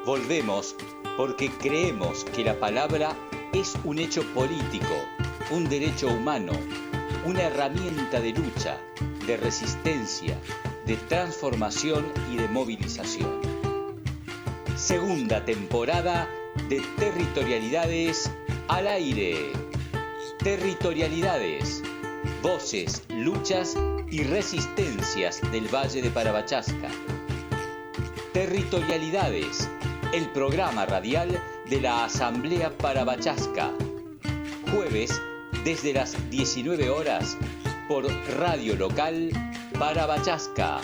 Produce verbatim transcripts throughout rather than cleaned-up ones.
Volvemos porque creemos que la palabra es un hecho político, un derecho humano, una herramienta de lucha, de resistencia, de transformación y de movilización. Segunda temporada de Territorialidades al aire. Territorialidades, voces, luchas y resistencias del Valle de Parabachasca. Territorialidades, el programa radial de la Asamblea Parabachasca. Jueves desde las diecinueve horas por Radio Local Parabachasca.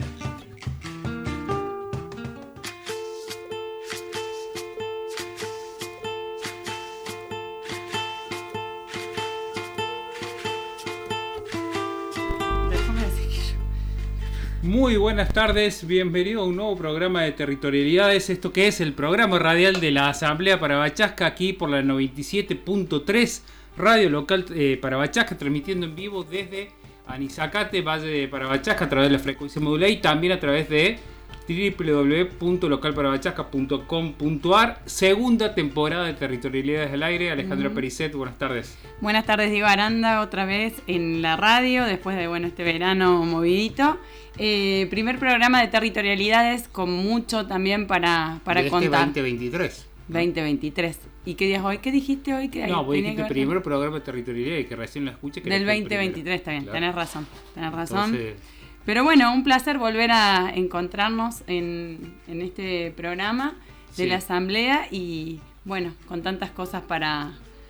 Muy buenas tardes, bienvenido a un nuevo programa de Territorialidades, esto que es el programa radial de la Asamblea Parabachasca, aquí por la noventa y siete punto tres Radio Local eh, Parabachasca, transmitiendo en vivo desde Anizacate, Valle de Parabachasca, a través de la frecuencia modulada y también a través de doble u doble u doble u punto local parabachasca punto com punto a r. Segunda temporada de Territorialidades al aire. Alejandra uh-huh. Pericet, buenas tardes. Buenas tardes, Diego Aranda, otra vez en la radio, después de bueno este verano movidito. Eh, primer programa de Territorialidades con mucho también para, para de contar. Este veinte veintitrés. veinte veintitrés. ¿Y qué día es hoy? ¿Qué dijiste hoy? Que no, vos dijiste primer programa de Territorialidades, que recién lo escuché. Del veinte veintitrés, está bien, claro. tenés razón. Tenés razón. Entonces... Pero bueno, un placer volver a encontrarnos en, en este programa de sí. la Asamblea y bueno, con tantas cosas para,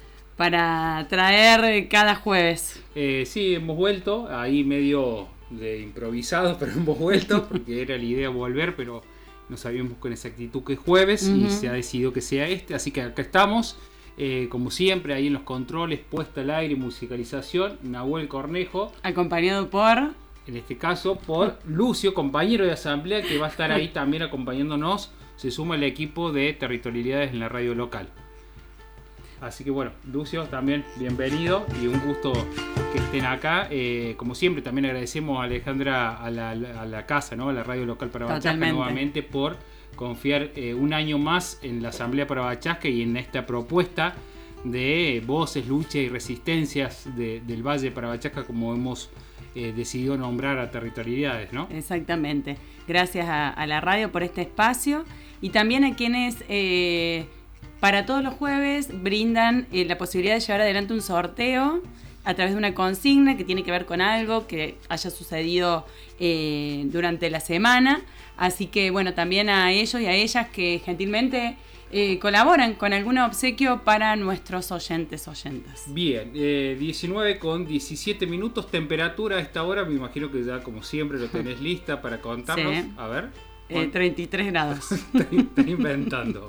para traer cada jueves. Eh, sí, hemos vuelto, ahí medio de improvisado, pero hemos vuelto, porque era la idea volver, pero no sabíamos con exactitud que es jueves uh-huh. y se ha decidido que sea este, así que acá estamos. Eh, como siempre, ahí en los controles, puesta al aire, musicalización, Nahuel Cornejo. Acompañado por... En este caso por Lucio, compañero de asamblea, que va a estar ahí también acompañándonos. Se suma el equipo de Territorialidades en la radio local. Así que bueno, Lucio, también bienvenido y un gusto que estén acá. Eh, como siempre, también agradecemos a Alejandra, a la, a la casa, ¿no? A la radio local Parabachasca, nuevamente por confiar eh, un año más en la Asamblea Parabachasca y en esta propuesta de voces, luchas y resistencias de, del Valle de Parabachasca, como hemos Eh, decidió nombrar a Territorialidades, ¿no? Exactamente. Gracias a, a la radio por este espacio y también a quienes eh, para todos los jueves brindan eh, la posibilidad de llevar adelante un sorteo a través de una consigna que tiene que ver con algo que haya sucedido eh, durante la semana. Así que bueno, también a ellos y a ellas que gentilmente Eh, colaboran con algún obsequio para nuestros oyentes oyentas. Bien, eh, diecinueve con diecisiete minutos, temperatura a esta hora, me imagino que ya como siempre lo tenés lista para contarnos. Sí. A ver. Eh, treinta y tres grados. Estás inventando.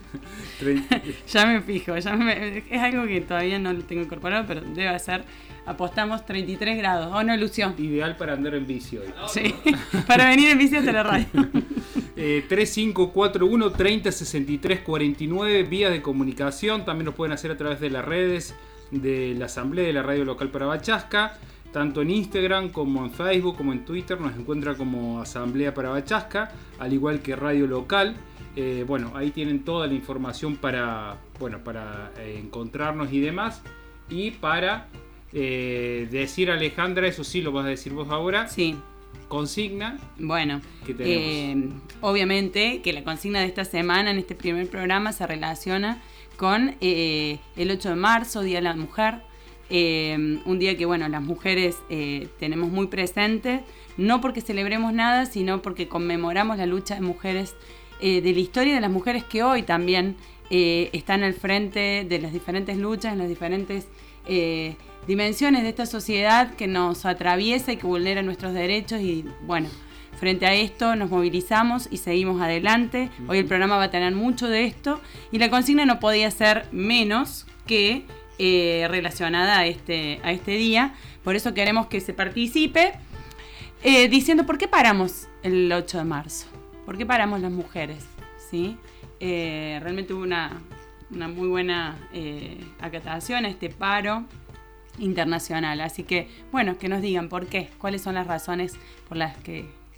Ya me fijo, ya me, es algo que todavía no lo tengo incorporado, pero debe ser. Apostamos treinta y tres grados, ¿o no, Lucio? Ideal para andar en bici hoy. Sí, para venir en bici hasta la radio. eh, tres cinco cuatro uno, treinta, sesenta y tres, cuarenta y nueve, vías de comunicación, también lo pueden hacer a través de las redes de la Asamblea de la Radio Local Parabachasca, tanto en Instagram como en Facebook como en Twitter, nos encuentra como Asamblea Parabachasca, al igual que Radio Local. Eh, bueno, ahí tienen toda la información para, bueno, para eh, encontrarnos y demás, y para... Eh, decir Alejandra, eso sí lo vas a decir vos ahora. Sí. Consigna. Bueno, eh, obviamente que la consigna de esta semana en este primer programa se relaciona con eh, el ocho de marzo, Día de la Mujer. Eh, un día que bueno, las mujeres eh, tenemos muy presente, no porque celebremos nada, sino porque conmemoramos la lucha de mujeres, eh, de la historia de las mujeres que hoy también eh, están al frente de las diferentes luchas, en las diferentes eh, dimensiones de esta sociedad que nos atraviesa y que vulnera nuestros derechos y bueno, frente a esto nos movilizamos y seguimos adelante. Hoy el programa va a tener mucho de esto y la consigna no podía ser menos que eh, relacionada a este, a este día. Por eso queremos que se participe eh, diciendo por qué paramos el ocho de marzo, por qué paramos las mujeres, ¿sí? Eh, realmente hubo una, una muy buena eh, acatación a este paro internacional, así que bueno, que nos digan por qué, cuáles son las razones por las que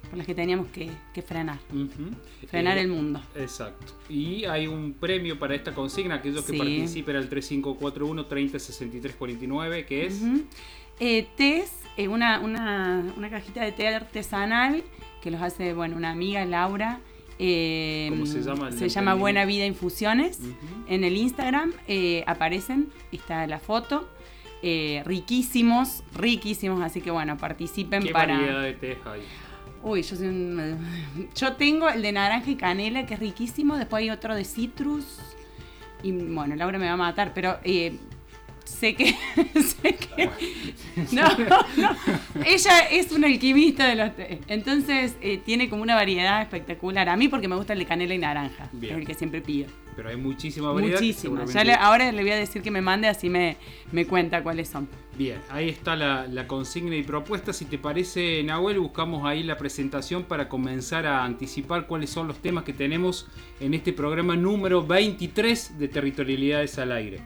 por las que teníamos que, que frenar. Uh-huh. Frenar eh, el mundo. Exacto. Y hay un premio para esta consigna, aquellos que sí. participen al tres cinco cuatro uno, treinta, sesenta y tres, cuarenta y nueve, que es... Uh-huh. eh, tés, eh, una, una, una cajita de té artesanal que los hace, bueno, una amiga, Laura. Eh, ¿Cómo se llama? Se llama Buena Vida Infusiones. Uh-huh. En el Instagram eh, aparecen, está la foto. Eh, riquísimos, riquísimos, así que bueno, participen. ¿Qué para... variedad de té hay? Uy, yo soy un... Yo tengo el de naranja y canela, que es riquísimo. Después hay otro de citrus. Y bueno, Laura me va a matar, pero eh, sé que... sé que... No, no. Ella es una alquimista de los té. Entonces eh, tiene como una variedad espectacular. A mí porque me gusta el de canela y naranja. Bien. Es el que siempre pido. Pero hay muchísima variedad. Muchísima. Ya le, ahora le voy a decir que me mande, así me, me cuenta cuáles son. Bien, ahí está la, la consigna y propuesta. Si te parece, Nahuel, buscamos ahí la presentación para comenzar a anticipar cuáles son los temas que tenemos en este programa número veintitrés de Territorialidades al Aire.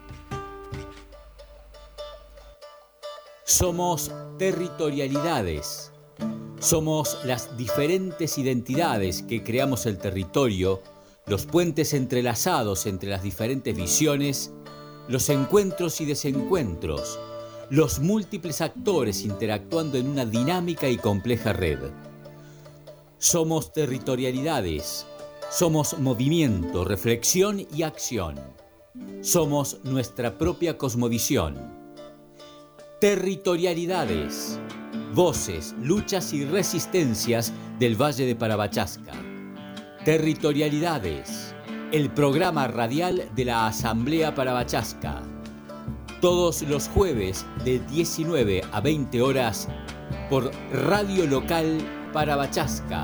Somos territorialidades. Somos las diferentes identidades que creamos el territorio, los puentes entrelazados entre las diferentes visiones, los encuentros y desencuentros, los múltiples actores interactuando en una dinámica y compleja red. Somos territorialidades, somos movimiento, reflexión y acción. Somos nuestra propia cosmovisión. Territorialidades, voces, luchas y resistencias del Valle de Parabachasca. Territorialidades, el programa radial de la Asamblea Parabachasca. Todos los jueves de diecinueve a veinte horas por Radio Local Parabachasca.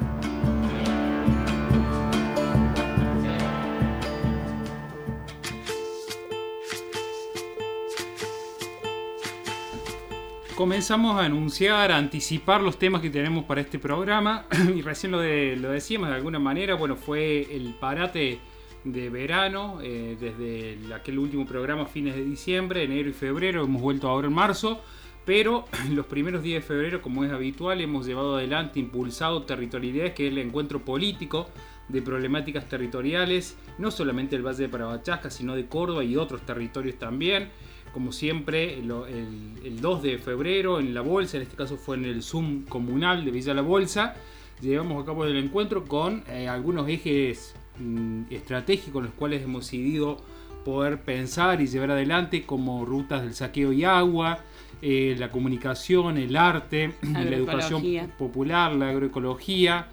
Comenzamos a anunciar, a anticipar los temas que tenemos para este programa y recién lo, de, lo decíamos de alguna manera, bueno, fue el parate de verano, eh, desde aquel último programa fines de diciembre, enero y febrero, hemos vuelto ahora en marzo, pero los primeros días de febrero, como es habitual, hemos llevado adelante, impulsado Territorialidades, que es el encuentro político de problemáticas territoriales, no solamente del Valle de Parabachasca, sino de Córdoba y otros territorios también. Como siempre, el, el, el dos de febrero en La Bolsa, en este caso fue en el Zoom comunal de Villa La Bolsa, llevamos a cabo el encuentro con eh, algunos ejes mm, estratégicos, los cuales hemos decidido poder pensar y llevar adelante, como rutas del saqueo y agua, eh, la comunicación, el arte, la educación popular, la agroecología,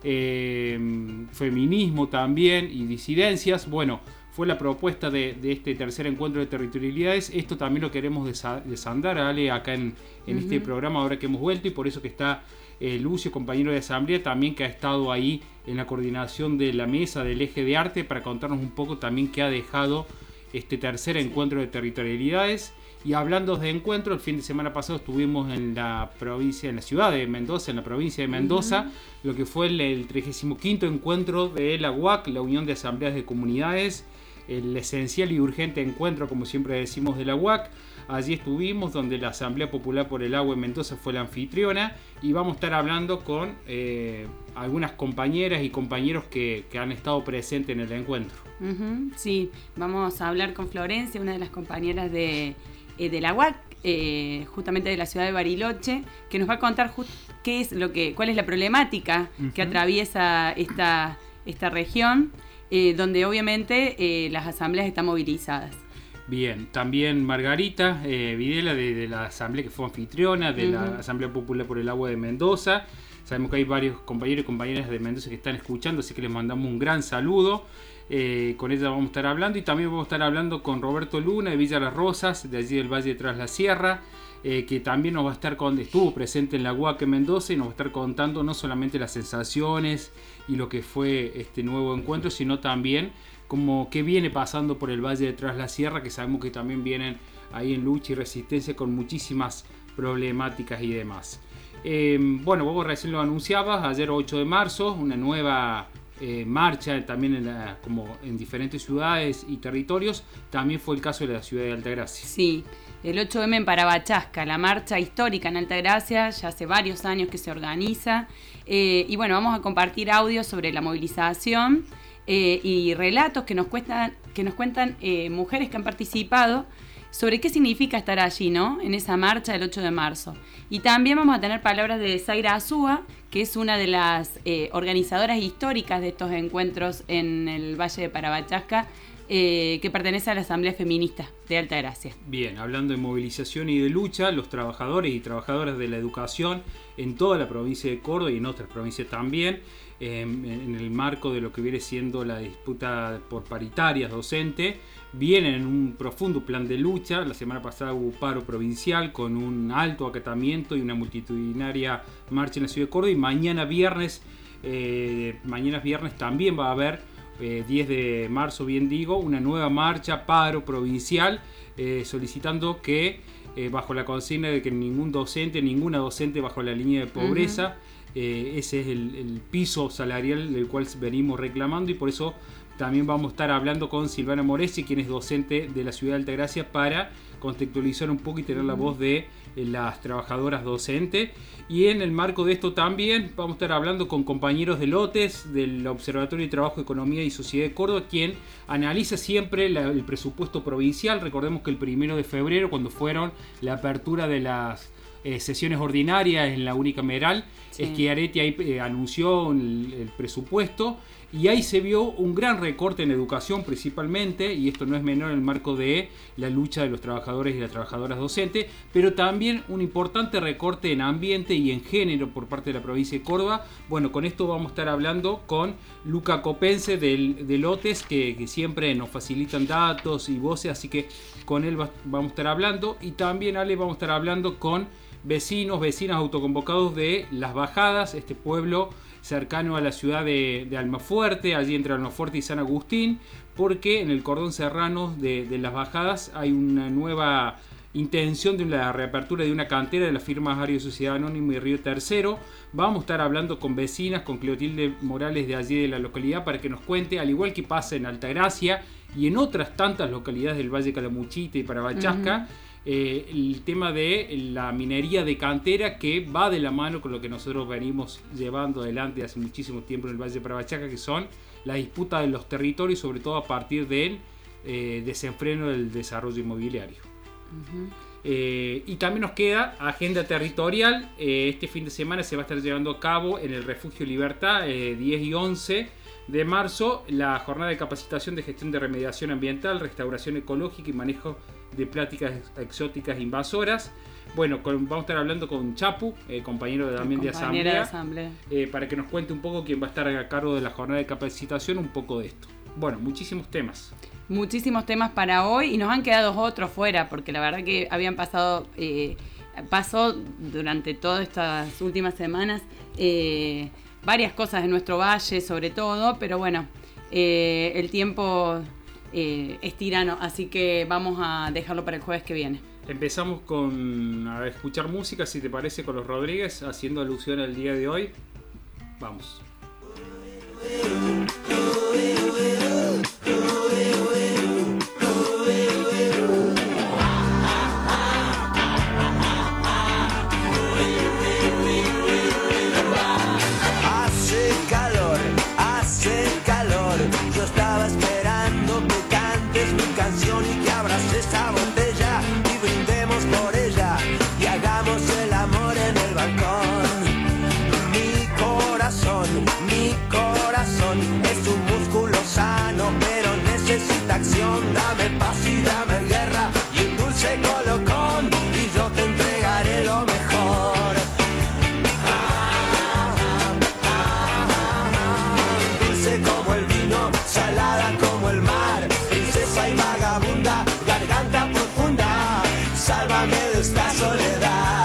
eh, feminismo también y disidencias. Bueno, fue la propuesta de, de este tercer encuentro de territorialidades. Esto también lo queremos desa, desandar, Ale, acá en, en uh-huh. este programa, ahora que hemos vuelto, y por eso que está eh, Lucio, compañero de asamblea, también que ha estado ahí en la coordinación de la mesa del eje de arte, para contarnos un poco también qué ha dejado este tercer sí. encuentro de territorialidades. Y hablando de encuentro, el fin de semana pasado estuvimos en la provincia, en la ciudad de Mendoza, en la provincia de Mendoza, uh-huh. lo que fue el, el trigésimo quinto encuentro de la U A C, la Unión de Asambleas de Comunidades, el esencial y urgente encuentro, como siempre decimos, de la U A C. Allí estuvimos, donde la Asamblea Popular por el Agua en Mendoza fue la anfitriona, y vamos a estar hablando con eh, algunas compañeras y compañeros que, que han estado presentes en el encuentro. Uh-huh, sí, vamos a hablar con Florencia, una de las compañeras de, eh, de la U A C, eh, justamente de la ciudad de Bariloche, que nos va a contar just, qué es lo que, cuál es la problemática uh-huh. que atraviesa esta, esta región. Eh, donde obviamente eh, las asambleas están movilizadas. Bien, también Margarita eh, Videla de, de la asamblea que fue anfitriona de uh-huh. la Asamblea Popular por el Agua de Mendoza. Sabemos que hay varios compañeros y compañeras de Mendoza que están escuchando, así que les mandamos un gran saludo. Eh, con ella vamos a estar hablando, y también vamos a estar hablando con Roberto Luna de Villa Las Rosas, de allí del Valle de Tras la Sierra, eh, que también nos va a estar con, estuvo presente en la U A C Mendoza, y nos va a estar contando no solamente las sensaciones y lo que fue este nuevo encuentro, sino también como qué viene pasando por el Valle de Tras la Sierra, que sabemos que también vienen ahí en lucha y resistencia con muchísimas problemáticas y demás. Eh, bueno, vos recién lo anunciabas, ayer ocho de marzo, una nueva eh, marcha también en la, como en diferentes ciudades y territorios. También fue el caso de la ciudad de Altagracia. Sí, el ocho eme en Parabachasca, la marcha histórica en Altagracia, ya hace varios años que se organiza. Eh, y bueno, vamos a compartir audios sobre la movilización eh, y relatos que nos, cuentan, que nos cuentan eh, mujeres que han participado sobre qué significa estar allí, ¿no? En esa marcha del ocho de marzo. Y también vamos a tener palabras de Zaira Azúa, que es una de las eh, organizadoras históricas de estos encuentros en el Valle de Parabachasca, eh, que pertenece a la Asamblea Feminista de Altagracia. Bien, hablando de movilización y de lucha, los trabajadores y trabajadoras de la educación en toda la provincia de Córdoba y en otras provincias también, eh, en el marco de lo que viene siendo la disputa por paritarias docente, vienen en un profundo plan de lucha. La semana pasada hubo paro provincial con un alto acatamiento y una multitudinaria marcha en la ciudad de Córdoba, y mañana viernes, eh, mañana viernes también va a haber, eh, diez de marzo bien digo, una nueva marcha paro provincial eh, solicitando que eh, bajo la consigna de que ningún docente, ninguna docente bajo la línea de pobreza, uh-huh. eh, ese es el, el piso salarial del cual venimos reclamando, y por eso también vamos a estar hablando con Silvana Moresi, quien es docente de la ciudad de Altagracia, para contextualizar un poco y tener la voz de eh, las trabajadoras docentes. Y en el marco de esto también vamos a estar hablando con compañeros de Lotes, del Observatorio de Trabajo, Economía y Sociedad de Córdoba, quien analiza siempre la, el presupuesto provincial. Recordemos que el primero de febrero, cuando fueron la apertura de las eh, sesiones ordinarias en la unicameral, sí. Schiaretti ahí eh, anunció el, el presupuesto. Y ahí se vio un gran recorte en educación principalmente, y esto no es menor en el marco de la lucha de los trabajadores y las trabajadoras docentes, pero también un importante recorte en ambiente y en género por parte de la provincia de Córdoba. Bueno, con esto vamos a estar hablando con Luca Copense del, de Lotes, que, que siempre nos facilitan datos y voces, así que con él va, vamos a estar hablando. Y también, Ale, vamos a estar hablando con vecinos, vecinas autoconvocados de Las Bajadas, este pueblo cercano a la ciudad de, de Almafuerte, allí entre Almafuerte y San Agustín, porque en el cordón serrano de, de Las Bajadas hay una nueva intención de la reapertura de una cantera de la firma Ario Sociedad Anónima y Río Tercero. Vamos a estar hablando con vecinas, con Cleotilde Morales de allí de la localidad, para que nos cuente, al igual que pasa en Altagracia y en otras tantas localidades del Valle Calamuchita y Parabachasca, uh-huh. Eh, el tema de la minería de cantera, que va de la mano con lo que nosotros venimos llevando adelante hace muchísimo tiempo en el Valle de Parabachasca, que son la disputa de los territorios, sobre todo a partir del eh, desenfreno del desarrollo inmobiliario. Uh-huh. Eh, y también nos queda agenda territorial. Eh, este fin de semana se va a estar llevando a cabo en el Refugio Libertad, eh, diez y once de marzo, la jornada de capacitación de gestión de remediación ambiental, restauración ecológica y manejo de prácticas exóticas invasoras. Bueno, con, vamos a estar hablando con Chapu, eh, compañero de, también de asamblea, de asamblea. Eh, para que nos cuente un poco, quién va a estar a cargo de la jornada de capacitación, un poco de esto. Bueno, muchísimos temas. Muchísimos temas para hoy, y nos han quedado otros fuera, porque la verdad que habían pasado, eh, pasó durante todas estas últimas semanas eh, varias cosas en nuestro valle, sobre todo, pero bueno, eh, el tiempo eh, es tirano, así que vamos a dejarlo para el jueves que viene. Empezamos con a escuchar música, si te parece, con los Rodríguez, haciendo alusión al día de hoy. Vamos. Hace calor, hace calor. Yo estaba esperando que cantes mi canción y que abras esa botella y brindemos por ella y hagamos el amor en el balcón. Mi corazón, mi corazón es un músculo sano, pero necesita acción. Dame paz y dame guerra y un dulce colocón, y yo te entregaré lo mejor. Ah, ah, ah, dulce como el vino, salada como el mar, princesa y vagabunda, garganta profunda, sálvame de esta soledad.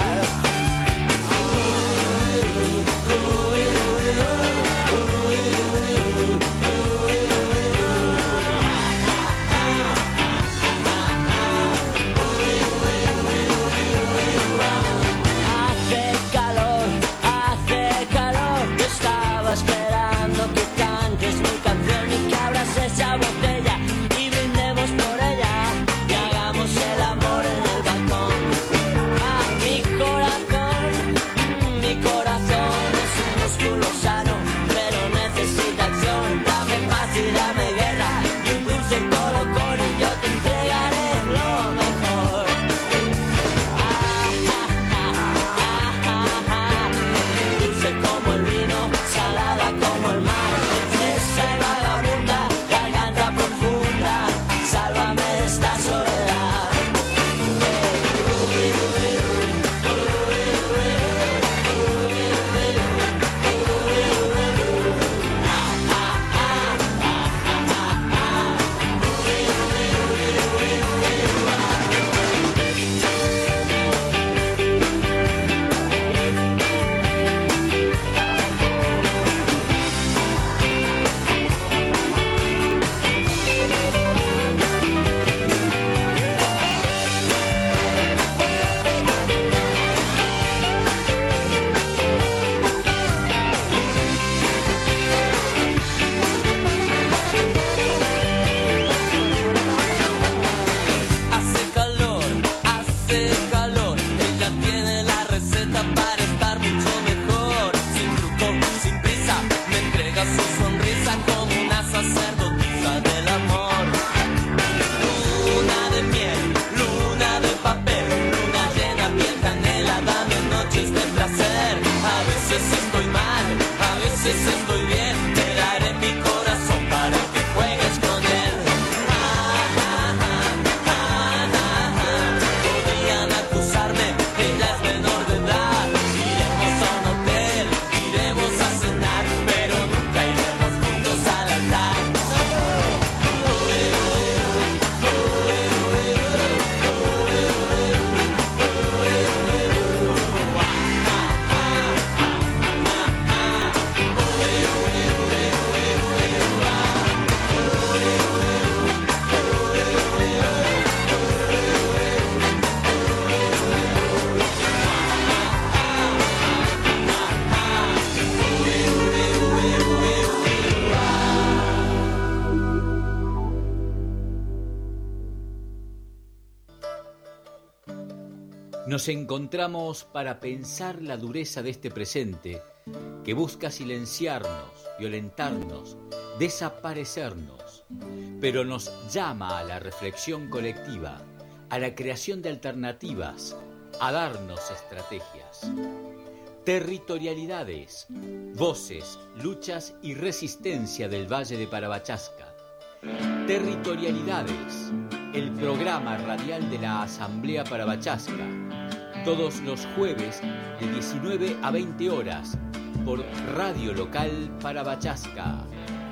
Nos encontramos para pensar la dureza de este presente que busca silenciarnos, violentarnos, desaparecernos, pero nos llama a la reflexión colectiva, a la creación de alternativas, a darnos estrategias. Territorialidades, voces, luchas y resistencia del Valle de Parabachasca. Territorialidades, el programa radial de la Asamblea Parabachasca, todos los jueves de diecinueve a veinte horas por Radio Local Parabachasca.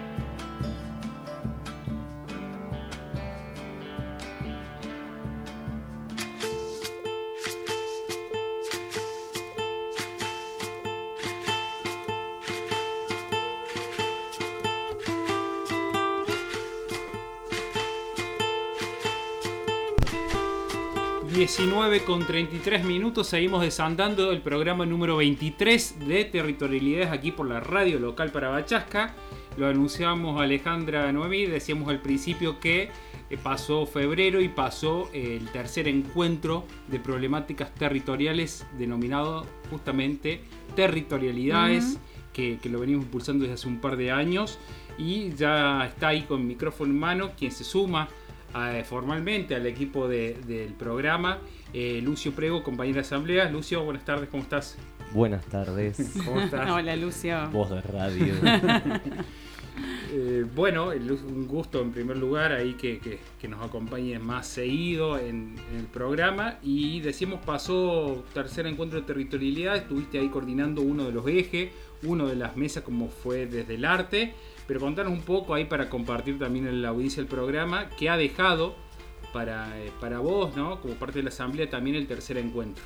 diecinueve con treinta y tres minutos, seguimos desandando el programa número veintitrés de Territorialidades aquí por la Radio Local Parabachasca. Lo anunciamos Alejandra Noemí, decíamos al principio que pasó febrero y pasó el tercer encuentro de problemáticas territoriales denominado justamente Territorialidades, uh-huh. que, que lo venimos impulsando desde hace un par de años y ya está ahí con micrófono en mano quien se suma Eh, formalmente al equipo de, del programa, eh, Lucio Prego, compañero de asamblea. Lucio, buenas tardes, ¿cómo estás? Buenas tardes. ¿Cómo estás? Hola, Lucio. Voz de radio. eh, bueno, un gusto en primer lugar ahí que, que, que nos acompañes más seguido en, en el programa. Y decimos, pasó tercer encuentro de territorialidad, estuviste ahí coordinando uno de los ejes, uno de las mesas como fue desde el arte. Pero contanos un poco ahí para compartir también en la audiencia del programa qué ha dejado para, eh, para vos, ¿no? Como parte de la asamblea también el tercer encuentro.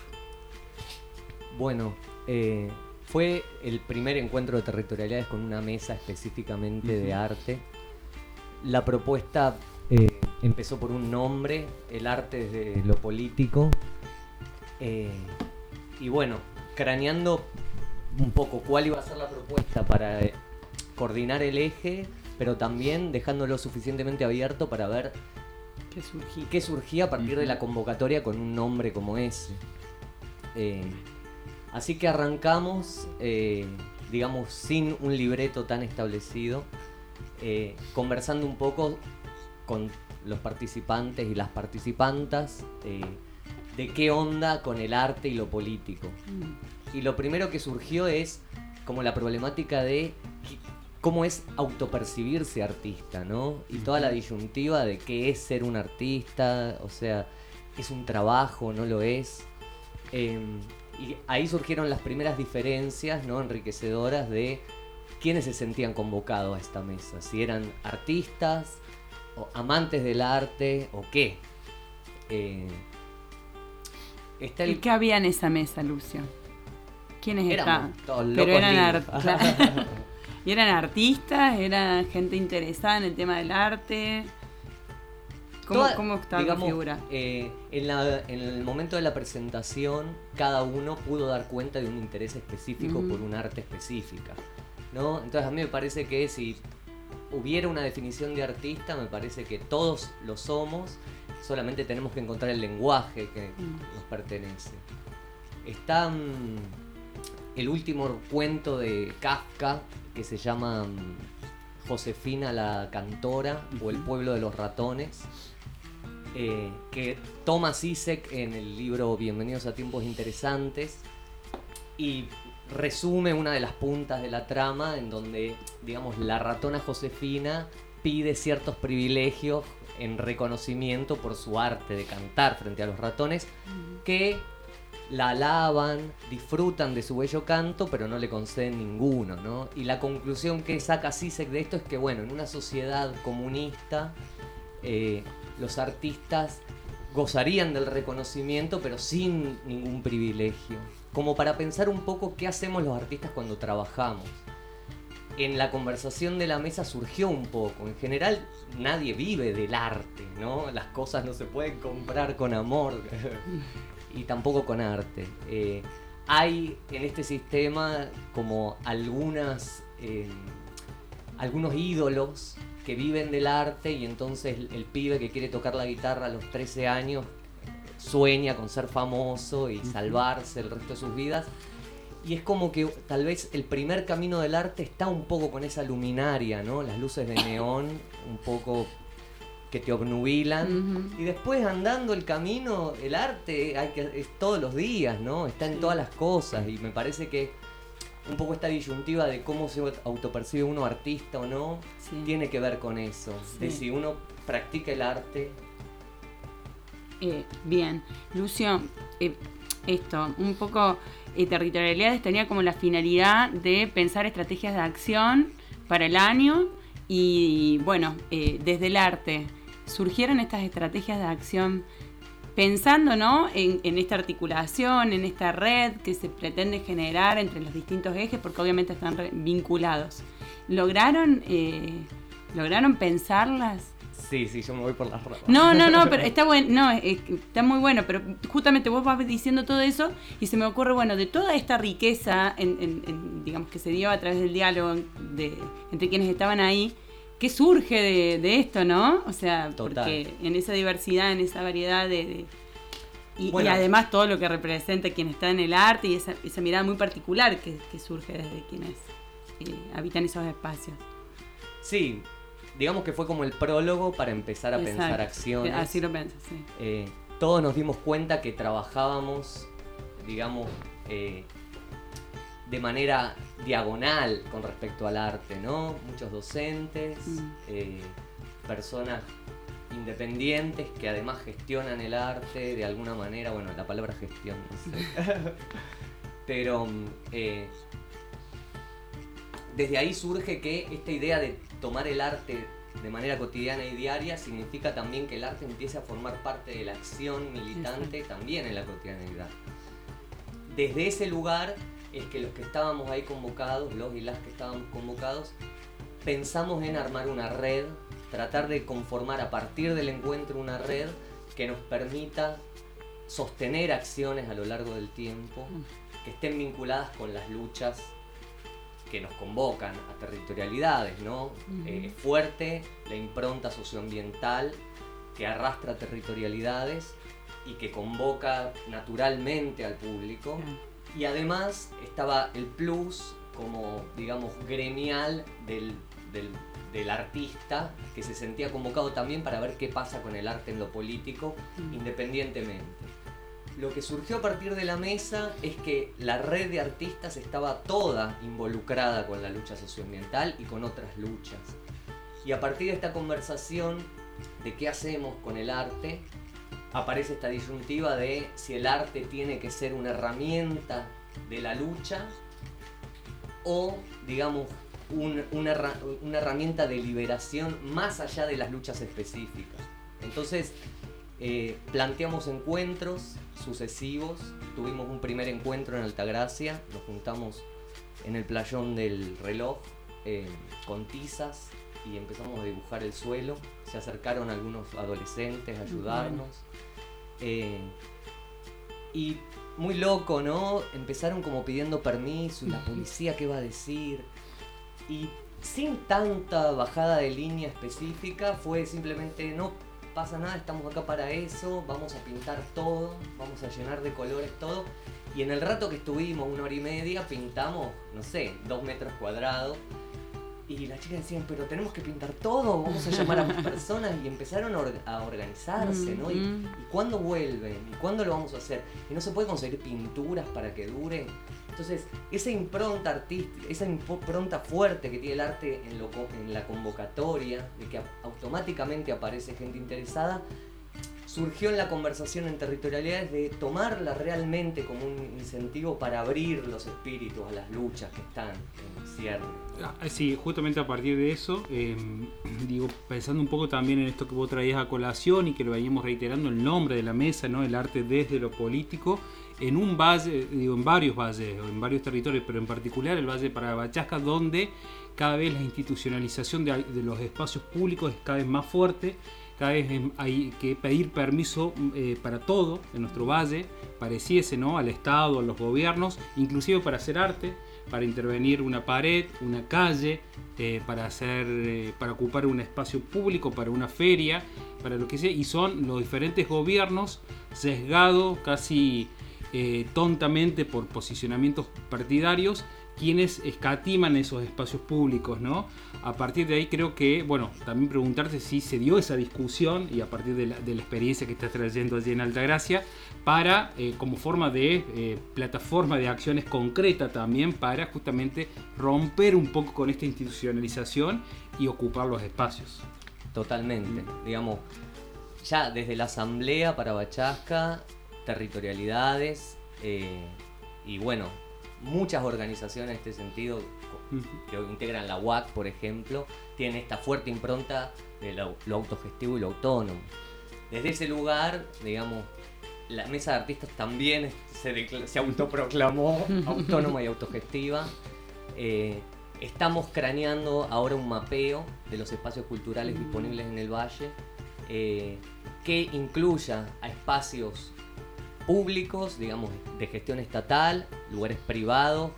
Bueno, eh, fue el primer encuentro de territorialidades con una mesa específicamente uh-huh. de arte. La propuesta eh, empezó por un nombre, el arte desde lo político. Eh, y bueno, craneando un poco cuál iba a ser la propuesta para Eh, coordinar el eje, pero también dejándolo suficientemente abierto para ver qué surgía, qué surgía a partir de la convocatoria con un nombre como ese. Eh, así que arrancamos, eh, digamos, sin un libreto tan establecido, eh, conversando un poco con los participantes y las participantas eh, de qué onda con el arte y lo político. Mm. Y lo primero que surgió es como la problemática de cómo es autopercibirse artista, ¿no? Y toda la disyuntiva de qué es ser un artista, o sea, ¿es un trabajo, no lo es? Eh, y ahí surgieron las primeras diferencias, ¿no? Enriquecedoras de quiénes se sentían convocados a esta mesa, si eran artistas, o amantes del arte, o qué. Eh, está el... ¿Y qué había en esa mesa, Lucio? ¿Quiénes estaban? Todos Pero locos eran artistas. ¿Y eran artistas? ¿Eran gente interesada en el tema del arte? ¿Cómo, Toda, ¿cómo estaba digamos, la figura? Eh, en, la, en el momento de la presentación, cada uno pudo dar cuenta de un interés específico uh-huh. por un arte específica, ¿no? Entonces a mí me parece que si hubiera una definición de artista, me parece que todos lo somos, solamente tenemos que encontrar el lenguaje que uh-huh. nos pertenece. Está um, el último cuento de Kafka, que se llama um, Josefina la cantora uh-huh. o El pueblo de los ratones, eh, que toma Zizek en el libro Bienvenidos a tiempos interesantes y resume una de las puntas de la trama en donde, digamos, la ratona Josefina pide ciertos privilegios en reconocimiento por su arte de cantar frente a los ratones uh-huh. que la alaban, disfrutan de su bello canto, pero no le conceden ninguno, ¿no? Y la conclusión que saca Zizek de esto es que, bueno, en una sociedad comunista, eh, los artistas gozarían del reconocimiento, pero sin ningún privilegio. Como para pensar un poco qué hacemos los artistas cuando trabajamos. En la conversación de la mesa surgió un poco. En general, nadie vive del arte, ¿no? Las cosas no se pueden comprar con amor. Y tampoco con arte. Eh, hay en este sistema como algunas eh, algunos ídolos que viven del arte y entonces el, el pibe que quiere tocar la guitarra a los trece años sueña con ser famoso y salvarse el resto de sus vidas. Y es como que tal vez el primer camino del arte está un poco con esa luminaria, ¿no? Las luces de neón, un poco que te obnubilan. Uh-huh. Y después andando el camino, el arte hay que, es todos los días, ¿no? Está en sí. todas las cosas. Y me parece que un poco esta disyuntiva de cómo se autopercibe uno artista o no, sí. tiene que ver con eso. Sí. De si uno practica el arte. Eh, bien, Lucio, eh, esto, un poco eh, Territorialidades tenía como la finalidad de pensar estrategias de acción para el año y bueno, eh, desde el arte surgieron estas estrategias de acción pensando, ¿no? en, en esta articulación, en esta red que se pretende generar entre los distintos ejes, porque obviamente están re- vinculados. ¿Lograron, eh, ¿Lograron pensarlas? Sí, sí, yo me voy por las ramas. No, no, no, pero está bueno, no, es, está muy bueno, pero justamente vos vas diciendo todo eso y se me ocurre, bueno, de toda esta riqueza, en, en, en, digamos, que se dio a través del diálogo de, entre quienes estaban ahí, ¿qué surge de, de esto, no? O sea, Total. Porque en esa diversidad, en esa variedad de... de y, bueno, y además todo lo que representa quien está en el arte y esa, esa mirada muy particular que, que surge desde quienes eh, habitan esos espacios. Sí. Digamos que fue como el prólogo para empezar a Exacto. pensar acciones. Así lo pienso, sí. Eh, todos nos dimos cuenta que trabajábamos, digamos, eh, de manera diagonal con respecto al arte, ¿no? Muchos docentes, mm. eh, personas independientes que además gestionan el arte de alguna manera. Bueno, la palabra gestión, no sé. Pero eh, desde ahí surge que esta idea de tomar el arte de manera cotidiana y diaria significa también que el arte empiece a formar parte de la acción militante Exacto. también en la cotidianidad. Desde ese lugar es que los que estábamos ahí convocados, los y las que estábamos convocados, pensamos en armar una red, tratar de conformar a partir del encuentro una red que nos permita sostener acciones a lo largo del tiempo, que estén vinculadas con las luchas que nos convocan a territorialidades, ¿no? Uh-huh. Eh, es fuerte la impronta socioambiental que arrastra territorialidades y que convoca naturalmente al público. Uh-huh. Y además estaba el plus como, digamos, gremial del, del, del artista que se sentía convocado también para ver qué pasa con el arte en lo político, uh-huh. independientemente. Lo que surgió a partir de la mesa es que la red de artistas estaba toda involucrada con la lucha socioambiental y con otras luchas. Y a partir de esta conversación de qué hacemos con el arte, aparece esta disyuntiva de si el arte tiene que ser una herramienta de la lucha o, digamos, un, una, una herramienta de liberación más allá de las luchas específicas. Entonces, Eh, planteamos encuentros sucesivos, tuvimos un primer encuentro en Altagracia, nos juntamos en el playón del reloj eh, con tizas y empezamos a dibujar el suelo, se acercaron algunos adolescentes a ayudarnos eh, y muy loco, ¿no? Empezaron como pidiendo permiso y la policía qué va a decir y sin tanta bajada de línea específica fue simplemente no pasa nada, estamos acá para eso, vamos a pintar todo, vamos a llenar de colores todo. Y en el rato que estuvimos, una hora y media, pintamos, no sé, dos metros cuadrados. Y las chicas decían, pero tenemos que pintar todo, vamos a llamar a más personas. Y empezaron a, or- a organizarse, ¿no? Y, ¿Y cuándo vuelven? ¿Y cuándo lo vamos a hacer? ¿Y no se puede conseguir pinturas para que dure? Entonces, esa impronta artística, esa impronta fuerte que tiene el arte en, lo, en la convocatoria, de que automáticamente aparece gente interesada, surgió en la conversación en territorialidades de tomarla realmente como un incentivo para abrir los espíritus a las luchas que están en cierre. Sí, justamente a partir de eso, eh, digo, pensando un poco también en esto que vos traías a colación y que lo veníamos reiterando, el nombre de la mesa, ¿no? El arte desde lo político, en un valle, digo, en varios valles, o en varios territorios, pero en particular el Valle de Parabachasca, donde cada vez la institucionalización de, de los espacios públicos es cada vez más fuerte. Cada vez hay que pedir permiso eh, para todo en nuestro valle, pareciese, ¿no? Al Estado, a los gobiernos, inclusive para hacer arte, para intervenir una pared, una calle, eh, para hacer, eh, para ocupar un espacio público, para una feria, para lo que sea, y son los diferentes gobiernos sesgados casi eh, tontamente por posicionamientos partidarios quienes escatiman esos espacios públicos, ¿no? A partir de ahí creo que, bueno, también preguntarte si se dio esa discusión y a partir de la, de la experiencia que estás trayendo allí en Altagracia, para, eh, como forma de eh, plataforma de acciones concreta también para justamente romper un poco con esta institucionalización y ocupar los espacios. Totalmente, digamos, ya desde la Asamblea para Bachasca, territorialidades eh, y bueno, muchas organizaciones en este sentido que integran la U A C, por ejemplo, tienen esta fuerte impronta de lo, lo autogestivo y lo autónomo. Desde ese lugar, digamos, la Mesa de Artistas también se, decla- se autoproclamó autónoma y autogestiva. Eh, estamos craneando ahora un mapeo de los espacios culturales disponibles en el Valle eh, que incluya a espacios públicos, digamos, de gestión estatal, lugares privados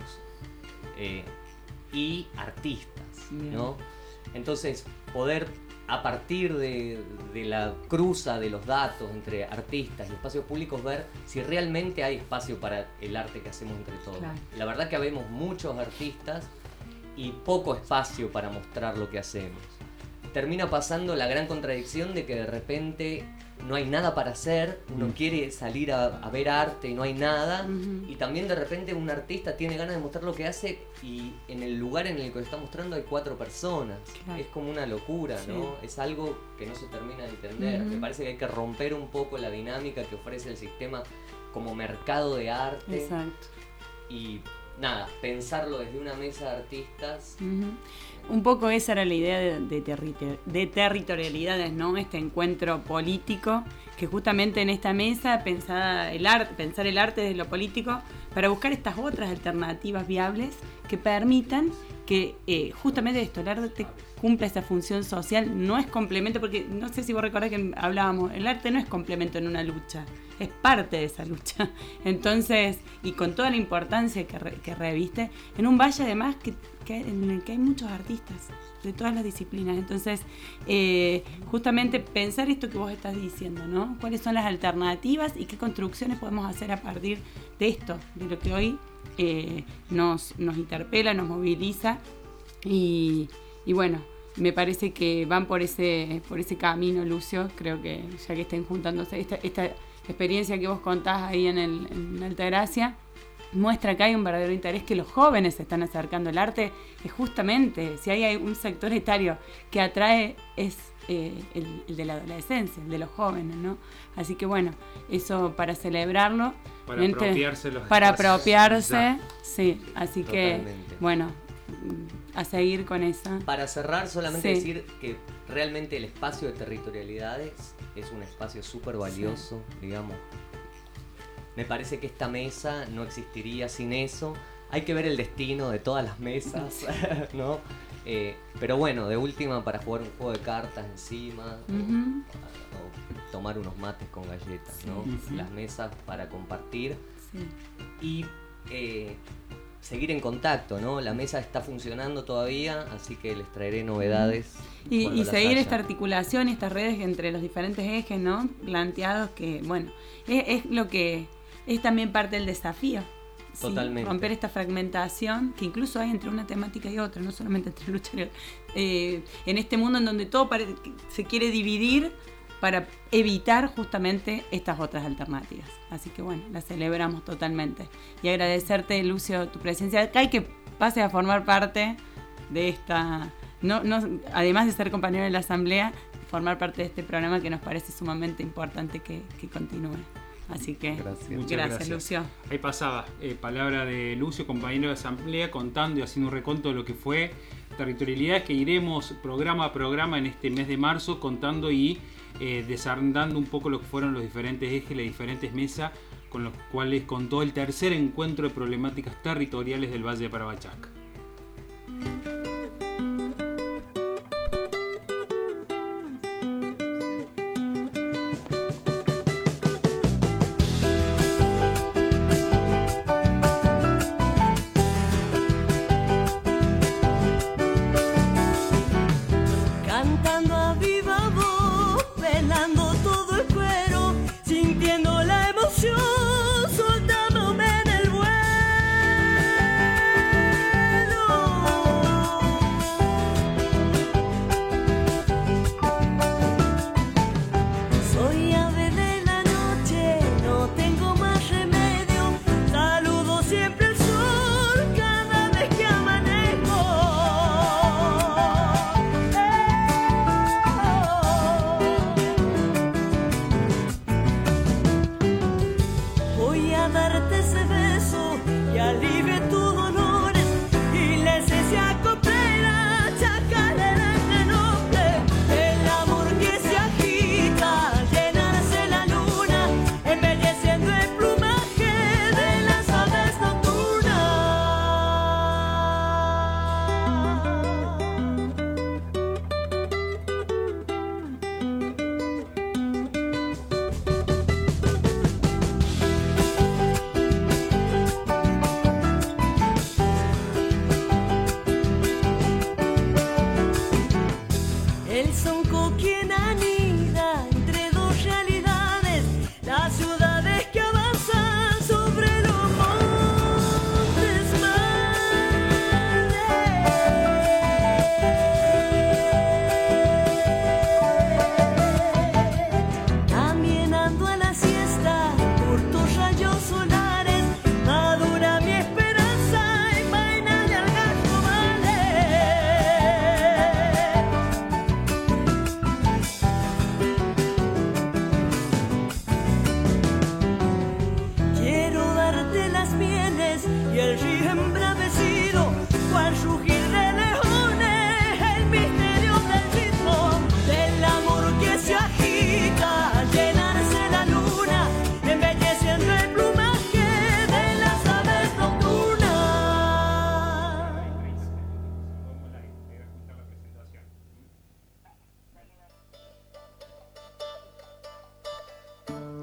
eh, y artistas, ¿no? Entonces, poder a partir de, de la cruza de los datos entre artistas y espacios públicos ver si realmente hay espacio para el arte que hacemos entre todos. Claro. La verdad que habemos muchos artistas y poco espacio para mostrar lo que hacemos. Termina pasando la gran contradicción de que de repente no hay nada para hacer, uno Mm. quiere salir a, a ver arte y no hay nada, Ujú. y también de repente un artista tiene ganas de mostrar lo que hace y en el lugar en el que lo está mostrando hay cuatro personas. Claro. Es como una locura, Sí. ¿no? Es algo que no se termina de entender. Ujú. Me parece que hay que romper un poco la dinámica que ofrece el sistema como mercado de arte Exacto. y nada, pensarlo desde una mesa de artistas. Ujú. Un poco esa era la idea de, de, territor- de territorialidades, ¿no? Este encuentro político, que justamente en esta mesa pensada el arte, pensar el arte desde lo político para buscar estas otras alternativas viables que permitan que eh, justamente esto, el arte cumpla esa función social, no es complemento, porque no sé si vos recordás que hablábamos, el arte no es complemento en una lucha, es parte de esa lucha. Entonces, y con toda la importancia que, re- que reviste, en un valle además que, que, en el que hay muchos artistas de todas las disciplinas. Entonces, eh, justamente pensar esto que vos estás diciendo, ¿no? ¿Cuáles son las alternativas y qué construcciones podemos hacer a partir de esto, de lo que hoy eh, nos, nos interpela, nos moviliza? Y, y bueno, me parece que van por ese, por ese camino, Lucio. Creo que ya que estén juntándose, esta, esta experiencia que vos contás ahí en, el, en Altagracia muestra que hay un verdadero interés, que los jóvenes se están acercando al arte. Es justamente, si hay un sector etario que atrae, es eh, el, el de la adolescencia, el de los jóvenes, ¿no? Así que bueno, eso para celebrarlo. Para Mente- apropiarse los Para espacios. apropiarse, Ya. sí. Así que, Totalmente. bueno, a seguir con esa. Para cerrar, solamente Sí. decir que realmente el espacio de territorialidades es un espacio súper valioso, digamos. Me parece que esta mesa no existiría sin eso. Hay que ver el destino de todas las mesas, ¿no? Eh, pero bueno, de última para jugar un juego de cartas encima, Ujú. o, o tomar unos mates con galletas, ¿no? Sí, sí. Las mesas para compartir Sí. y eh, seguir en contacto, ¿no? La mesa está funcionando todavía, así que les traeré novedades. Y, cuando y las seguir haya. esta articulación y estas redes entre los diferentes ejes, ¿no? Planteados que, bueno, es, es lo que es también parte del desafío. ¿sí? Totalmente. Romper esta fragmentación que incluso hay entre una temática y otra, no solamente entre lucha y eh, en este mundo en donde todo pare- se quiere dividir para evitar justamente estas otras alternativas. Así que bueno, las celebramos totalmente. Y agradecerte, Lucio, tu presencia acá y que pases a formar parte de esta, no, no, además de ser compañero de la Asamblea, formar parte de este programa que nos parece sumamente importante que, que continúe. Así que Gracias. Muchas gracias, gracias. Lucio. Ahí pasaba, eh, palabra de Lucio, compañero de asamblea, contando y haciendo un reconto de lo que fue territorialidades, que iremos programa a programa en este mes de marzo contando y eh, desandando un poco lo que fueron los diferentes ejes, las diferentes mesas, con los cuales contó el tercer encuentro de problemáticas territoriales del Valle de Parabachac.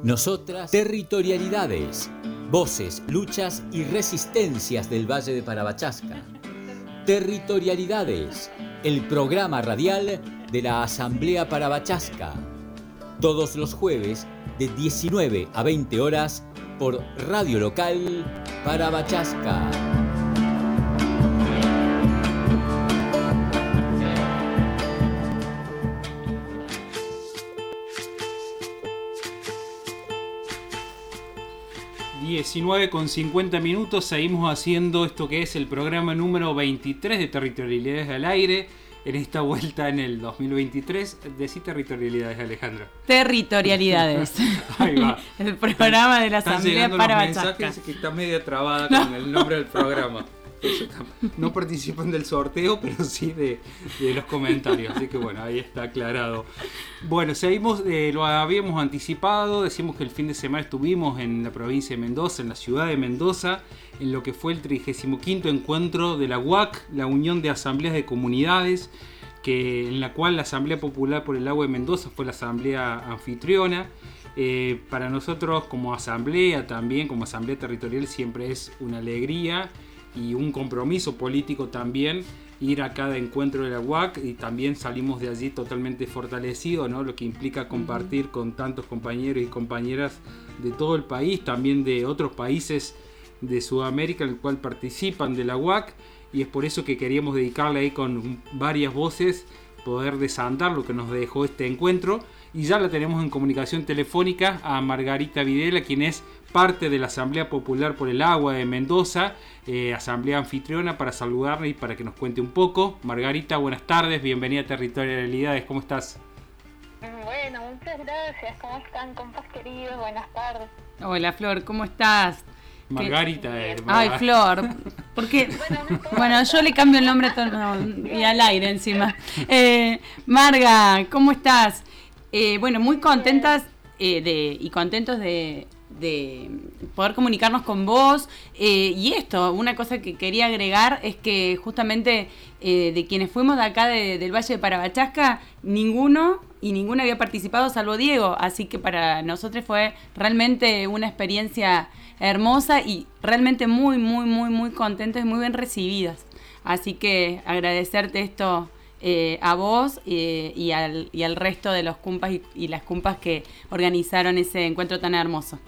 Nosotras, territorialidades, voces, luchas y resistencias del Valle de Parabachasca. Territorialidades, el programa radial de la Asamblea Parabachasca. Todos los jueves de diecinueve a veinte horas por Radio Local Parabachasca. diecinueve con cincuenta minutos, seguimos haciendo esto que es el programa número veintitrés de Territorialidades al Aire. En esta vuelta en el dos mil veintitrés, decí territorialidades, Alejandra. Territorialidades. Ahí va. El programa de la Están Asamblea llegando para los Bachasca. mensajes que está media trabada con el nombre del programa. No participan del sorteo, pero sí de, de los comentarios. Así que bueno, ahí está aclarado. Bueno, seguimos, eh, lo habíamos anticipado. Decimos que el fin de semana estuvimos en la provincia de Mendoza, en la ciudad de Mendoza, en lo que fue el trigésimo quinto encuentro de la U A C, la Unión de Asambleas de Comunidades, que, en la cual la Asamblea Popular por el Agua de Mendoza fue la asamblea anfitriona. Eh, para nosotros como asamblea, también como asamblea territorial, siempre es una alegría y un compromiso político también ir a cada encuentro de la U A C, y también salimos de allí totalmente fortalecidos, ¿no? Lo que implica compartir con tantos compañeros y compañeras de todo el país, también de otros países de Sudamérica en el cual participan de la U A C, y es por eso que queríamos dedicarle ahí con varias voces poder desandar lo que nos dejó este encuentro. Y ya la tenemos en comunicación telefónica a Margarita Videla, quien es parte de la Asamblea Popular por el Agua de Mendoza, eh, asamblea anfitriona, para saludarla y para que nos cuente un poco. Margarita, buenas tardes, bienvenida a Territorialidades, ¿cómo estás? Bueno, muchas gracias, ¿cómo están, compas queridos? Buenas tardes. Hola, Flor, ¿cómo estás? Margarita. Eh, Ay, Flor, porque bueno, yo le cambio el nombre a todo, no, y al aire encima. Eh, Marga, ¿cómo estás? Eh, bueno, muy contentas eh, de, y contentos de, de poder comunicarnos con vos. Eh, y esto, una cosa que quería agregar es que justamente eh, de quienes fuimos de acá de, del Valle de Parabachasca, ninguno y ninguna había participado salvo Diego. Así que para nosotros fue realmente una experiencia hermosa y realmente muy, muy, muy, muy contentos y muy bien recibidas. Así que agradecerte esto eh, a vos eh, y, al, y al resto de los cumpas y, y las cumpas que organizaron ese encuentro tan hermoso.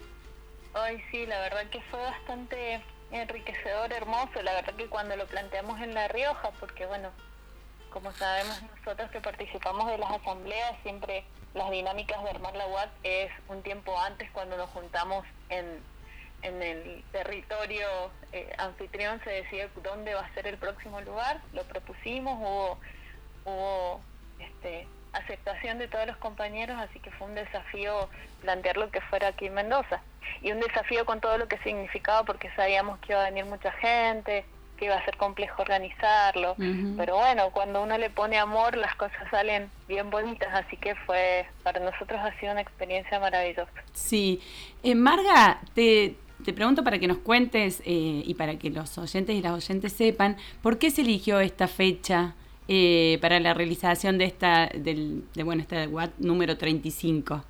Ay, sí, la verdad que fue bastante enriquecedor, hermoso. La verdad que cuando lo planteamos en La Rioja, porque bueno, como sabemos nosotros que participamos de las asambleas, siempre las dinámicas de armar la U A C es un tiempo antes, cuando nos juntamos en, en el territorio eh, anfitrión, se decide dónde va a ser el próximo lugar. Lo propusimos, hubo, hubo este, aceptación de todos los compañeros, así que fue un desafío plantear lo que fuera aquí en Mendoza. Y un desafío con todo lo que significaba, porque sabíamos que iba a venir mucha gente, que iba a ser complejo organizarlo, uh-huh. Pero bueno, cuando uno le pone amor, las cosas salen bien bonitas, así que fue, para nosotros ha sido una experiencia maravillosa. Sí. Eh, Marga, te, te pregunto para que nos cuentes eh, y para que los oyentes y las oyentes sepan, ¿por qué se eligió esta fecha eh, para la realización de esta, del, de bueno, esta W A C número treinta y cinco?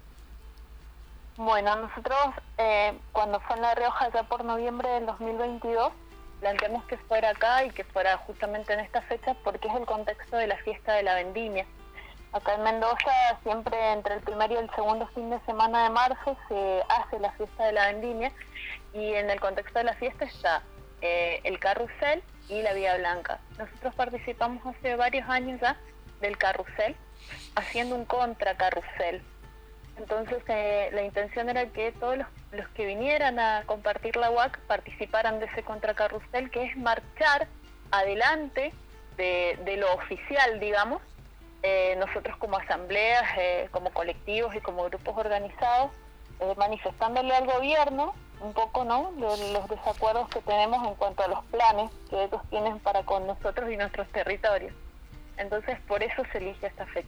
Bueno, nosotros eh, cuando fue en La Rioja ya por noviembre del dos mil veintidós, planteamos que fuera acá y que fuera justamente en esta fecha, porque es el contexto de la fiesta de la vendimia. Acá en Mendoza, siempre entre el primer y el segundo fin de semana de marzo se hace la fiesta de la vendimia, y en el contexto de la fiesta está eh, el carrusel y la Vía Blanca. Nosotros participamos hace varios años ya del carrusel, haciendo un contracarrusel. Entonces eh, la intención era que todos los, los que vinieran a compartir la U A C participaran de ese contracarrusel, que es marchar adelante de, de lo oficial, digamos, eh, nosotros como asambleas, eh, como colectivos y como grupos organizados, eh, manifestándole al gobierno un poco, ¿no?, de los desacuerdos que tenemos en cuanto a los planes que ellos tienen para con nosotros y nuestros territorios. Entonces por eso se elige esta fecha.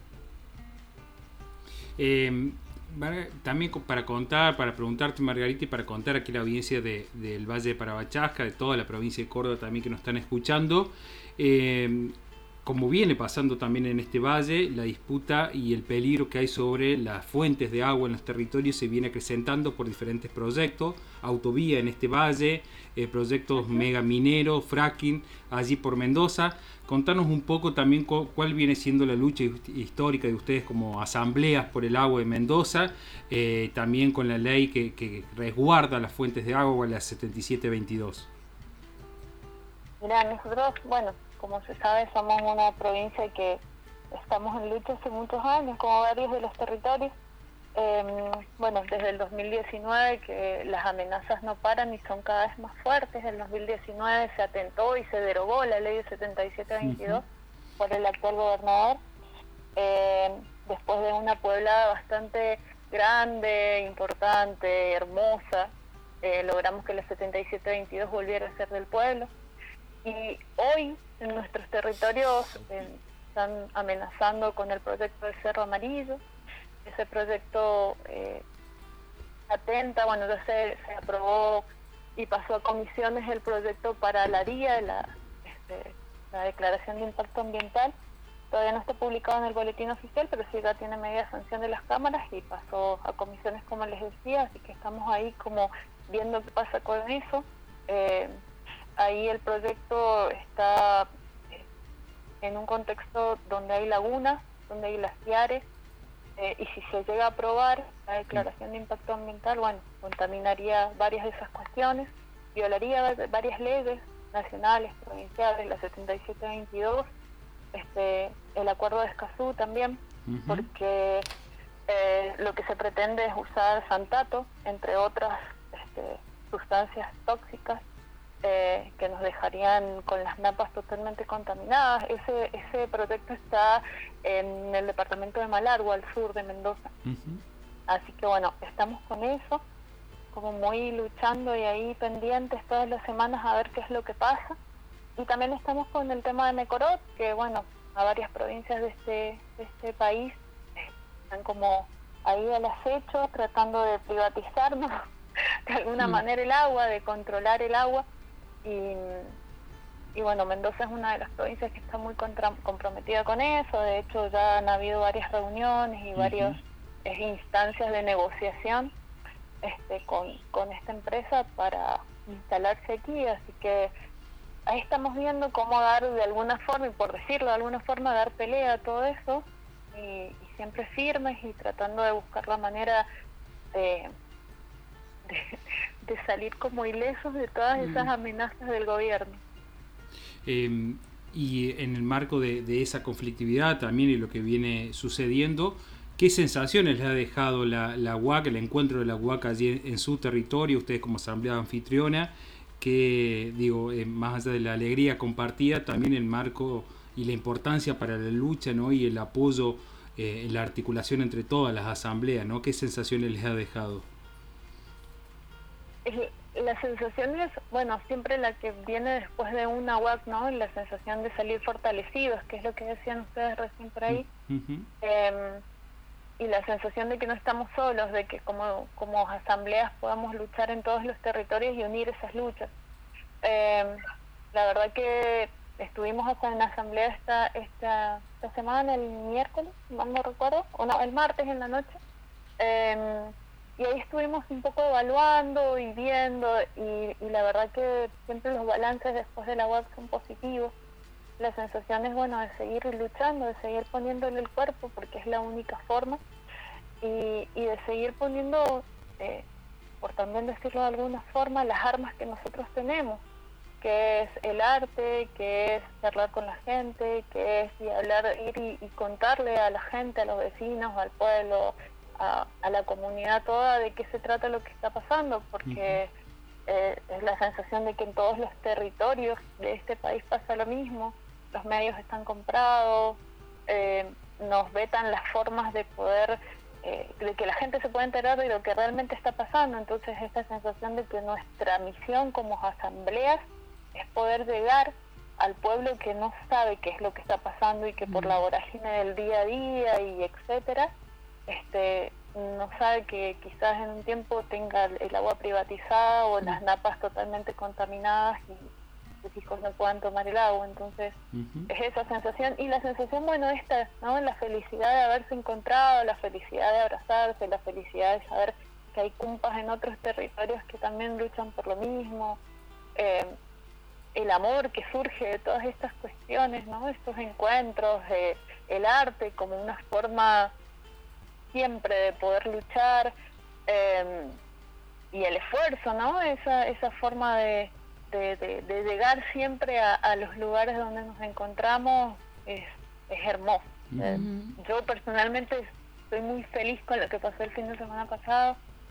Eh... También para contar, para preguntarte, Margarita, y para contar aquí la audiencia de, del Valle de Parabachasca, de toda la provincia de Córdoba también que nos están escuchando, eh, como viene pasando también en este valle, la disputa y el peligro que hay sobre las fuentes de agua en los territorios se viene acrecentando por diferentes proyectos, autovía en este valle, eh, proyectos megamineros, fracking, allí por Mendoza. Contanos un poco también cu- cuál viene siendo la lucha histórica de ustedes como asambleas por el agua de Mendoza, eh, también con la ley que, que resguarda las fuentes de agua, la setenta y siete veintidós. Mirá, nosotros, bueno, como se sabe, somos una provincia que estamos en lucha hace muchos años, como varios de los territorios. Eh, bueno, desde el dos mil diecinueve que las amenazas no paran y son cada vez más fuertes. En el dos mil diecinueve se atentó y se derogó la ley de setenta y siete veintidós uh-huh. por el actual gobernador. Eh, después de una pueblada bastante grande, importante, hermosa, eh, logramos que la setenta y siete veintidós volviera a ser del pueblo. Y hoy en nuestros territorios eh, están amenazando con el proyecto del Cerro Amarillo. Ese proyecto eh, atenta, bueno, ya se, se aprobó y pasó a comisiones el proyecto para la D I A, la, este, la Declaración de Impacto Ambiental. Todavía no está publicado en el boletín oficial, pero sí ya tiene media sanción de las cámaras y pasó a comisiones, como les decía, así que estamos ahí como viendo qué pasa con eso. Eh, ahí el proyecto está en un contexto donde hay lagunas, donde hay glaciares, eh, y si se llega a aprobar la declaración de impacto ambiental, bueno, contaminaría varias de esas cuestiones, violaría varias leyes nacionales, provinciales, la setenta y siete veintidós, este, el acuerdo de Escazú también, uh-huh. porque eh, lo que se pretende es usar santato, entre otras este, sustancias tóxicas, Eh, que nos dejarían con las napas totalmente contaminadas. Ese ese proyecto está en el departamento de Malargüe, al sur de Mendoza. Uh-huh. Así que bueno, estamos con eso, como muy luchando y ahí pendientes todas las semanas a ver qué es lo que pasa. Y también estamos con el tema de Mecorot, que bueno, a varias provincias de este, de este país están como ahí al acecho, tratando de privatizarnos de alguna uh-huh. manera el agua, de controlar el agua. Y, y bueno, Mendoza es una de las provincias que está muy contra, comprometida con eso. De hecho, ya han habido varias reuniones y uh-huh. varias eh, instancias de negociación este, con, con esta empresa para instalarse aquí. Así que ahí estamos viendo cómo dar de alguna forma, y por decirlo de alguna forma, dar pelea a todo eso. Y, y siempre firmes y tratando de buscar la manera de... de de salir como ilesos de todas esas mm. amenazas del gobierno. Eh, y en el marco de, de esa conflictividad también y lo que viene sucediendo, ¿qué sensaciones le ha dejado la, la U A C, el encuentro de la U A C allí en, en su territorio, ustedes como asamblea anfitriona, que digo, eh, más allá de la alegría compartida, también el marco y la importancia para la lucha, ¿no? Y el apoyo eh, en la articulación entre todas las asambleas, ¿no? ¿Qué sensaciones les ha dejado? La sensación es, bueno, siempre la que viene después de una U A C, ¿no? La sensación de salir fortalecidos, que es lo que decían ustedes recién por ahí. Uh-huh. Eh, y la sensación de que no estamos solos, de que como, como asambleas podamos luchar en todos los territorios y unir esas luchas. Eh, la verdad que estuvimos hasta en asamblea esta, esta, esta semana, el miércoles, mal no recuerdo, o no, el martes en la noche. Eh, Y ahí estuvimos un poco evaluando y viendo, y, y la verdad que siempre los balances después de la U A C son positivos. La sensación es, bueno, de seguir luchando, de seguir poniéndole el cuerpo, porque es la única forma, y, y de seguir poniendo, eh, por también decirlo de alguna forma, las armas que nosotros tenemos, que es el arte, que es charlar con la gente, que es y hablar, ir y, y contarle a la gente, a los vecinos, al pueblo, A, a la comunidad toda de qué se trata lo que está pasando, porque uh-huh. eh, es la sensación de que en todos los territorios de este país pasa lo mismo, los medios están comprados, eh, nos vetan las formas de poder, eh, de que la gente se pueda enterar de lo que realmente está pasando. Entonces esta sensación de que nuestra misión como asambleas es poder llegar al pueblo que no sabe qué es lo que está pasando y que uh-huh. por la vorágine del día a día y etcétera, Este, no sabe que quizás en un tiempo tenga el agua privatizada o las napas totalmente contaminadas y sus hijos no puedan tomar el agua. Entonces uh-huh. es esa sensación, y la sensación, bueno, esta, ¿no? La felicidad de haberse encontrado, la felicidad de abrazarse, la felicidad de saber que hay cumpas en otros territorios que también luchan por lo mismo, eh, el amor que surge de todas estas cuestiones, ¿no? Estos encuentros, eh, el arte como una forma siempre de poder luchar, eh, y el esfuerzo, ¿no? Esa, esa forma de, de, de, de llegar siempre a, a los lugares donde nos encontramos es, es hermoso. Uh-huh. Eh, yo personalmente estoy muy feliz con lo que pasó el fin de semana pasado.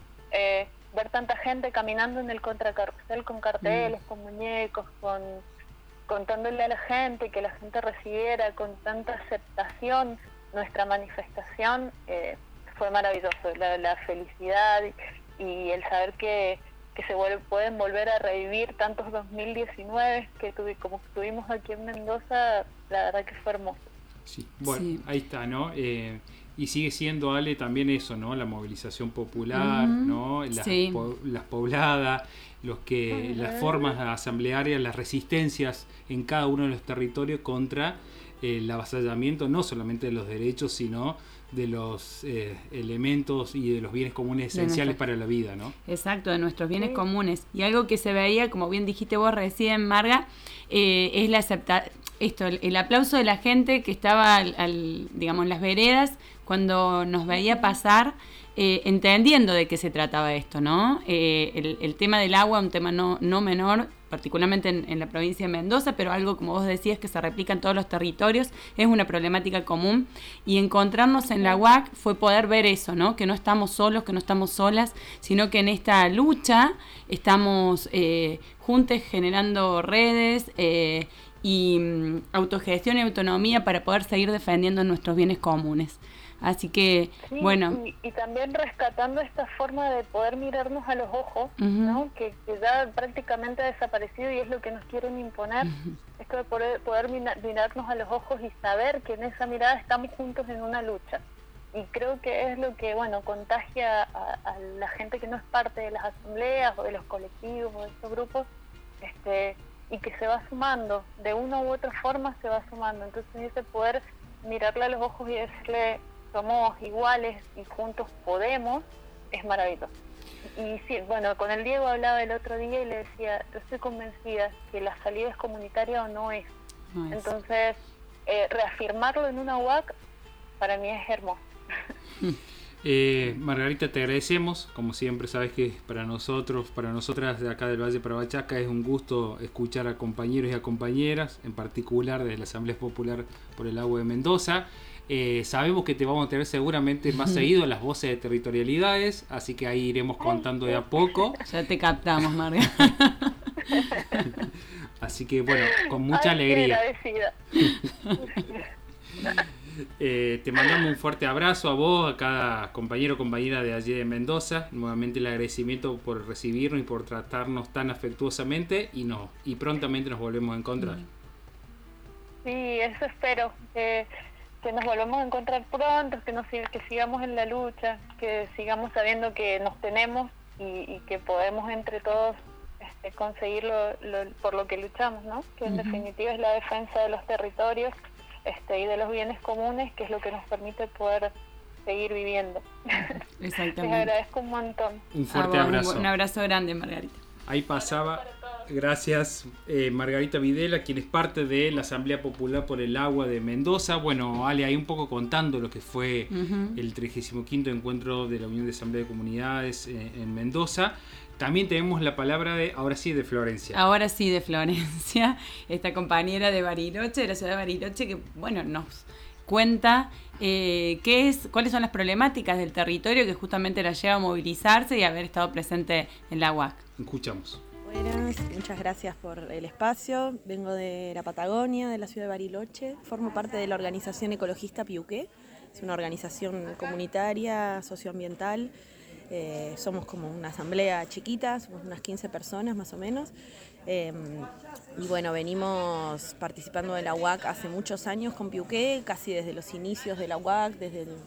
Eh, ver tanta gente caminando en el contracarrusel con carteles, mm. con muñecos, con contándole a la gente, que la gente recibiera con tanta aceptación nuestra manifestación, eh, fue maravilloso. La, la felicidad y, y el saber que, que se vuelve, pueden volver a revivir tantos dos mil diecinueve que tuvi, como tuvimos aquí en Mendoza, la verdad que fue hermoso. Sí, bueno, sí. Ahí está, ¿no? Eh, Y sigue siendo, Ale, también eso, ¿no? La movilización popular, uh-huh. ¿no? Las, sí. po- las pobladas, los que, uh-huh. las formas asamblearias, las resistencias en cada uno de los territorios contra eh, el avasallamiento, no solamente de los derechos, sino de los eh, elementos y de los bienes comunes esenciales nuestro, para la vida, ¿no? Exacto, de nuestros bienes sí. comunes. Y algo que se veía, como bien dijiste vos recién, Marga, eh, es la acepta esto, el, el aplauso de la gente que estaba al, al, digamos, en las veredas cuando nos veía pasar, eh, entendiendo de qué se trataba esto, ¿no? Eh, el, el tema del agua, un tema no, no menor, particularmente en, en la provincia de Mendoza, pero algo, como vos decías, que se replica en todos los territorios, es una problemática común, y encontrarnos en la U A C fue poder ver eso, ¿no? Que no estamos solos, que no estamos solas, sino que en esta lucha estamos eh, juntos generando redes eh, y um, autogestión y autonomía para poder seguir defendiendo nuestros bienes comunes. Así que, sí, bueno. Y, y también rescatando esta forma de poder mirarnos a los ojos, uh-huh. ¿no? Que, que ya prácticamente ha desaparecido y es lo que nos quieren imponer. Uh-huh. Esto de poder, poder mirarnos a los ojos y saber que en esa mirada estamos juntos en una lucha. Y creo que es lo que, bueno, contagia a, a la gente que no es parte de las asambleas o de los colectivos o de estos grupos, este, y que se va sumando, de una u otra forma se va sumando. Entonces ese poder mirarle a los ojos y decirle somos iguales y juntos podemos, es maravilloso. Y sí, bueno, con el Diego hablaba el otro día y le decía, yo estoy convencida que la salida es comunitaria o no es. No es. Entonces, eh, reafirmarlo en una U A C para mí es hermoso. Eh, Margarita, te agradecemos, como siempre, sabes que para nosotros, para nosotras de acá del Valle Parabachaca es un gusto escuchar a compañeros y a compañeras, en particular de la Asamblea Popular por el Agua de Mendoza. Eh, sabemos que te vamos a tener seguramente más seguido las voces de territorialidades, así que ahí iremos contando de a poco. Ya te captamos, Marga. Así que bueno, con mucha Ay, alegría. Eh, te mandamos un fuerte abrazo a vos, a cada compañero o compañera de allí de Mendoza. Nuevamente el agradecimiento por recibirnos y por tratarnos tan afectuosamente, y, no, y prontamente nos volvemos a encontrar. Sí, eso espero, que, que nos volvamos a encontrar pronto, que, nos, que sigamos en la lucha, que sigamos sabiendo que nos tenemos y, y que podemos entre todos este, conseguir lo, lo, por lo que luchamos, ¿no? Que en uh-huh. definitiva es la defensa de los territorios Este, y de los bienes comunes, que es lo que nos permite poder seguir viviendo. Exactamente. Les agradezco un montón. Un fuerte abrazo. Un, un abrazo grande, Margarita. Ahí pasaba, gracias, eh, Margarita Videla, quien es parte de la Asamblea Popular por el Agua de Mendoza. Bueno, Ale, ahí un poco contando lo que fue uh-huh. el trigésimo quinto encuentro de la Unión de Asamblea de Comunidades eh, en Mendoza. También tenemos la palabra de, ahora sí, de Florencia. Ahora sí, de Florencia, esta compañera de Bariloche, de la ciudad de Bariloche, que, bueno, nos cuenta eh, qué es, cuáles son las problemáticas del territorio que justamente la lleva a movilizarse y haber estado presente en la U A C. Escuchamos. Buenas, muchas gracias por el espacio. Vengo de la Patagonia, de la ciudad de Bariloche. Formo parte de la organización ecologista Piuqué. Es una organización comunitaria, socioambiental. Eh, somos como una asamblea chiquita, somos unas quince personas más o menos, eh, y bueno, venimos participando de la U A C hace muchos años con Piuqué, casi desde los inicios de la U A C, desde el,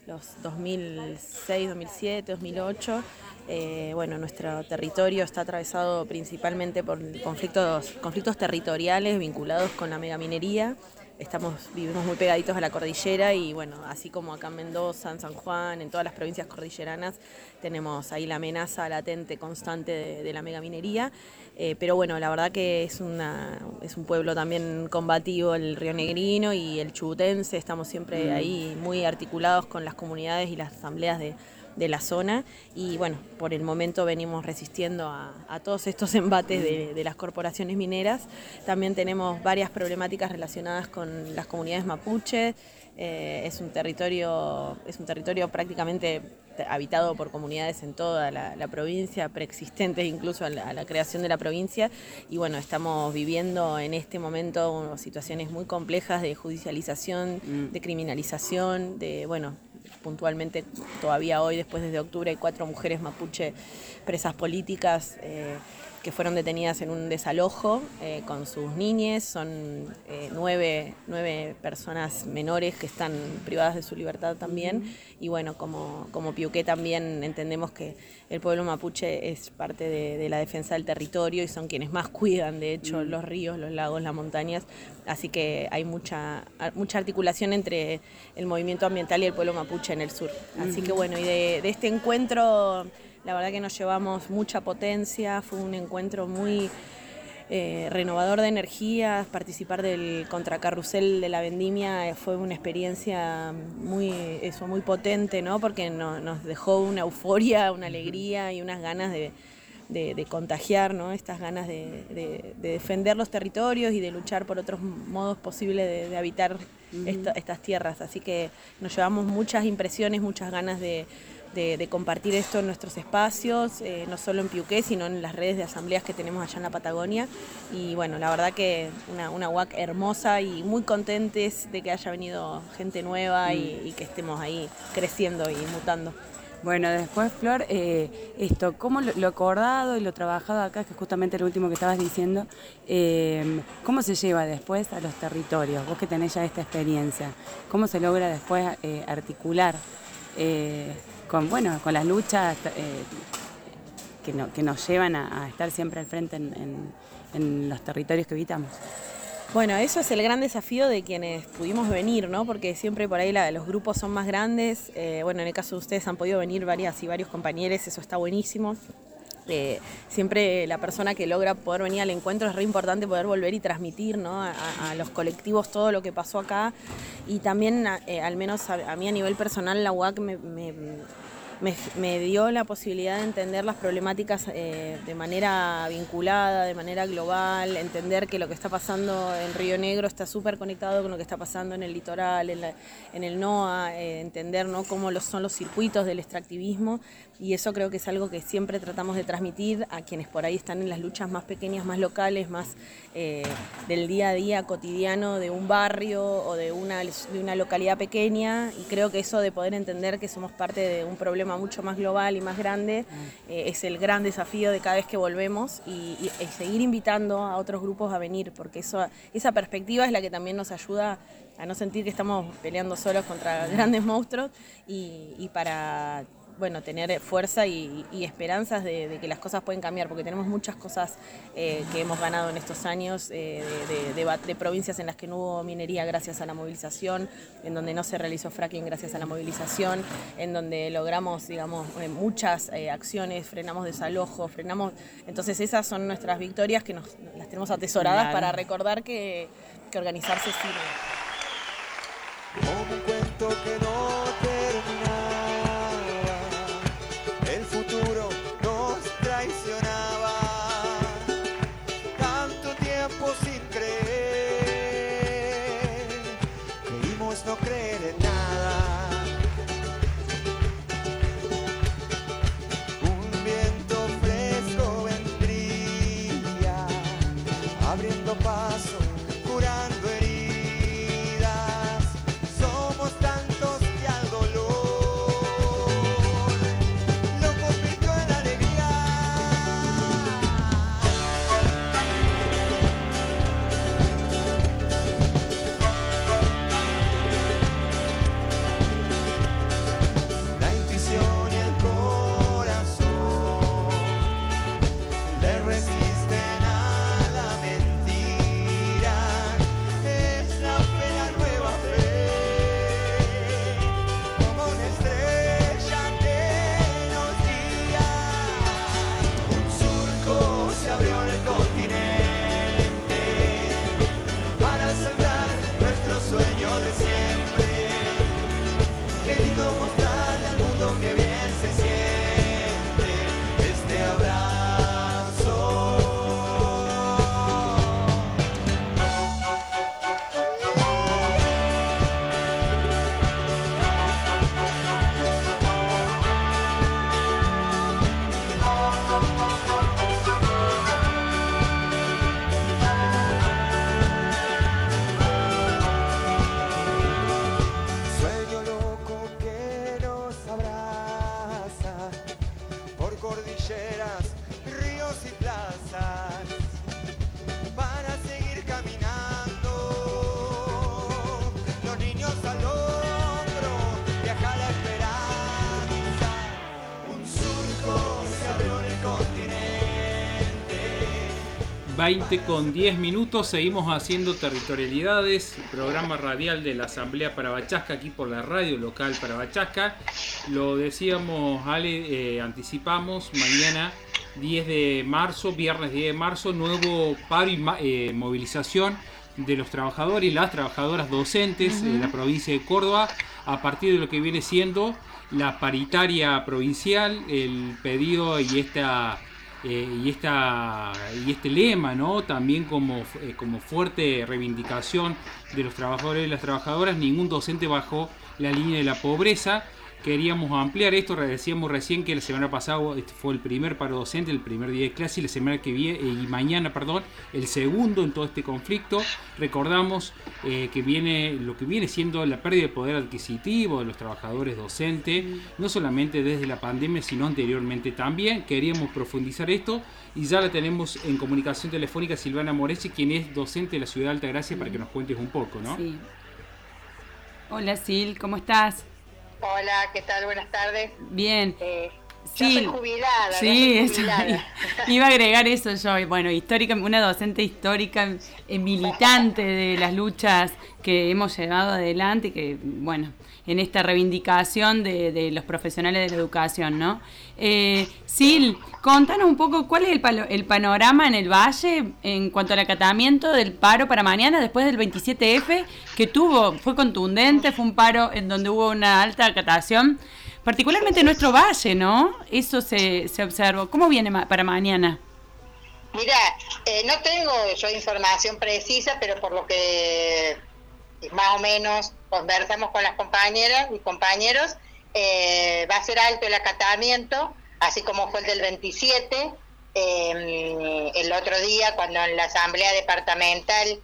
los dos mil seis, dos mil siete, dos mil ocho. Eh, bueno, nuestro territorio está atravesado principalmente por conflictos, conflictos territoriales vinculados con la megaminería. Estamos, vivimos muy pegaditos a la cordillera y bueno, así como acá en Mendoza, en San Juan, en todas las provincias cordilleranas, tenemos ahí la amenaza latente constante de, de la megaminería. Eh, pero bueno, la verdad que es, una, es un pueblo también combativo, el rionegrino y el chubutense. Estamos siempre ahí muy articulados con las comunidades y las asambleas de, de la zona. Y bueno, por el momento venimos resistiendo a, a todos estos embates de, de las corporaciones mineras. También tenemos varias problemáticas relacionadas con las comunidades mapuche. Eh, es un territorio, es un territorio prácticamente habitado por comunidades en toda la, la provincia, preexistentes incluso a la, a la creación de la provincia, y bueno, estamos viviendo en este momento situaciones muy complejas de judicialización, mm. de criminalización, de bueno, puntualmente todavía hoy, después desde octubre, hay cuatro mujeres mapuche presas políticas eh, que fueron detenidas en un desalojo eh, con sus niñes. Son eh, nueve, nueve personas menores que están privadas de su libertad también. Uh-huh. Y bueno, como, como Piuqué también entendemos que el pueblo mapuche es parte de, de la defensa del territorio y son quienes más cuidan, de hecho, uh-huh. los ríos, los lagos, las montañas. Así que hay mucha, mucha articulación entre el movimiento ambiental y el pueblo mapuche en el sur. Así uh-huh. que bueno, y de, de este encuentro, la verdad que nos llevamos mucha potencia, fue un encuentro muy eh, renovador de energías. Participar del contracarrusel de la vendimia fue una experiencia muy, eso, muy potente, ¿no? Porque no, nos dejó una euforia, una alegría y unas ganas de, de, de contagiar, ¿no? Estas ganas de, de, de defender los territorios y de luchar por otros modos posibles de, de habitar uh-huh. esta, estas tierras. Así que nos llevamos muchas impresiones, muchas ganas de De, de compartir esto en nuestros espacios, eh, no solo en Piuqué, sino en las redes de asambleas que tenemos allá en la Patagonia. Y bueno, la verdad que una, una U A C hermosa y muy contentes de que haya venido gente nueva mm. y, y que estemos ahí creciendo y mutando. Bueno, después, Flor, eh, esto, ¿cómo lo, lo acordado y lo trabajado acá, que es justamente lo último que estabas diciendo, eh, cómo se lleva después a los territorios? Vos que tenés ya esta experiencia, ¿cómo se logra después eh, articular eh, con bueno con las luchas eh, que, no, que nos llevan a, a estar siempre al frente en, en, en los territorios que habitamos? Bueno, eso es el gran desafío de quienes pudimos venir, ¿no? Porque siempre por ahí la, los grupos son más grandes. Eh, bueno, en el caso de ustedes han podido venir varias y varios compañeros, eso está buenísimo. Eh, siempre la persona que logra poder venir al encuentro es re importante poder volver y transmitir, ¿no? a, a los colectivos todo lo que pasó acá. Y también, eh, al menos a, a mí a nivel personal, la U A C me, me, me, me dio la posibilidad de entender las problemáticas eh, de manera vinculada, de manera global, entender que lo que está pasando en Río Negro está súper conectado con lo que está pasando en el litoral, en, la, en el NOA, eh, entender, ¿no? cómo los, son los circuitos del extractivismo. Y eso creo que es algo que siempre tratamos de transmitir a quienes por ahí están en las luchas más pequeñas, más locales, más eh, del día a día cotidiano de un barrio o de una, de una localidad pequeña. Y creo que eso de poder entender que somos parte de un problema mucho más global y más grande eh, es el gran desafío de cada vez que volvemos y, y, y seguir invitando a otros grupos a venir, porque eso, esa perspectiva es la que también nos ayuda a no sentir que estamos peleando solos contra grandes monstruos y, y para... bueno, tener fuerza y, y esperanzas de, de que las cosas pueden cambiar, porque tenemos muchas cosas eh, que hemos ganado en estos años, eh, de, de, de, de provincias en las que no hubo minería gracias a la movilización, en donde no se realizó fracking gracias a la movilización, en donde logramos, digamos, eh, muchas eh, acciones, frenamos desalojos, frenamos... Entonces esas son nuestras victorias que nos, las tenemos atesoradas, claro, para recordar que, que organizarse sirve. Como un cuento que no termina. El futuro nos traicionaba, tanto tiempo sin creer, creímos no creer en nada. Un viento fresco vendría, abriendo paso, curando heridas. Somos tantos puedo mostrarle al mundo que bien se siente este abrazo. Sueño loco que nos abraza por cordilleras, ríos y plazas para seguir caminando. Los niños al hombro, viaja la esperanza. Un surco se abrió en el continente. veinte con diez minutos, seguimos haciendo Territorialidades, programa radial de la Asamblea Parabachasca, aquí por la radio local Parabachasca. Lo decíamos, Ale, eh, anticipamos, mañana diez de marzo, viernes diez de marzo, nuevo paro y ma- eh, movilización de los trabajadores y las trabajadoras docentes uh-huh. de la provincia de Córdoba, a partir de lo que viene siendo la paritaria provincial, el pedido y esta... Eh, y esta y este lema, ¿no? También como, eh, como fuerte reivindicación de los trabajadores y las trabajadoras, ningún docente bajo la línea de la pobreza. Queríamos ampliar esto, decíamos recién que la semana pasada este fue el primer paro docente, el primer día de clase, y la semana que viene, eh, y mañana, perdón, el segundo en todo este conflicto. Recordamos eh, que viene lo que viene siendo la pérdida de poder adquisitivo de los trabajadores docentes, no solamente desde la pandemia, sino anteriormente también. Queríamos profundizar esto y ya la tenemos en comunicación telefónica Silvana Moretti, quien es docente de la ciudad de Altagracia, para que nos cuentes un poco, ¿no? Sí. Hola Sil, ¿cómo estás? Hola, ¿qué tal? Buenas tardes. Bien. Eh, Sí, yo soy jubilada. sí, no soy eso, jubilada. iba a agregar eso yo. Bueno, histórica, una docente histórica, eh, militante de las luchas que hemos llevado adelante, que bueno, en esta reivindicación de, de los profesionales de la educación, ¿no? Eh, Sil, contanos un poco cuál es el, palo, el panorama en el Valle en cuanto al acatamiento del paro para mañana después del veintisiete efe, que tuvo, fue contundente, fue un paro en donde hubo una alta acatación. Particularmente en nuestro valle, ¿no? Eso se, se observó. ¿Cómo viene ma- para mañana? Mira, eh, no tengo yo información precisa, pero por lo que más o menos conversamos con las compañeras y compañeros, eh, va a ser alto el acatamiento, así como fue el del veintisiete. Eh, el otro día, cuando en la asamblea departamental...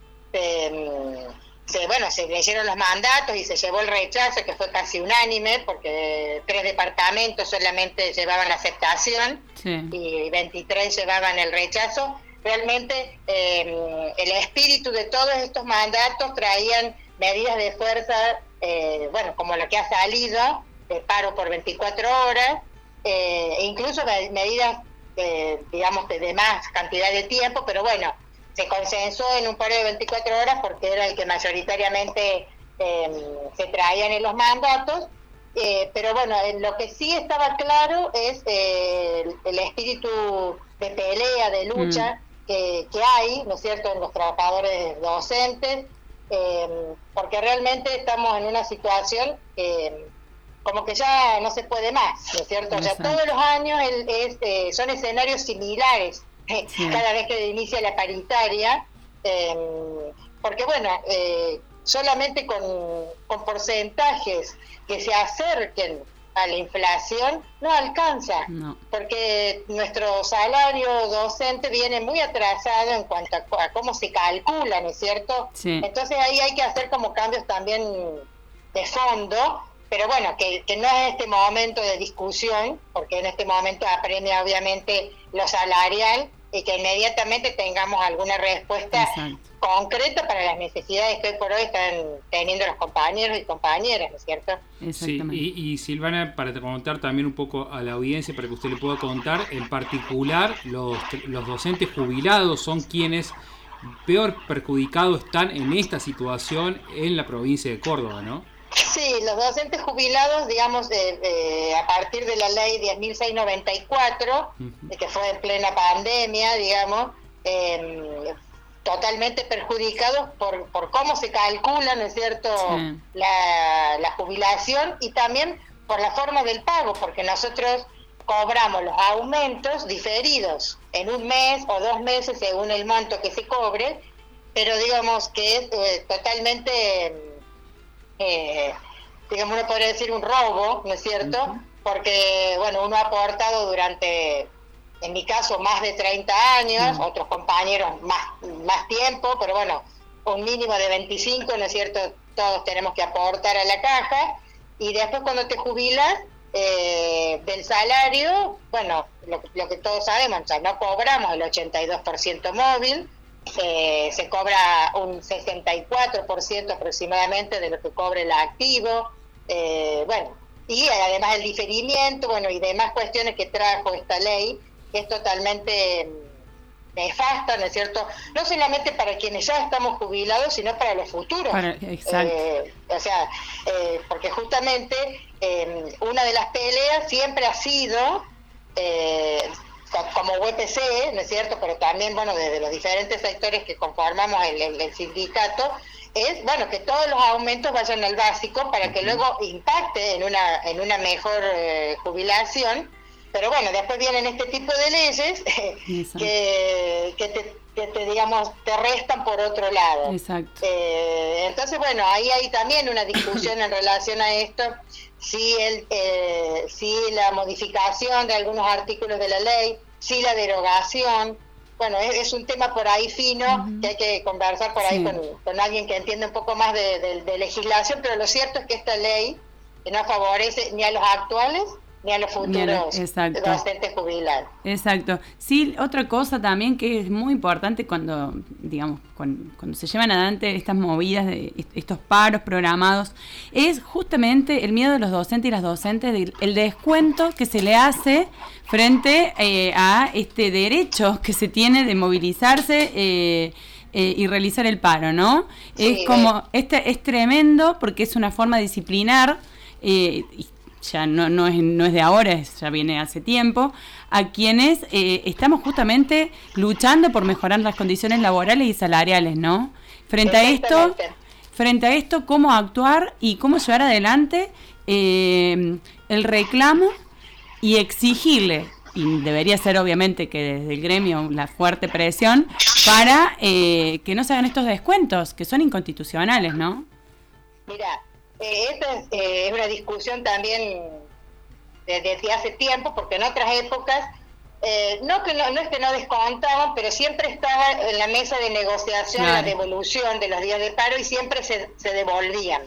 Eh, Se, bueno, se leyeron los mandatos y se llevó el rechazo, que fue casi unánime, porque tres departamentos solamente llevaban la aceptación sí. y veintitrés llevaban el rechazo. Realmente eh, el espíritu de todos estos mandatos traían medidas de fuerza, eh, bueno, como la que ha salido, de paro por veinticuatro horas, eh, e incluso medidas, eh, digamos, de, de más cantidad de tiempo, pero bueno, se consensó en un paro de veinticuatro horas porque era el que mayoritariamente eh, se traían en los mandatos, eh, pero bueno, lo que sí estaba claro es eh, el, el espíritu de pelea, de lucha mm. que, que hay, ¿no es cierto?, en los trabajadores docentes, eh, porque realmente estamos en una situación que como que ya no se puede más, ¿no es cierto? O sea, todos los años el, es, eh, son escenarios similares. Sí. Cada vez que inicia la paritaria, eh, porque bueno, eh, solamente con, con porcentajes que se acerquen a la inflación no alcanza, no. Porque nuestro salario docente viene muy atrasado en cuanto a, a cómo se calcula, ¿no es cierto? Sí. Entonces ahí hay que hacer como cambios también de fondo, pero bueno, que, que no es este momento de discusión, porque en este momento apremia obviamente lo salarial, y que inmediatamente tengamos alguna respuesta Exacto. concreta para las necesidades que hoy por hoy están teniendo los compañeros y compañeras, ¿no es cierto? Sí, y, y Silvana, para contar también un poco a la audiencia, para que usted le pueda contar, en particular, los, los docentes jubilados son quienes peor perjudicados están en esta situación en la provincia de Córdoba, ¿no? Sí, los docentes jubilados, digamos, eh, eh, a partir de la ley diez mil seiscientos noventa y cuatro, uh-huh. que fue en plena pandemia, digamos, eh, totalmente perjudicados por, por cómo se calcula, ¿no es cierto?, sí. la, la jubilación, y también por la forma del pago, porque nosotros cobramos los aumentos diferidos en un mes o dos meses según el monto que se cobre, pero digamos que es eh, totalmente, eh, digamos, uno podría decir un robo, ¿no es cierto? Uh-huh. Porque, bueno, uno ha aportado durante, en mi caso, más de treinta años, uh-huh. otros compañeros más, más tiempo, pero bueno, un mínimo de veinticinco, ¿no es cierto? Todos tenemos que aportar a la caja, y después cuando te jubilas, eh, del salario, bueno, lo, lo que todos sabemos, o sea, no cobramos el ochenta y dos por ciento móvil, eh, se cobra un sesenta y cuatro por ciento aproximadamente de lo que cobre el activo, eh, bueno, y además el diferimiento, bueno, y demás cuestiones que trajo esta ley, que es totalmente nefasta, ¿no es cierto? No solamente para quienes ya estamos jubilados, sino para los futuros. Para, exacto. Eh, o sea, eh, porque justamente eh, una de las peleas siempre ha sido, eh, como U P C, ¿no es cierto? Pero también, bueno, desde los diferentes sectores que conformamos el, el, el sindicato, es, bueno, que todos los aumentos vayan al básico para que luego impacte en una, en una mejor eh, jubilación. Pero bueno, después vienen este tipo de leyes que, que, te, que te, digamos, te restan por otro lado. Exacto. Eh, entonces, bueno, ahí hay también una discusión en relación a esto, si, el, eh, si la modificación de algunos artículos de la ley, si la derogación. Bueno, es, es un tema por ahí fino, uh-huh. que hay que conversar por ahí sí. con, con alguien que entienda un poco más de, de, de legislación, pero lo cierto es que esta ley no favorece ni a los actuales ni a los futuros Exacto. docentes jubilados. Exacto. Sí, otra cosa también que es muy importante cuando, digamos, cuando, cuando se llevan adelante estas movidas, de estos paros programados, es justamente el miedo de los docentes y las docentes, del el descuento que se le hace frente eh, a este derecho que se tiene de movilizarse eh, eh, y realizar el paro, ¿no? Sí, es como, este es tremendo porque es una forma disciplinar, eh, ya no, no, es, no es de ahora, es, ya viene hace tiempo, a quienes eh, estamos justamente luchando por mejorar las condiciones laborales y salariales, ¿no? Frente a esto, frente a esto, cómo actuar y cómo llevar adelante eh, el reclamo y exigirle, y debería ser obviamente que desde el gremio la fuerte presión, para eh, que no se hagan estos descuentos, que son inconstitucionales, ¿no? Mira, Eh, esta es, eh, es una discusión también desde de hace tiempo, porque en otras épocas, eh, no, que no, no es que no descontaban, pero siempre estaba en la mesa de negociación claro. la devolución de los días de paro y siempre se, se devolvían.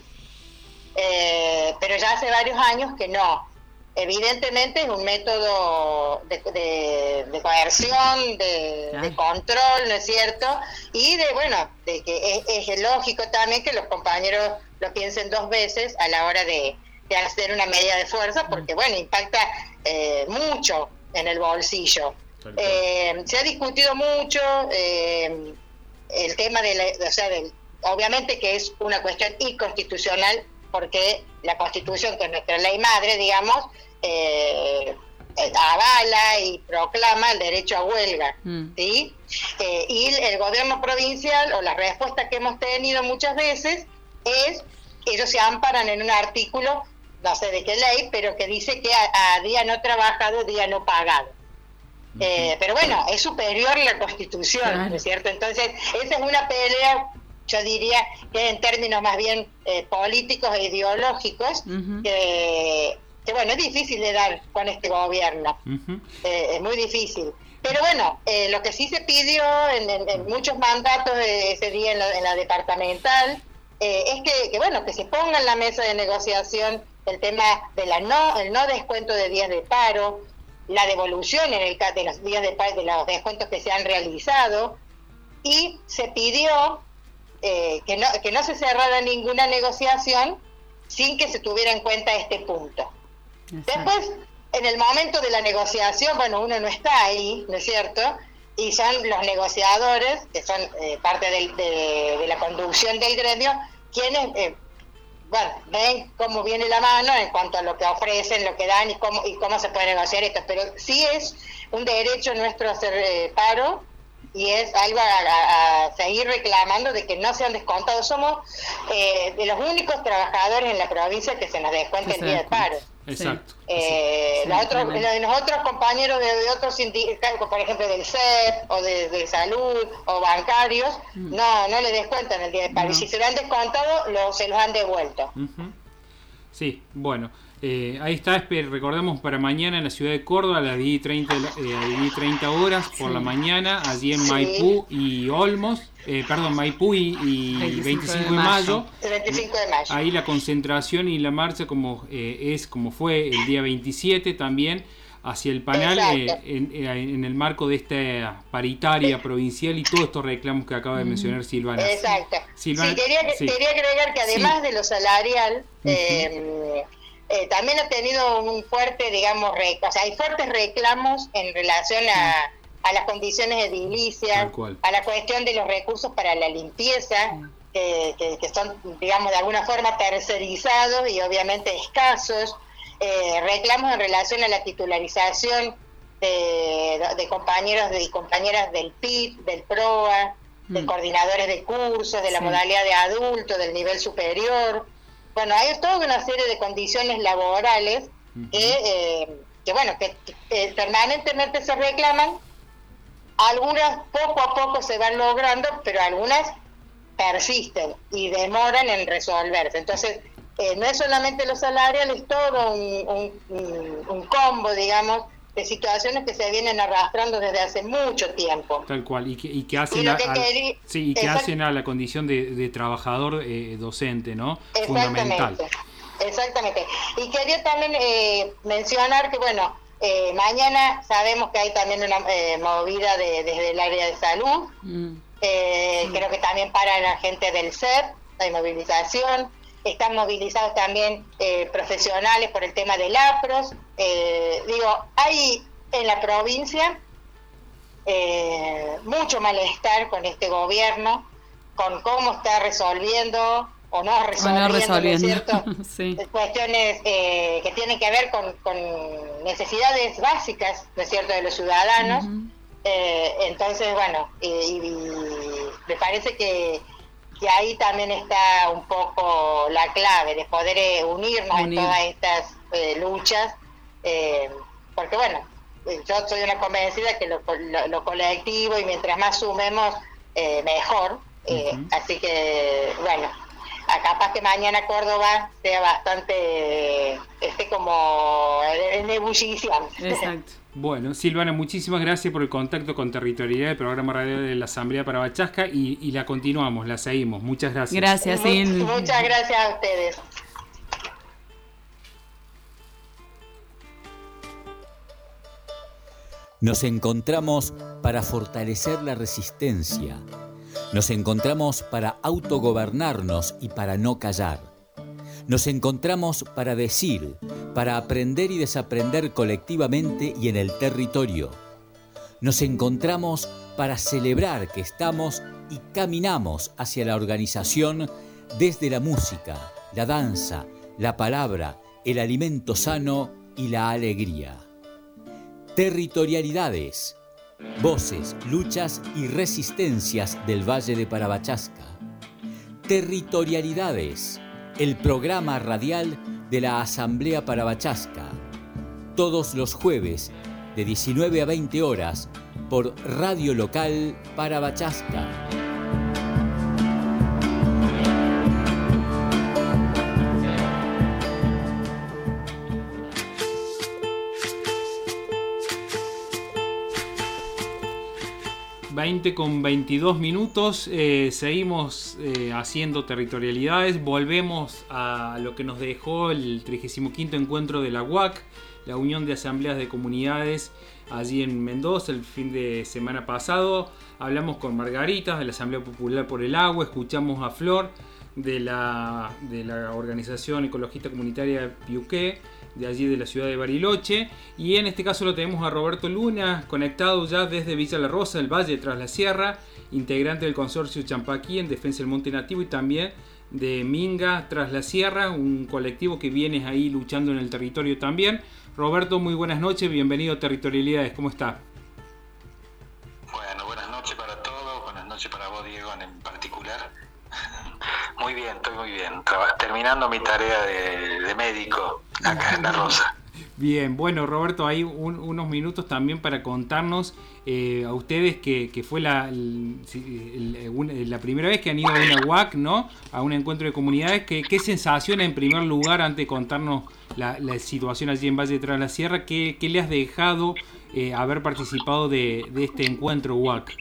Eh, pero ya hace varios años que no. Evidentemente es un método de, de, de coerción, de, claro. de control, ¿no es cierto? Y de, bueno, de que es, es lógico también que los compañeros lo piensen dos veces a la hora de, de hacer una medida de fuerza, porque, bueno, impacta eh, mucho en el bolsillo. Eh, se ha discutido mucho eh, el tema de, la, o sea, del, obviamente que es una cuestión inconstitucional, porque la Constitución, que es nuestra ley madre, digamos, eh, avala y proclama el derecho a huelga, mm. ¿sí? Eh, y el gobierno provincial, o la respuesta que hemos tenido muchas veces, es que ellos se amparan en un artículo, no sé de qué ley, pero que dice que a, a día no trabajado, día no pagado. Mm. Eh, pero bueno, es superior la Constitución, claro. ¿no es cierto? Entonces, esa es una pelea, yo diría que en términos más bien eh, políticos e ideológicos, uh-huh. que, que bueno, es difícil de dar con este gobierno, uh-huh. eh, es muy difícil. Pero bueno, eh, lo que sí se pidió en, en, en muchos mandatos de ese día en la, en la departamental, eh, es que, que bueno, que se ponga en la mesa de negociación el tema de la no, el no descuento de días de paro, la devolución en el de los días de paro, de los descuentos que se han realizado, y se pidió Eh, que no que no se cerrara ninguna negociación sin que se tuviera en cuenta este punto. Exacto. Después, en el momento de la negociación, bueno, uno no está ahí, ¿no es cierto? Y son los negociadores, que son eh, parte del, de, de la conducción del gremio, quienes, eh, bueno, ven cómo viene la mano en cuanto a lo que ofrecen, lo que dan y cómo, y cómo se puede negociar esto. Pero sí es un derecho nuestro hacer eh, paro, y es algo a, a, a seguir reclamando de que no sean descontados. Somos eh, de los únicos trabajadores en la provincia que se nos descuenta el día de paro. Exacto. Eh, Sí, los, otros, tremendo. los otros compañeros de, de otros sindicatos, por ejemplo del C E P o de, de salud o bancarios, Mm. no no le descuentan el día de paro. No. Y si se lo han descontado, lo, se los han devuelto. Ujú. Sí, bueno. Eh, ahí está, espe- recordamos para mañana en la ciudad de Córdoba a las diez y treinta, de la- eh, a las diez y treinta horas por Sí. la mañana, allí en Sí. Maipú y Olmos, eh, perdón, Maipú y, y veinticinco veinticinco de de mayo. mayo. El veinticinco de mayo. Ahí la concentración y la marcha como eh, es como fue el día veintisiete también hacia el panel eh, Exacto. en, eh, en el marco de esta paritaria provincial y todos estos reclamos que acaba de mencionar Silvana. Exacto. Silvana, sí, quería, sí. quería agregar que además Sí. de lo salarial, eh, eh, también ha tenido un fuerte, digamos, re- o sea, hay fuertes reclamos en relación a, a las condiciones edilicias, Tal cual. a la cuestión de los recursos para la limpieza, que, que, que son, digamos, de alguna forma tercerizados y obviamente escasos, eh, reclamos en relación a la titularización de, de compañeros y compañeras del P I B, del PROA, de Mm. coordinadores de cursos, de la Sí. modalidad de adulto, del nivel superior. Bueno, hay toda una serie de condiciones laborales que, eh, que bueno, que, que, eh, permanentemente se reclaman. Algunas poco a poco se van logrando, pero algunas persisten y demoran en resolverse. Entonces, eh, no es solamente lo salarial, es todo un, un, un- un combo, digamos, de situaciones que se vienen arrastrando desde hace mucho tiempo. Tal cual, y que, y que hacen, Y lo a, que al- querí- sí, y que exact- hacen a la condición de, de trabajador eh, docente, ¿no? Fundamental. Exactamente, exactamente. Y quería también eh, mencionar que, bueno, eh, mañana sabemos que hay también una eh, movida de, desde el área de salud. Mm. Eh, Creo que también para la gente del C E P, hay movilización. Están movilizados también eh, profesionales por el tema del APROS. Eh, digo, hay en la provincia eh, mucho malestar con este gobierno, con cómo está resolviendo o no resolviendo, ¿no es resolviendo. cierto? Sí. Cuestiones eh, que tienen que ver con, con necesidades básicas, ¿no es cierto?, de los ciudadanos. Ujú. Eh, entonces, bueno, y, y me parece que, que ahí también está un poco la clave de poder eh, unirnos Unir. en todas estas eh, luchas, eh, porque bueno, eh, yo soy una convencida que lo, lo, lo colectivo y mientras más sumemos, eh, mejor. Eh, Ujú. Así que, bueno, a capaz que mañana Córdoba sea bastante, esté como en ebullición. Exacto. Bueno, Silvana, muchísimas gracias por el contacto con Territorialidad del programa radial de la Asamblea Parabachasca y, y la continuamos, la seguimos. Muchas gracias. Gracias, Mu- Sil. Muchas gracias a ustedes. Nos encontramos para fortalecer la resistencia. Nos encontramos para autogobernarnos y para no callar. Nos encontramos para decir, para aprender y desaprender colectivamente y en el territorio. Nos encontramos para celebrar que estamos y caminamos hacia la organización desde la música, la danza, la palabra, el alimento sano y la alegría. Territorialidades, voces, luchas y resistencias del Valle de Parabachasca. Territorialidades, el programa radial de la Asamblea Parabachasca. Todos los jueves de diecinueve a veinte horas por Radio Local Parabachasca. veinte con veintidós minutos, eh, seguimos eh, haciendo territorialidades, volvemos a lo que nos dejó el trigésimo quinto encuentro de la U A C, la Unión de Asambleas de Comunidades, allí en Mendoza el fin de semana pasado. Hablamos con Margarita de la Asamblea Popular por el Agua, escuchamos a Flor de la, de la Organización Ecologista Comunitaria Piuqué, de allí de la ciudad de Bariloche, y en este caso lo tenemos a Roberto Luna conectado ya desde Villa La Rosa, el Valle tras la Sierra, integrante del consorcio Champaquí en defensa del monte nativo y también de Minga tras la Sierra, un colectivo que viene ahí luchando en el territorio también. Roberto, muy buenas noches, bienvenido a Territorialidades, ¿cómo está? Bueno, buenas noches para todos, buenas noches para vos, Diego, en particular. Muy bien, estoy muy bien. Traba- terminando mi tarea de, de médico acá en La Rosa. Bien, bueno, Roberto, hay un, unos minutos también para contarnos eh, a ustedes que, que fue la, el, el, una, la primera vez que han ido a una U A C, ¿no? A un encuentro de comunidades. ¿Qué, qué sensación en primer lugar, antes de contarnos la, la situación allí en Valle de Tras la Sierra, qué, qué le has dejado eh, haber participado de, de este encuentro U A C?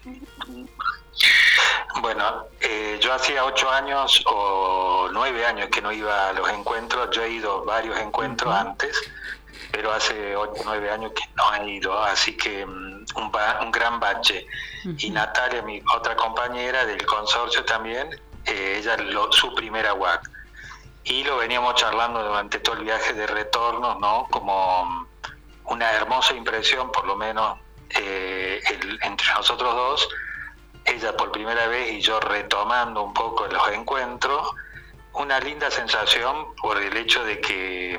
Bueno, eh, yo hacía ocho años o nueve años que no iba a los encuentros. Yo he ido a varios encuentros antes, pero hace ocho o nueve años que no he ido, así que um, un, ba- un gran bache. Uh-huh. Y Natalia, mi otra compañera del consorcio también, eh, ella lo, su primera U A C. Y lo veníamos charlando durante todo el viaje de retorno, ¿no? Como una hermosa impresión, por lo menos eh, el, entre nosotros dos, ella por primera vez y yo retomando un poco los encuentros, una linda sensación por el hecho de que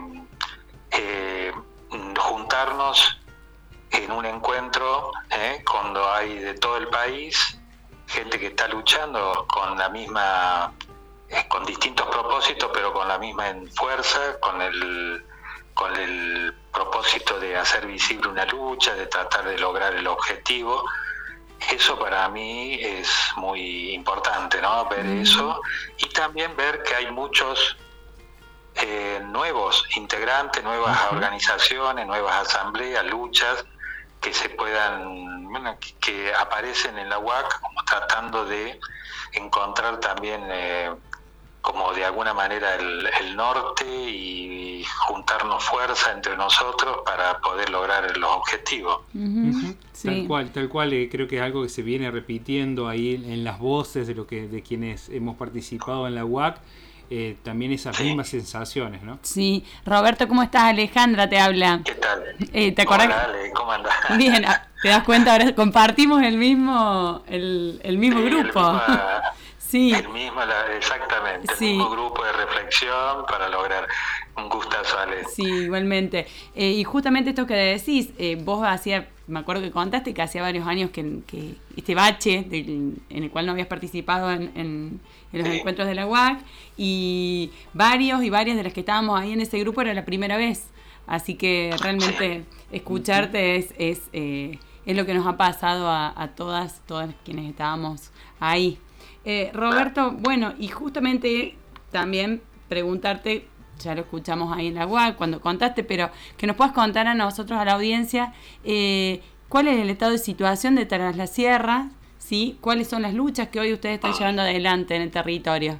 eh, juntarnos en un encuentro eh, cuando hay de todo el país gente que está luchando con la misma, eh, con distintos propósitos, pero con la misma fuerza, con el con el propósito de hacer visible una lucha, de tratar de lograr el objetivo. Eso para mí es muy importante, ¿no? Ver mm. eso, y también ver que hay muchos eh, nuevos integrantes, nuevas uh-huh. organizaciones, nuevas asambleas, luchas que se puedan, bueno, que, que aparecen en la U A C, como tratando de encontrar también eh, como de alguna manera el, el norte y juntarnos fuerza entre nosotros para poder lograr los objetivos. Uh-huh. Uh-huh. Sí. Tal cual, tal cual, eh, creo que es algo que se viene repitiendo ahí en, en las voces de lo que de quienes hemos participado en la U A C, eh, también esas sí. mismas sensaciones, ¿no? Sí. Roberto, ¿cómo estás? Alejandra te habla. ¿Qué tal? Eh, ¿te acordás? Hola, Ale, ¿cómo andás? Bien, ¿te das cuenta? Ahora compartimos el mismo el, el mismo sí, grupo. El misma... Sí. El mismo, exactamente, el sí. mismo grupo de reflexión para lograr un gustazo, Ale. Sí, igualmente. Eh, y justamente esto que decís, eh, vos hacía, me acuerdo que contaste que hacía varios años que, que este bache del, en el cual no habías participado en, en, en los sí. encuentros de la U A C, y varios y varias de las que estábamos ahí en ese grupo era la primera vez. Así que realmente sí. escucharte es, es, eh, es lo que nos ha pasado a, a todas, todas quienes estábamos ahí. Eh, Roberto, bueno, y justamente también preguntarte, ya lo escuchamos ahí en la U A C cuando contaste, pero que nos puedas contar a nosotros, a la audiencia, eh, cuál es el estado de situación de Tras la Sierra, ¿sí? ¿Cuáles son las luchas que hoy ustedes están llevando adelante en el territorio?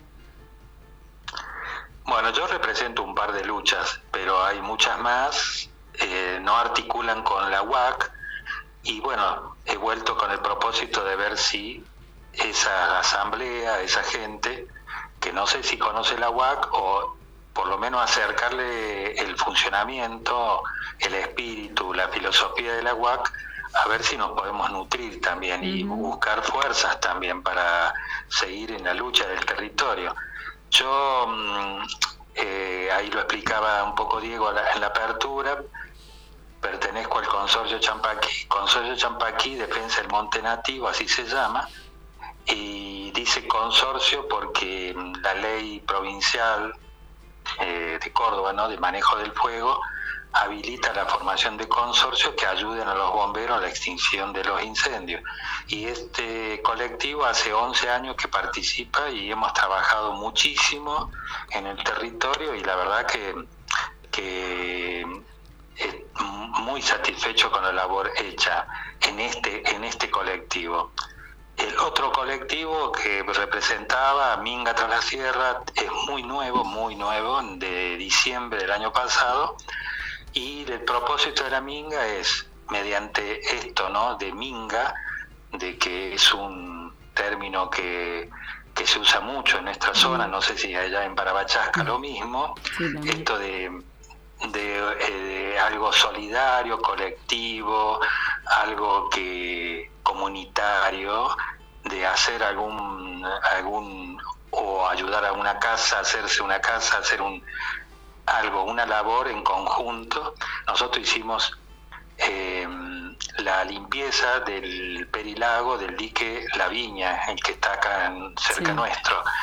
Bueno, yo represento un par de luchas, pero hay muchas más, eh, no articulan con la U A C, y bueno, he vuelto con el propósito de ver si esa asamblea, esa gente que no sé si conoce la U A C, o por lo menos acercarle el funcionamiento, el espíritu, la filosofía de la U A C, a ver si nos podemos nutrir también uh-huh. y buscar fuerzas también para seguir en la lucha del territorio. Yo, eh, ahí lo explicaba un poco Diego en la apertura, pertenezco al Consorcio Champaquí. Consorcio Champaquí, Defensa del Monte Nativo, así se llama, y dice consorcio porque la ley provincial eh, de Córdoba, ¿no?, de manejo del fuego, habilita la formación de consorcios que ayuden a los bomberos a la extinción de los incendios. Y este colectivo hace once años que participa y hemos trabajado muchísimo en el territorio, y la verdad que, que es muy satisfecho con la labor hecha en este, en este colectivo. El otro colectivo que representaba, Minga Tras la Sierra, es muy nuevo, muy nuevo, de diciembre del año pasado, y el propósito de la Minga es, mediante esto, ¿no?, de Minga, de que es un término que, que se usa mucho en nuestra zona, no sé si allá en Parabachasca lo mismo, esto de, de, de algo solidario, colectivo, algo que comunitario, de hacer algún algún o ayudar a una casa, hacerse una casa, hacer un algo, una labor en conjunto. Nosotros hicimos eh, la limpieza del perilago, del dique La Viña, el que está acá en, cerca sí. nuestro,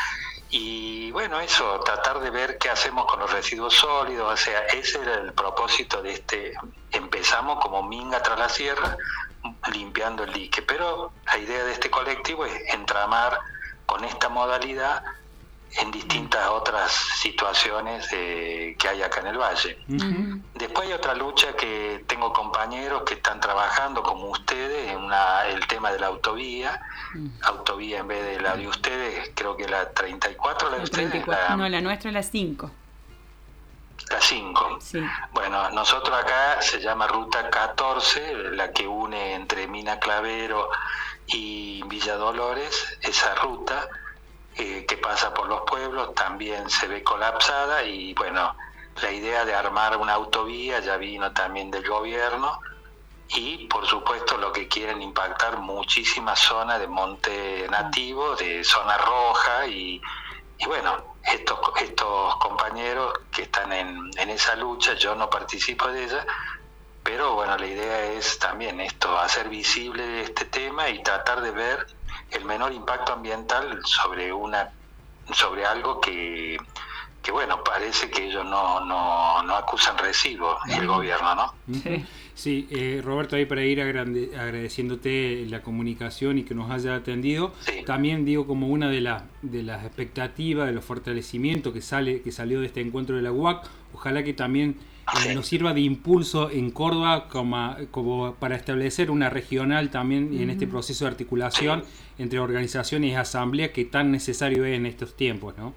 Y bueno, eso, tratar de ver qué hacemos con los residuos sólidos, o sea, ese era el propósito de este, empezamos como Minga tras la sierra, limpiando el dique, pero la idea de este colectivo es entramar con esta modalidad en distintas otras situaciones eh, que hay acá en el valle. Uh-huh. Después hay otra lucha que tengo compañeros que están trabajando como ustedes en una, el tema de la autovía, uh-huh. autovía en vez de la de ustedes, creo que la treinta y cuatro, la de ustedes. La, no, la nuestra es la cinco. La cinco. Sí. Bueno, nosotros acá se llama Ruta catorce, la que une entre Mina Clavero y Villa Dolores, esa ruta eh, que pasa por los pueblos también se ve colapsada y bueno, la idea de armar una autovía ya vino también del gobierno y por supuesto lo que quieren impactar muchísimas zonas de monte nativo, de zona roja y, y bueno, estos estos compañeros que están en, en esa lucha, yo no participo de ella, pero bueno, la idea es también esto, hacer visible este tema y tratar de ver el menor impacto ambiental sobre una sobre algo que, que bueno, parece que ellos no, no, no acusan recibo, el gobierno, ¿no? Sí, sí eh, Roberto, ahí para ir agrande, agradeciéndote la comunicación y que nos haya atendido, sí. También digo como una de, la, de las expectativas, de los fortalecimientos que sale que salió de este encuentro de la U A C, ojalá que también eh, nos sirva de impulso en Córdoba como, como para establecer una regional también uh-huh. en este proceso de articulación sí. entre organizaciones y asambleas que tan necesario es en estos tiempos, ¿no?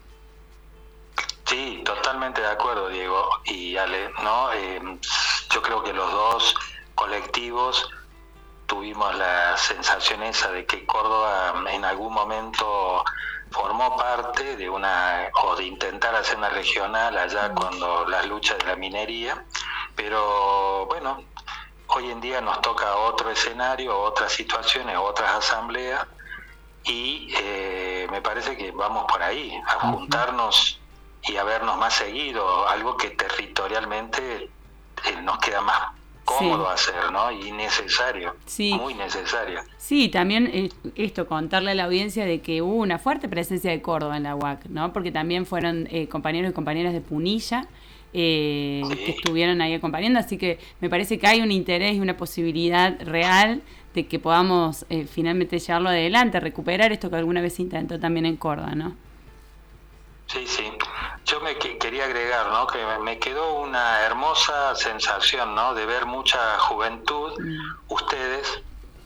Sí, totalmente de acuerdo, Diego y Ale, ¿no? Eh, yo creo que los dos colectivos tuvimos la sensación esa de que Córdoba en algún momento formó parte de una, o de intentar hacer una regional allá cuando las luchas de la minería, pero bueno, hoy en día nos toca otro escenario, otras situaciones, otras asambleas y eh, me parece que vamos por ahí, a juntarnos y a vernos más seguido, algo que territorialmente eh, nos queda más cómodo sí. hacer, ¿no? Y necesario, sí. muy necesario. Sí, también eh, esto, contarle a la audiencia de que hubo una fuerte presencia de Córdoba en la U A C, ¿no? Porque también fueron eh, compañeros y compañeras de Punilla eh, sí. que estuvieron ahí acompañando, así que me parece que hay un interés y una posibilidad real de que podamos eh, finalmente llevarlo adelante, recuperar esto que alguna vez se intentó también en Córdoba, ¿no? Sí, sí. Yo me que, quería agregar, ¿no? Que me, me quedó una hermosa sensación, ¿no? De ver mucha juventud, mm. ustedes,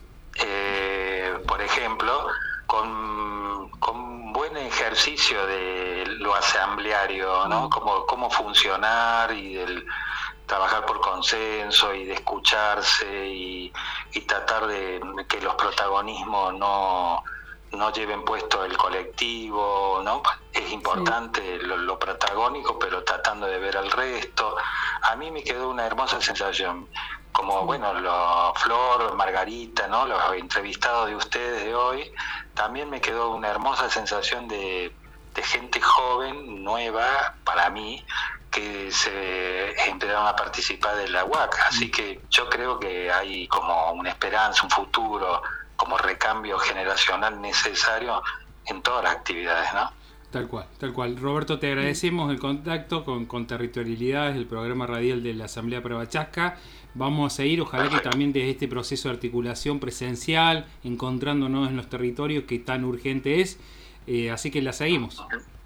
eh, por ejemplo, con, con buen ejercicio de lo asambleario, ¿no? Mm. Cómo, cómo funcionar y del trabajar por consenso y de escucharse y, y tratar de que los protagonismos no... no lleven puesto el colectivo, ¿no? Es importante sí. lo, lo protagónico, pero tratando de ver al resto. A mí me quedó una hermosa sensación, como, sí. bueno, lo, Flor, Margarita, ¿no? Los entrevistados de ustedes de hoy, también me quedó una hermosa sensación de, de gente joven, nueva, para mí, que se empezaron a participar de la U A C. Así que yo creo que hay como una esperanza, un futuro, como recambio generacional necesario en todas las actividades, ¿no? Tal cual, tal cual. Roberto, te agradecemos el contacto con, con Territorialidades, el programa radial de la Asamblea Pravachasca. Vamos a seguir, ojalá Perfecto. Que también desde este proceso de articulación presencial, encontrándonos en los territorios que tan urgente es, eh, así que la seguimos.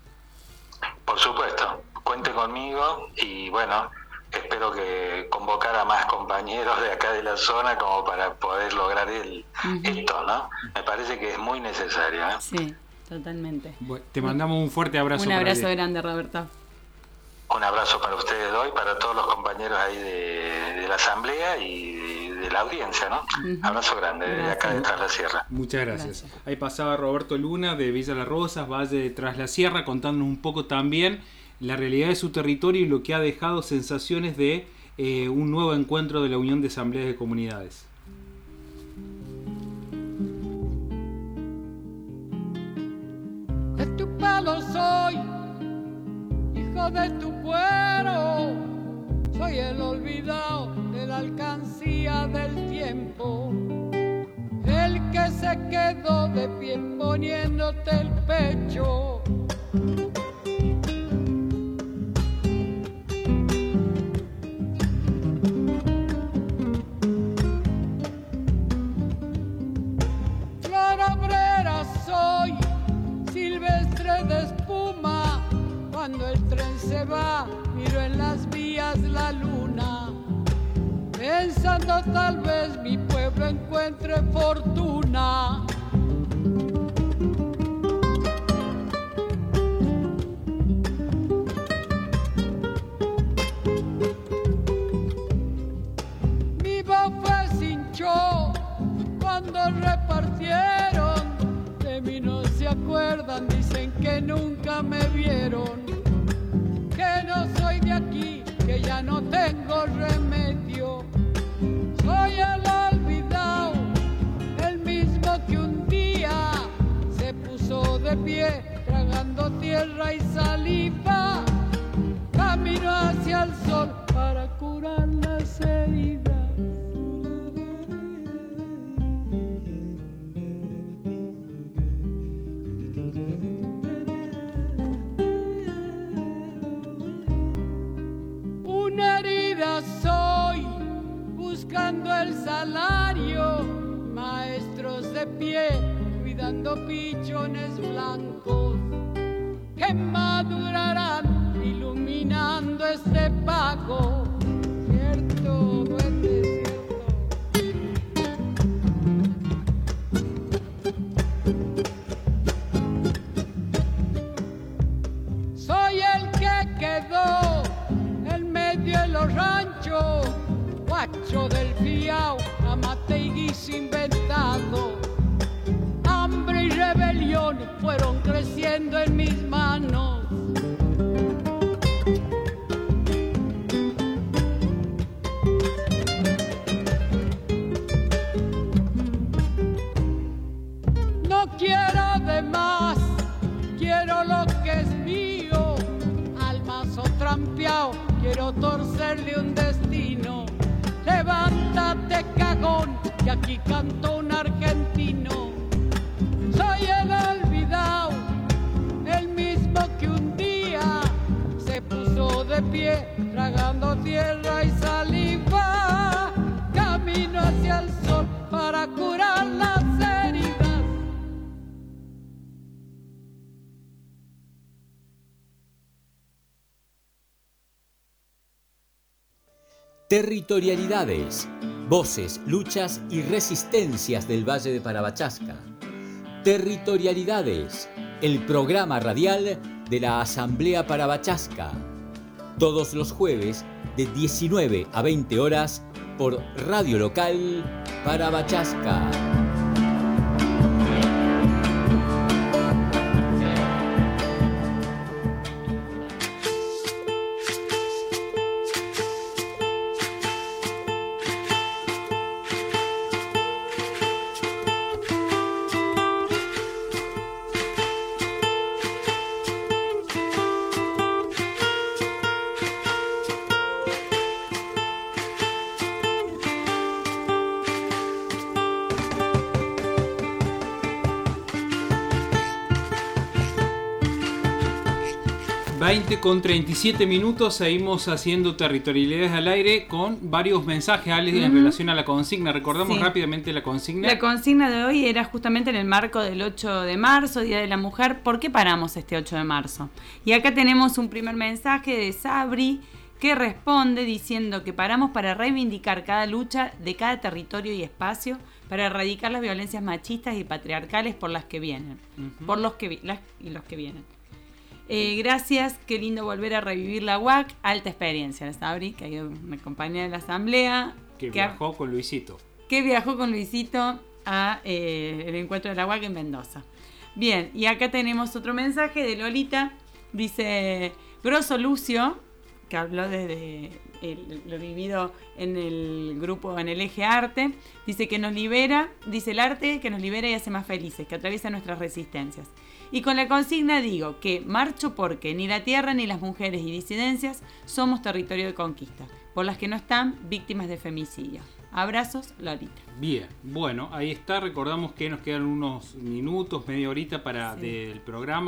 Por supuesto, cuente conmigo y bueno, espero que convocar a más compañeros de acá de la zona como para poder lograr el, uh-huh. esto, ¿no? Me parece que es muy necesario, ¿eh? Sí, totalmente. Bueno, te mandamos un fuerte abrazo. Un abrazo para grande, Roberto. Un abrazo para ustedes hoy, para todos los compañeros ahí de, de la asamblea y de, de la audiencia, ¿no? Uh-huh. Abrazo grande desde acá de Tras la Sierra. Muchas gracias. gracias. Ahí pasaba Roberto Luna de Villa Las Rosas, Valle de Tras la Sierra, contándonos un poco también la realidad de su territorio y lo que ha dejado sensaciones de eh, un nuevo encuentro de la Unión de Asambleas de Comunidades. De tu palo soy, hijo de tu cuero, soy el olvidado de la alcancía del tiempo, el que se quedó de pie poniéndote el pecho. Flor obrera soy, silvestre de espuma. Cuando el tren se va, miro en las vías la luna, pensando tal vez mi pueblo encuentre fortuna. Mi bofe se hinchó cuando repartieron, de mí no se acuerdan, dicen que nunca me vieron, que no soy de aquí, que ya no tengo remedio. Soy el olvidado, el mismo que un día se puso de pie, tragando tierra y saliva. Camino hacia el sol para curar las heridas. Una herida soy, buscando el salario, maestros de pie, cuidando pichones blancos, que madurarán iluminando este pago. Cierto, duende, cierto. Soy el que quedó en medio de los ranchos, guacho del fiao, amate y guiso inventado. Hambre y rebelión fueron creciendo en mis manos. No quiero de más, quiero lo que es mío. Al mazo trampeado quiero torcerle un destino. Levántate, cagón, que aquí cantó un argentino. Soy el olvidado, el mismo que un día se puso de pie, tragando tierra y saliva. Camino hacia el sol para curar las heridas. Territorialidades, voces, luchas y resistencias del Valle de Parabachasca. Territorialidades, el programa radial de la Asamblea Parabachasca. Todos los jueves de diecinueve a veinte horas por Radio Local Parabachasca. veinte con treinta y siete minutos, seguimos haciendo territorialidades al aire con varios mensajes, Ale, uh-huh. en relación a la consigna. Recordamos sí. rápidamente la consigna. La consigna de hoy era justamente en el marco del ocho de marzo, Día de la Mujer. ¿Por qué paramos este ocho de marzo? Y acá tenemos un primer mensaje de Sabri que responde diciendo que paramos para reivindicar cada lucha de cada territorio y espacio, para erradicar las violencias machistas y patriarcales por las que vienen, uh-huh. por los que las, y los que vienen. Eh, gracias, qué lindo volver a revivir la U A C, alta experiencia, Sabri, que hay una compañía de la asamblea. Que, que viajó ha, con Luisito. Que viajó con Luisito a eh, el encuentro de la U A C en Mendoza. Bien, y acá tenemos otro mensaje de Lolita, dice, grosso Lucio, que habló desde el, lo vivido en el grupo, en el eje arte, dice que nos libera, dice el arte que nos libera y hace más felices, que atraviesa nuestras resistencias. Y con la consigna digo que marcho porque ni la tierra ni las mujeres y disidencias somos territorio de conquista, por las que no están víctimas de femicidio. Abrazos, Lolita. Bien, bueno, ahí está. Recordamos que nos quedan unos minutos, media horita para sí. del programa.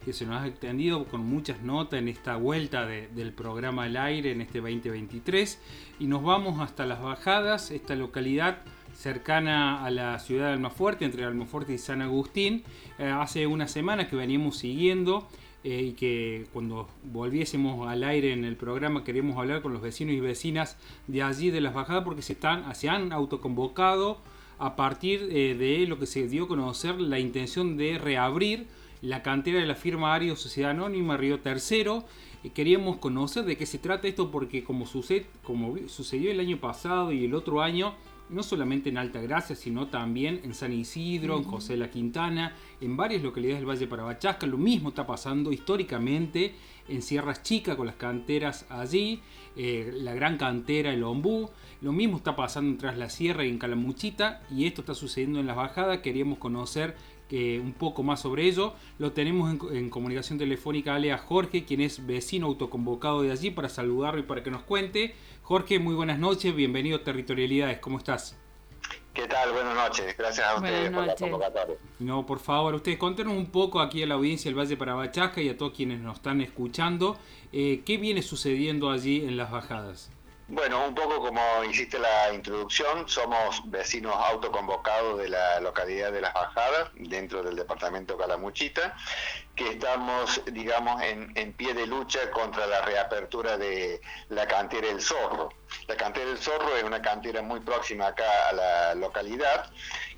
que se nos ha extendido con muchas notas en esta vuelta de, del programa al aire en este veinte veintitrés, y nos vamos hasta Las Bajadas, esta localidad cercana a la ciudad de Almafuerte, entre Almafuerte y San Agustín. Eh, hace una semana que veníamos siguiendo eh, y que cuando volviésemos al aire en el programa queremos hablar con los vecinos y vecinas de allí de Las Bajadas, porque se, están, se han autoconvocado a partir eh, de lo que se dio a conocer la intención de reabrir la cantera de la firma Ario Sociedad Anónima Río Tercero. Eh, queríamos conocer de qué se trata esto, porque como, sucede, como sucedió el año pasado y el otro año, no solamente en Altagracia, sino también en San Isidro, uh-huh. en José de la Quintana, en varias localidades del Valle Parabachasca. Lo mismo está pasando históricamente en Sierras Chicas con las canteras allí, eh, la gran cantera El Ombú. Lo mismo está pasando en Tras la Sierra y en Calamuchita, y esto está sucediendo en Las Bajadas. Queríamos conocer eh, un poco más sobre ello. Lo tenemos en, en comunicación telefónica a Jorge, quien es vecino autoconvocado de allí, para saludarlo y para que nos cuente. Jorge, muy buenas noches, bienvenido a Territorialidades, ¿cómo estás? ¿Qué tal? Buenas noches, gracias a ustedes por la convocatoria. No, por favor, ustedes contenos un poco aquí a la audiencia del Valle Parabachasca y a todos quienes nos están escuchando, eh, ¿qué viene sucediendo allí en Las Bajadas? Bueno, un poco como hiciste la introducción, somos vecinos autoconvocados de la localidad de Las Bajadas, dentro del departamento Calamuchita, que estamos, digamos, en, en pie de lucha contra la reapertura de la cantera El Zorro. La cantera El Zorro es una cantera muy próxima acá a la localidad,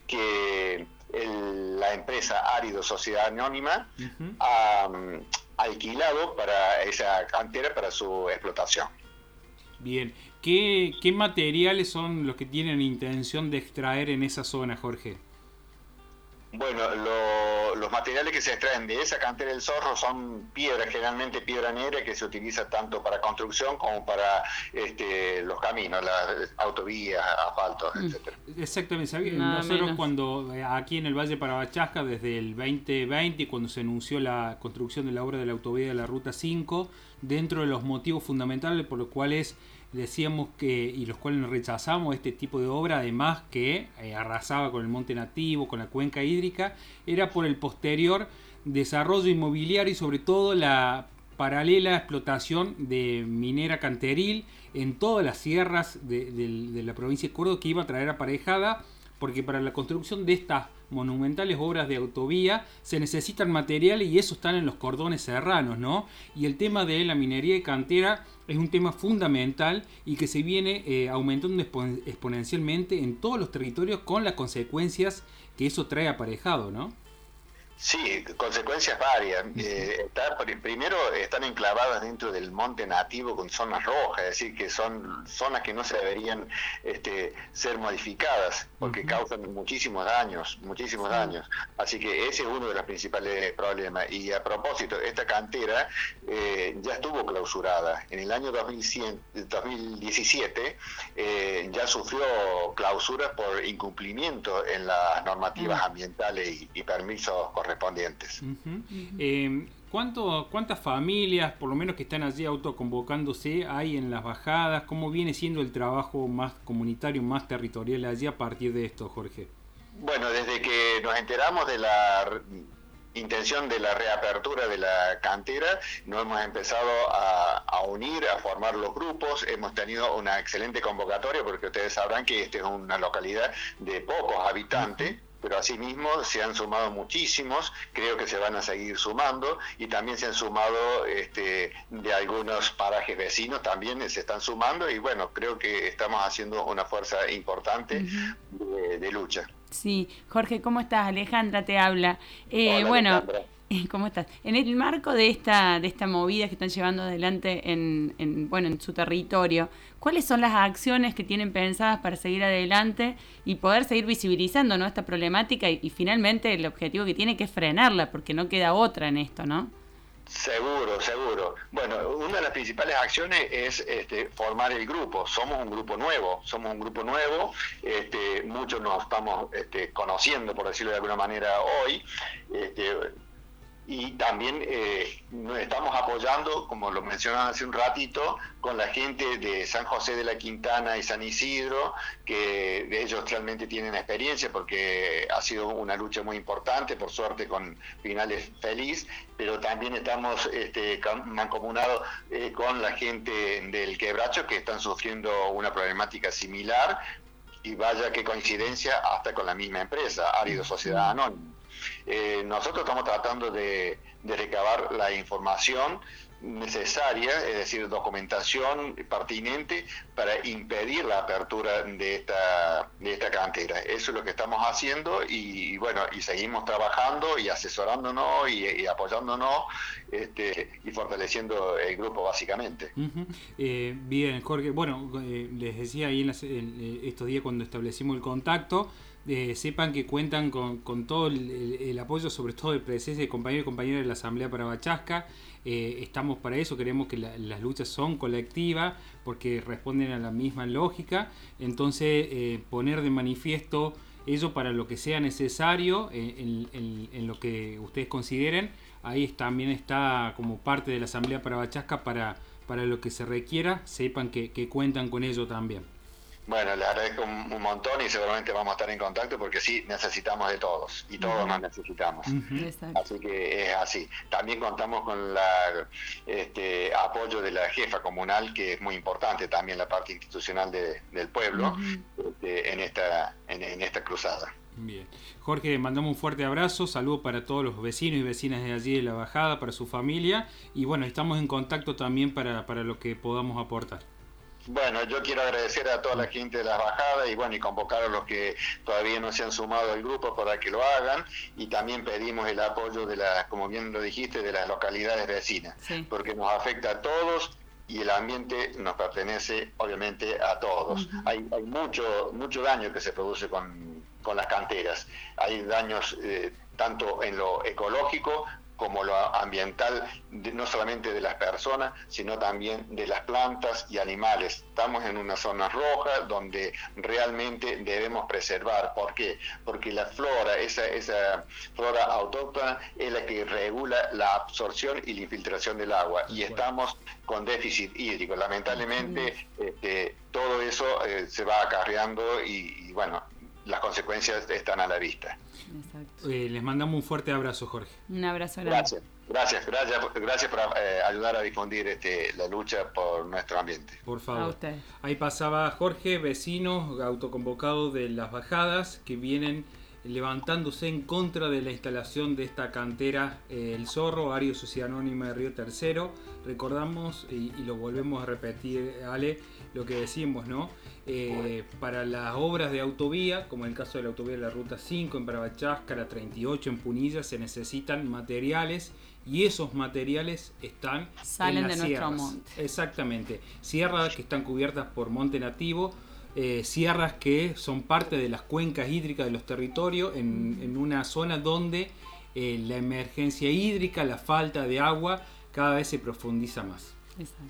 que el, la empresa Árido Sociedad Anónima uh-huh. ha um, alquilado para esa cantera para su explotación. Bien, ¿Qué, ¿qué materiales son los que tienen intención de extraer en esa zona, Jorge? Bueno, lo, los materiales que se extraen de esa cantera del Zorro son piedra, generalmente piedra negra, que se utiliza tanto para construcción como para este, los caminos, las autovías, asfaltos, mm. etcétera. Exactamente, ¿sabía? Nosotros menos. Cuando aquí en el Valle Parabachasca, desde el veinte veinte, cuando se anunció la construcción de la obra de la autovía de la Ruta cinco, dentro de los motivos fundamentales por los cuales decíamos que, y los cuales rechazamos este tipo de obra, además que eh, arrasaba con el monte nativo, con la cuenca hídrica, era por el posterior desarrollo inmobiliario y sobre todo la paralela explotación de minera canteril en todas las sierras de, de, de la provincia de Córdoba, que iba a traer aparejada, porque para la construcción de estas monumentales obras de autovía se necesitan materiales y eso están en los cordones serranos, ¿no? Y el tema de la minería y cantera es un tema fundamental y que se viene eh, aumentando expo- exponencialmente en todos los territorios, con las consecuencias que eso trae aparejado, ¿no? Sí, consecuencias varias. Eh, está, primero, están enclavadas dentro del monte nativo con zonas rojas, es decir, que son zonas que no se deberían este, ser modificadas porque uh-huh. causan muchísimos daños, muchísimos sí. daños. Así que ese es uno de los principales problemas. Y a propósito, esta cantera eh, ya estuvo clausurada. En el año dos mil diecisiete eh, ya sufrió clausura por incumplimiento en las normativas uh-huh. ambientales y, y permisos correspondientes. Uh-huh. Uh-huh. Eh, ¿cuánto, ¿Cuántas familias, por lo menos que están allí autoconvocándose, hay en Las Bajadas? ¿Cómo viene siendo el trabajo más comunitario, más territorial allí a partir de esto, Jorge? Bueno, desde que nos enteramos de la intención de la reapertura de la cantera, nos hemos empezado a, a unir, a formar los grupos. Hemos tenido una excelente convocatoria, porque ustedes sabrán que esta es una localidad de pocos habitantes, uh-huh. pero asimismo se han sumado muchísimos, creo que se van a seguir sumando, y también se han sumado este, de algunos parajes vecinos, también se están sumando, y bueno, creo que estamos haciendo una fuerza importante uh-huh. de, de lucha. Sí, Jorge, ¿cómo estás? Alejandra te habla. Eh, Hola, bueno, Alejandra. ¿Cómo estás? En el marco de esta de esta movida que están llevando adelante en, en bueno en su territorio, ¿cuáles son las acciones que tienen pensadas para seguir adelante y poder seguir visibilizando, ¿no?, esta problemática y, y finalmente el objetivo que tiene, que es frenarla, porque no queda otra en esto, ¿no? Seguro, seguro. Bueno, una de las principales acciones es este, formar el grupo. Somos un grupo nuevo, somos un grupo nuevo, este, muchos nos estamos este, conociendo, por decirlo de alguna manera, hoy. Este, y también eh, nos estamos apoyando, como lo mencionaba hace un ratito, con la gente de San José de la Quintana y San Isidro, que de ellos realmente tienen experiencia porque ha sido una lucha muy importante, por suerte con finales feliz, pero también estamos este, mancomunados eh, con la gente del Quebracho, que están sufriendo una problemática similar, y vaya qué coincidencia, hasta con la misma empresa, Árido Sociedad Anónima. Eh, nosotros estamos tratando de, de recabar la información necesaria, es decir, documentación pertinente para impedir la apertura de esta de esta cantera. Eso es lo que estamos haciendo y, y bueno, y seguimos trabajando y asesorándonos y, y apoyándonos este, y fortaleciendo el grupo básicamente. Uh-huh. Eh, bien, Jorge, bueno, eh, les decía ahí en, las, en estos días cuando establecimos el contacto, Eh, sepan que cuentan con, con todo el, el, el apoyo, sobre todo de presencia de compañeros y compañeras de la Asamblea Parabachasca. Eh, estamos para eso, creemos que la, las luchas son colectivas porque responden a la misma lógica. Entonces, eh, poner de manifiesto ello para lo que sea necesario, eh, en, en, en lo que ustedes consideren. Ahí también está como parte de la Asamblea Parabachasca para, para lo que se requiera. Sepan que, que cuentan con ello también. Bueno, les agradezco un, un montón y seguramente vamos a estar en contacto porque sí, necesitamos de todos y todos uh-huh. nos necesitamos. Uh-huh. Así que es así. También contamos con el este, apoyo de la jefa comunal, que es muy importante también la parte institucional de, del pueblo uh-huh. este, en, esta, en, en esta cruzada. Bien. Jorge, mandamos un fuerte abrazo, saludo para todos los vecinos y vecinas de allí de la Bajada, para su familia y bueno, estamos en contacto también para, para lo que podamos aportar. Bueno, yo quiero agradecer a toda la gente de las bajadas y bueno, y convocar a los que todavía no se han sumado al grupo para que lo hagan, y también pedimos el apoyo de las, como bien lo dijiste, de las localidades vecinas, sí. porque nos afecta a todos y el ambiente nos pertenece obviamente a todos. Uh-huh. Hay, hay mucho, mucho daño que se produce con, con las canteras. Hay daños eh, tanto en lo ecológico como lo ambiental, de, no solamente de las personas, sino también de las plantas y animales. Estamos en una zona roja donde realmente debemos preservar. ¿Por qué? Porque la flora, esa, esa flora autóctona, es la que regula la absorción y la infiltración del agua. Y estamos con déficit hídrico. Lamentablemente, este, todo eso eh, se va acarreando y, y bueno, las consecuencias están a la vista. Exacto. Eh, les mandamos un fuerte abrazo, Jorge. Un abrazo grande. Gracias, gracias, gracias, gracias por eh, ayudar a difundir este, la lucha por nuestro ambiente. Por favor. A usted. Ahí pasaba Jorge, vecino autoconvocado de las bajadas que vienen levantándose en contra de la instalación de esta cantera eh, El Zorro, Árido Sociedad Anónima de Río Tercero. Recordamos y, y lo volvemos a repetir, Ale, lo que decimos, ¿no? Eh, para las obras de autovía, como en el caso de la autovía de la Ruta cinco en Parabachasca, la treinta y ocho en Punilla, se necesitan materiales y esos materiales están salen en las de sierras. Nuestro monte. Exactamente, sierras que están cubiertas por monte nativo, eh, sierras que son parte de las cuencas hídricas de los territorios en, en una zona donde eh, la emergencia hídrica, la falta de agua cada vez se profundiza más. Exacto.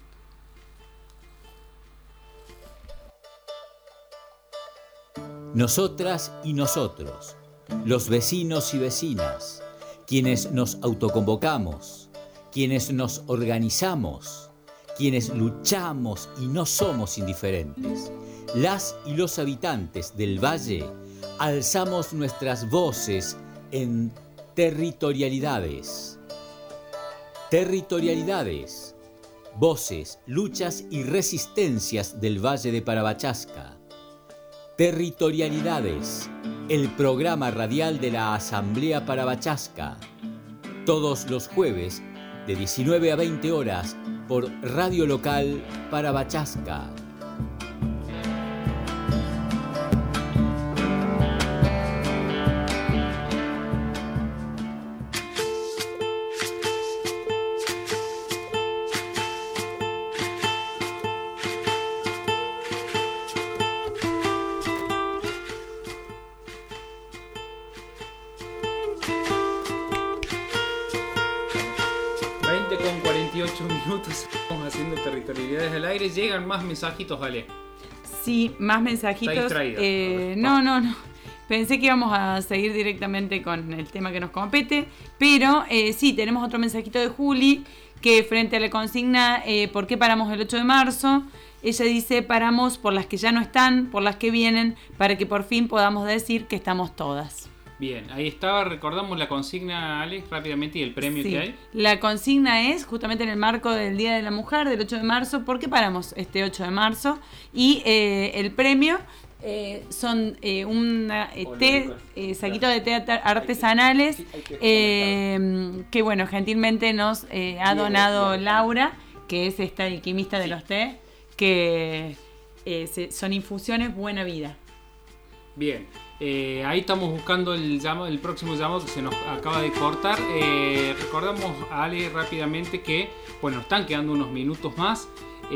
Nosotras y nosotros, los vecinos y vecinas, quienes nos autoconvocamos, quienes nos organizamos, quienes luchamos y no somos indiferentes, las y los habitantes del valle, alzamos nuestras voces en territorialidades. Territorialidades, voces, luchas y resistencias del Valle de Parabachasca. Territorialidades, el programa radial de la Asamblea Parabachasca. Todos los jueves, de diecinueve a veinte horas, por Radio Local Parabachasca. Minutos estamos haciendo territorialidades al aire. Llegan más mensajitos, Ale. Sí, más mensajitos. Está distraída. Eh, no, no, no. Pensé que íbamos a seguir directamente con el tema que nos compete, pero eh, sí, tenemos otro mensajito de Juli, que frente a la consigna eh, ¿por qué paramos el ocho de marzo? Ella dice, paramos por las que ya no están, por las que vienen, para que por fin podamos decir que estamos todas. Bien, ahí estaba, recordamos la consigna, Alex, rápidamente, y el premio Sí. que hay. La consigna es justamente en el marco del Día de la Mujer, del ocho de marzo, ¿por qué paramos este ocho de marzo? Y eh, el premio eh, son eh, un eh, té, eh, saquito de té artesanales eh, que, bueno, gentilmente nos eh, ha donado Laura, que es esta alquimista de los té, que eh, se, son infusiones Buena Vida. Bien, eh, ahí estamos buscando el, llamo, el próximo llamado que se nos acaba de cortar. Eh, recordamos a Ale rápidamente que, bueno, están quedando unos minutos más.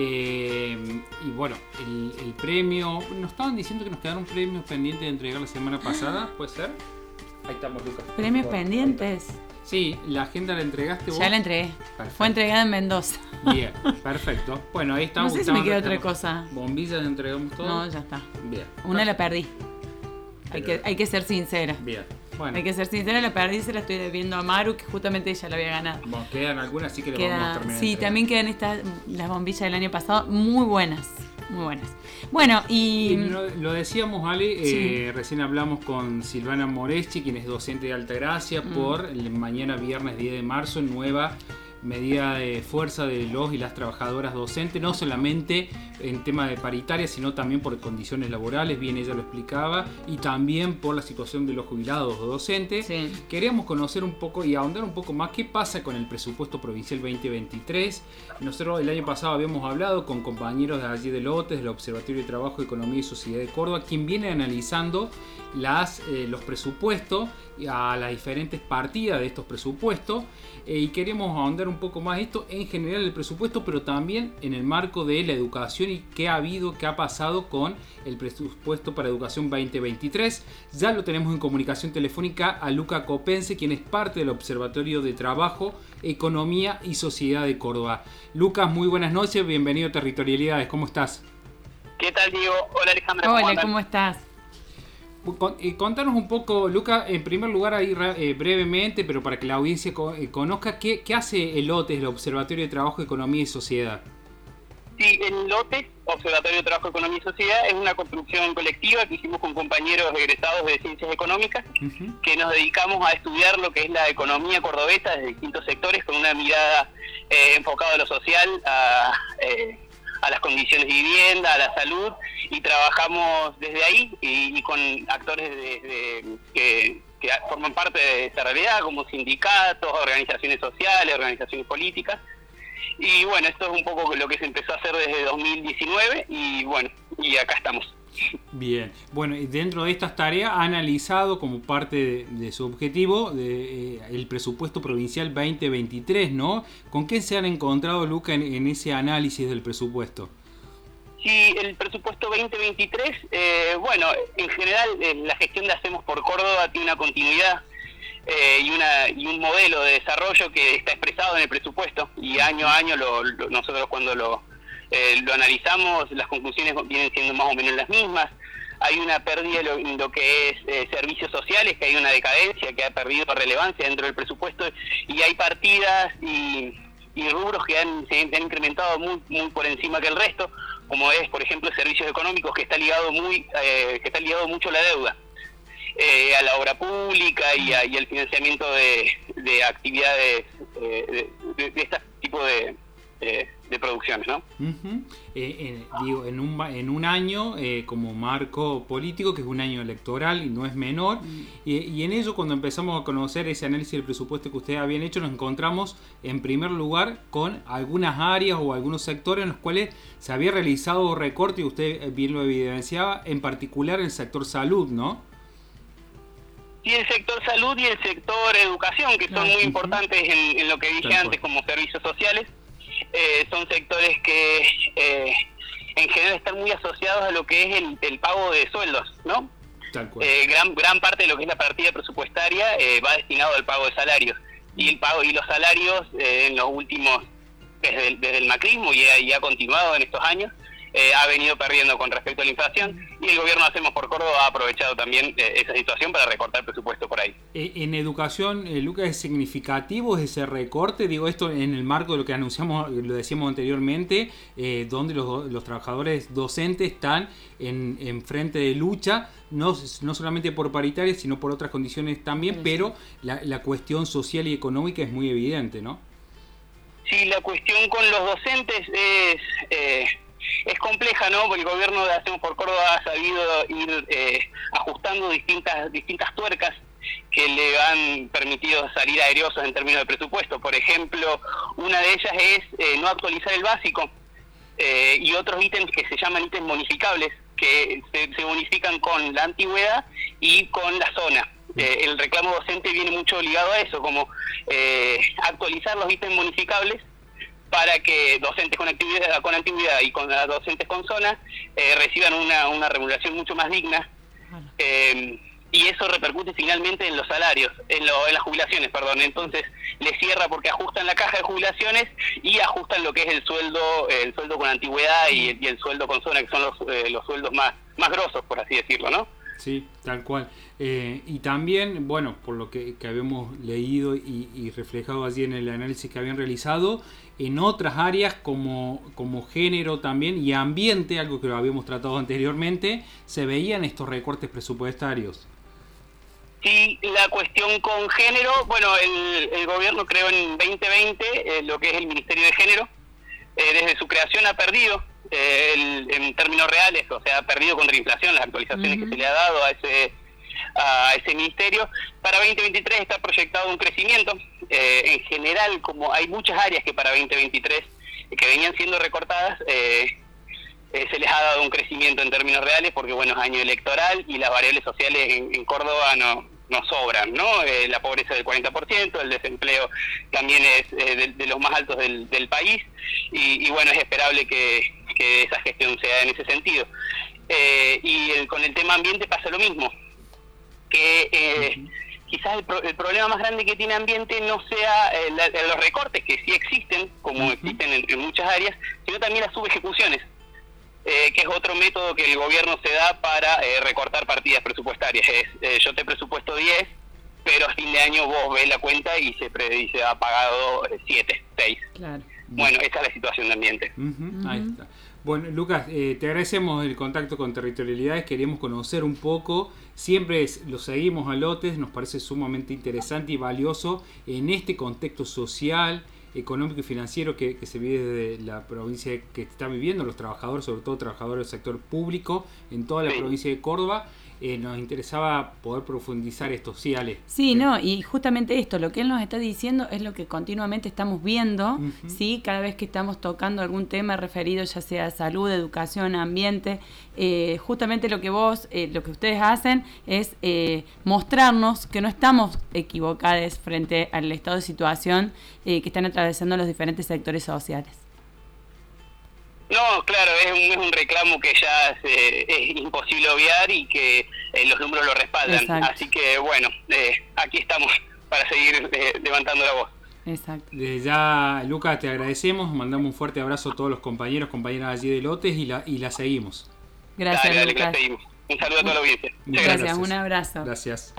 Eh, y bueno, el, el premio, nos estaban diciendo que nos quedaron premios pendientes de entregar la semana pasada, ¿puede ser? Ahí estamos, Lucas. Premios Bueno. pendientes. Sí, la agenda la entregaste vos. Ya la entregué. Perfecto. Fue entregada en Mendoza. Bien, perfecto. Bueno, ahí estamos. No sé si me queda otra cosa. Bombillas entregamos todo. No, ya está. Bien. Una la perdí. Hay que, hay que ser sincera. Bien. Bueno. Hay que ser sincera, la perdí, se la estoy debiendo a Maru, que justamente ella la había ganado. Bueno, quedan algunas, así que le vamos a Queda, terminar. sí, también quedan estas, las bombillas del año pasado, muy buenas. Muy buenas. Bueno, y... Y lo, lo decíamos, Ale, Sí. eh, recién hablamos con Silvana Moreschi, quien es docente de Altagracia, Mm. por el mañana viernes diez de marzo, nueva medida de fuerza de los y las trabajadoras docentes, no solamente en tema de paritaria, sino también por condiciones laborales, bien ella lo explicaba, y también por la situación de los jubilados docentes. Sí. Queríamos conocer un poco y ahondar un poco más qué pasa con el presupuesto provincial veinte veintitrés. Nosotros el año pasado habíamos hablado con compañeros de allí de Lotes, del Observatorio de Trabajo, Economía y Sociedad de Córdoba, quien viene analizando las, eh, los presupuestos a las diferentes partidas de estos presupuestos, eh, y queremos ahondar un poco más esto en general el presupuesto, pero también en el marco de la educación y qué ha habido, qué ha pasado con el presupuesto para educación veinte veintitrés. Ya lo tenemos en comunicación telefónica a Luca Copense, quien es parte del Observatorio de Trabajo, Economía y Sociedad de Córdoba. Lucas, muy buenas noches, bienvenido a Territorialidades, ¿cómo estás? ¿Qué tal, Diego? Hola, Alejandra. ¿cómo Hola, andan? ¿cómo estás? Con- eh, Contanos un poco, Luca, en primer lugar ahí ra- eh, brevemente, pero para que la audiencia co- eh, conozca, ¿qué, qué hace el O T E S, el Observatorio de Trabajo, Economía y Sociedad? Sí, el LOTE, Observatorio de Trabajo, Economía y Sociedad, es una construcción colectiva que hicimos con compañeros egresados de Ciencias Económicas, que nos dedicamos a estudiar lo que es la economía cordobesa desde distintos sectores, con una mirada eh, enfocada a lo social, a, eh, a las condiciones de vivienda, a la salud, y trabajamos desde ahí y, y con actores de, de- que, que forman parte de esta realidad, como sindicatos, organizaciones sociales, organizaciones políticas. Y bueno, esto es un poco lo que se empezó a hacer desde dos mil diecinueve y bueno, y acá estamos. Bien, bueno, y dentro de estas tareas ha analizado como parte de, de su objetivo de, eh, el presupuesto provincial veinte veintitrés, ¿no? ¿Con qué se han encontrado, Luca, en, en ese análisis del presupuesto? Sí, el presupuesto veinte veintitrés, eh, bueno, en general eh, la gestión que hacemos por Córdoba tiene una continuidad eh, y una y un modelo de desarrollo que está expresado en el presupuesto, y año a año lo, lo- nosotros cuando lo, eh, lo analizamos, las conclusiones vienen siendo más o menos las mismas. Hay una pérdida en lo, en lo que es eh, servicios sociales, que hay una decadencia, que ha perdido relevancia dentro del presupuesto, y hay partidas y, y rubros que han, se han incrementado muy, muy por encima que el resto, como es, por ejemplo, servicios económicos, que está ligado muy eh, que está ligado mucho a la deuda, eh, a la obra pública y, a, y al financiamiento de, de actividades eh, de, de, de este tipo de, de, de producciones, ¿no? Ujú. Eh, eh, digo, en un, ba- en un año eh, como marco político, que es un año electoral y no es menor, y, y en ello cuando empezamos a conocer ese análisis del presupuesto que ustedes habían hecho, nos encontramos en primer lugar con algunas áreas o algunos sectores en los cuales se había realizado recorte, y usted eh, bien lo evidenciaba, en particular el sector salud, ¿no? Y el sector salud y el sector educación, que son muy importantes en, en lo que dije Tal cual. antes como servicios sociales, eh, son sectores que eh, en general están muy asociados a lo que es el, el pago de sueldos, ¿no? Tal cual. Eh, gran gran parte de lo que es la partida presupuestaria eh, va destinado al pago de salarios, y el pago y los salarios eh, en los últimos, desde el, desde el macrismo y ha, y ha continuado en estos años, eh, ha venido perdiendo con respecto a la inflación, y el gobierno Hacemos por Córdoba ha aprovechado también eh, esa situación para recortar presupuesto por ahí. En educación, eh, Lucas, ¿es significativo ese recorte? Digo, esto en el marco de lo que anunciamos, lo decíamos anteriormente, eh, donde los, los trabajadores docentes están en, en frente de lucha, no, no solamente por paritarias, sino por otras condiciones también, sí, pero la, la cuestión social y económica es muy evidente, ¿no? Sí, la cuestión con los docentes es... Eh, Es compleja, ¿no? Porque el gobierno de Hacemos por Córdoba ha sabido ir eh, ajustando distintas distintas tuercas que le han permitido salir aerosos en términos de presupuesto. Por ejemplo, una de ellas es eh, no actualizar el básico eh, y otros ítems que se llaman ítems bonificables, que se, se bonifican con la antigüedad y con la zona. Eh, el reclamo docente viene mucho ligado a eso, como eh, actualizar los ítems bonificables para que docentes con actividad con antigüedad y con docentes con zona eh, reciban una, una remuneración mucho más digna, eh, y eso repercute finalmente en los salarios, en, lo, en las jubilaciones, perdón. Entonces le cierra porque ajustan la caja de jubilaciones y ajustan lo que es el sueldo el sueldo con antigüedad y el, y el sueldo con zona, que son los, eh, los sueldos más, más grosos, por así decirlo, ¿no? Sí, tal cual. Eh, y también, bueno, por lo que, que habíamos leído y, y reflejado allí en el análisis que habían realizado, en otras áreas como, como género también y ambiente, algo que lo habíamos tratado anteriormente, se veían estos recortes presupuestarios. Sí, la cuestión con género, bueno, el, el gobierno creó en veinte veinte eh, lo que es el Ministerio de Género. Eh, desde su creación ha perdido eh, el, en términos reales, o sea, ha perdido contra la inflación las actualizaciones uh-huh. que se le ha dado a ese a ese ministerio. Para veinte veintitrés está proyectado un crecimiento. Eh, en general, como hay muchas áreas que para veinte veintitrés eh, que venían siendo recortadas, eh, eh, se les ha dado un crecimiento en términos reales, porque bueno, es año electoral y las variables sociales en, en Córdoba no, no sobran, ¿no? Eh, la pobreza del cuarenta por ciento, el desempleo también es eh, de, de los más altos del, del país, y, y bueno, es esperable que, que esa gestión sea en ese sentido. Eh, y el, con el tema ambiente pasa lo mismo, que eh, uh-huh. quizás el, pro, el problema más grande que tiene ambiente no sea eh, la, los recortes, que sí existen, como uh-huh. existen en, en muchas áreas, sino también las subejecuciones, eh, que es otro método que el gobierno se da para eh, recortar partidas presupuestarias. Es eh, yo te presupuesto diez, pero a fin de año vos ves la cuenta y se, pre, y se ha pagado siete, seis. Claro. Bueno, esa es la situación de ambiente. Uh-huh. Uh-huh. Ahí está. Bueno, Lucas, eh, te agradecemos el contacto con Territorialidades, queríamos conocer un poco, siempre es, lo seguimos a lotes, nos parece sumamente interesante y valioso en este contexto social, económico y financiero que, que se vive desde la provincia que está viviendo los trabajadores, sobre todo trabajadores del sector público en toda la sí. provincia de Córdoba. Eh, nos interesaba poder profundizar esto, sí, Ale. Sí, no, y justamente esto, lo que él nos está diciendo es lo que continuamente estamos viendo, uh-huh. sí, cada vez que estamos tocando algún tema referido ya sea a salud, educación, ambiente, eh, justamente lo que vos, eh, lo que ustedes hacen es eh, mostrarnos que no estamos equivocados frente al estado de situación eh, que están atravesando los diferentes sectores sociales. No, claro, es un, es un reclamo que ya se, es imposible obviar y que eh, los números lo respaldan. Exacto. Así que, bueno, eh, aquí estamos para seguir eh, levantando la voz. Exacto. Desde ya, Lucas, te agradecemos, mandamos un fuerte abrazo a todos los compañeros, compañeras allí de Lotes y la, y la seguimos. Gracias, dale, dale, Lucas. Que la seguimos. Un saludo a toda la audiencia. Muchas gracias, gracias, un abrazo. Gracias.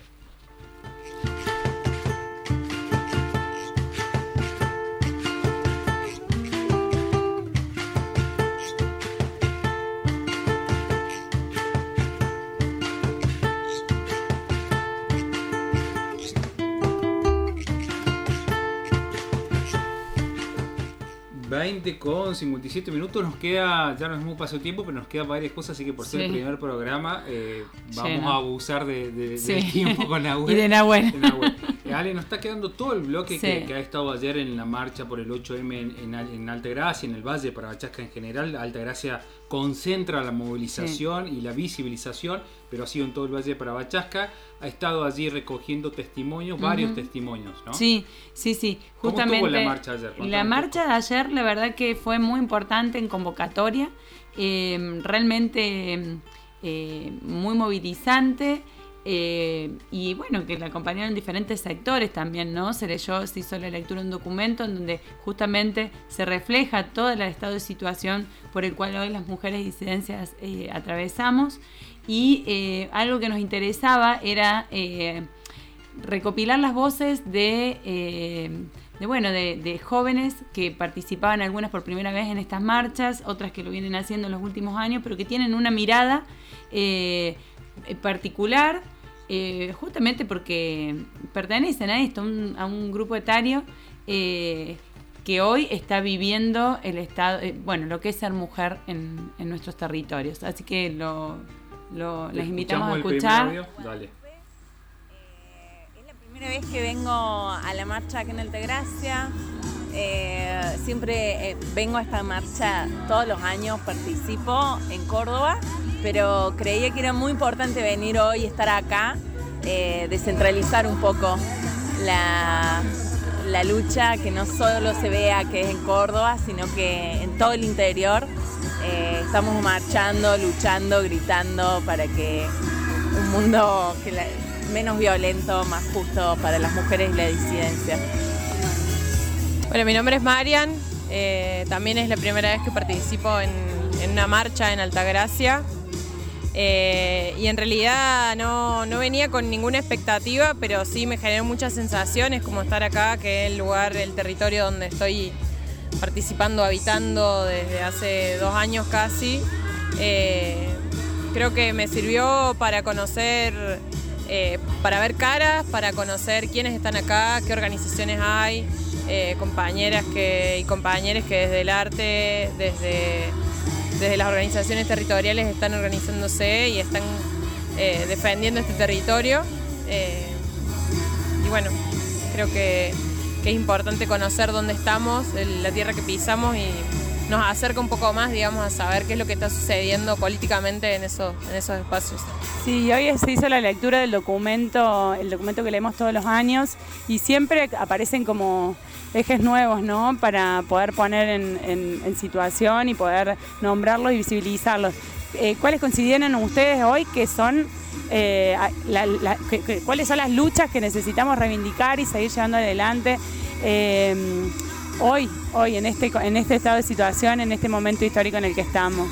veinte con cincuenta y siete minutos, nos queda, ya nos hemos pasado tiempo, pero nos quedan varias cosas, así que por ser sí. el primer programa eh, vamos sí, no. a abusar de, de, sí. del tiempo con Nahuel. Y de Nahuel. Eh, Ale, nos está quedando todo el bloque sí. que, que ha estado ayer en la marcha por el ocho eme en, en, en Altagracia, en el Valle, para Bachasca en general. Altagracia concentra la movilización sí. y la visibilización, pero ha sido en todo el Valle para Bachasca. Ha estado allí recogiendo testimonios, uh-huh. varios testimonios, ¿no? Sí, sí, sí. Justamente, ¿cómo estuvo la marcha ayer? La marcha de ayer, la verdad que fue muy importante en convocatoria, eh, realmente eh, muy movilizante. Eh, y bueno, que la acompañaron en diferentes sectores también, ¿no? Se leyó, se hizo la lectura de un documento en donde justamente se refleja todo el estado de situación por el cual hoy las mujeres disidencias eh, atravesamos. Y eh, algo que nos interesaba era eh, recopilar las voces de, eh, de, bueno, de, de jóvenes que participaban, algunas por primera vez en estas marchas, otras que lo vienen haciendo en los últimos años, pero que tienen una mirada eh, particular, eh, justamente porque pertenecen a esto, un, a un grupo etario eh, que hoy está viviendo el estado, eh, bueno, lo que es ser mujer en, en nuestros territorios. Así que lo, lo les invitamos a escuchar. Dale. Primera vez que vengo a la marcha acá en Altagracia, eh, siempre eh, vengo a esta marcha todos los años, participo en Córdoba, pero creía que era muy importante venir hoy y estar acá, eh, descentralizar un poco la, la lucha, que no solo se vea que es en Córdoba, sino que en todo el interior eh, estamos marchando, luchando, gritando para que un mundo que la, menos violento, más justo para las mujeres y la disidencia. Bueno, mi nombre es Marian, eh, también es la primera vez que participo en, en una marcha en Altagracia, eh, y en realidad no, no venía con ninguna expectativa, pero sí me generó muchas sensaciones, como estar acá, que es el lugar, el territorio donde estoy participando, habitando desde hace dos años casi. Eh, creo que me sirvió para conocer... Eh, para ver caras, para conocer quiénes están acá, qué organizaciones hay, eh, compañeras que, y compañeros que desde el arte, desde, desde las organizaciones territoriales están organizándose y están eh, defendiendo este territorio. Eh, y bueno, creo que, que es importante conocer dónde estamos, el, la tierra que pisamos, y nos acerca un poco más, digamos, a saber qué es lo que está sucediendo políticamente en esos, en esos espacios. Sí, hoy se hizo la lectura del documento, el documento que leemos todos los años, y siempre aparecen como ejes nuevos, ¿no? Para poder poner en, en, en situación y poder nombrarlos y visibilizarlos. Eh, ¿Cuáles consideran ustedes hoy que son, eh, la, la, que, que, cuáles son las luchas que necesitamos reivindicar y seguir llevando adelante? Eh, Hoy, hoy en este, en este estado de situación, en este momento histórico en el que estamos.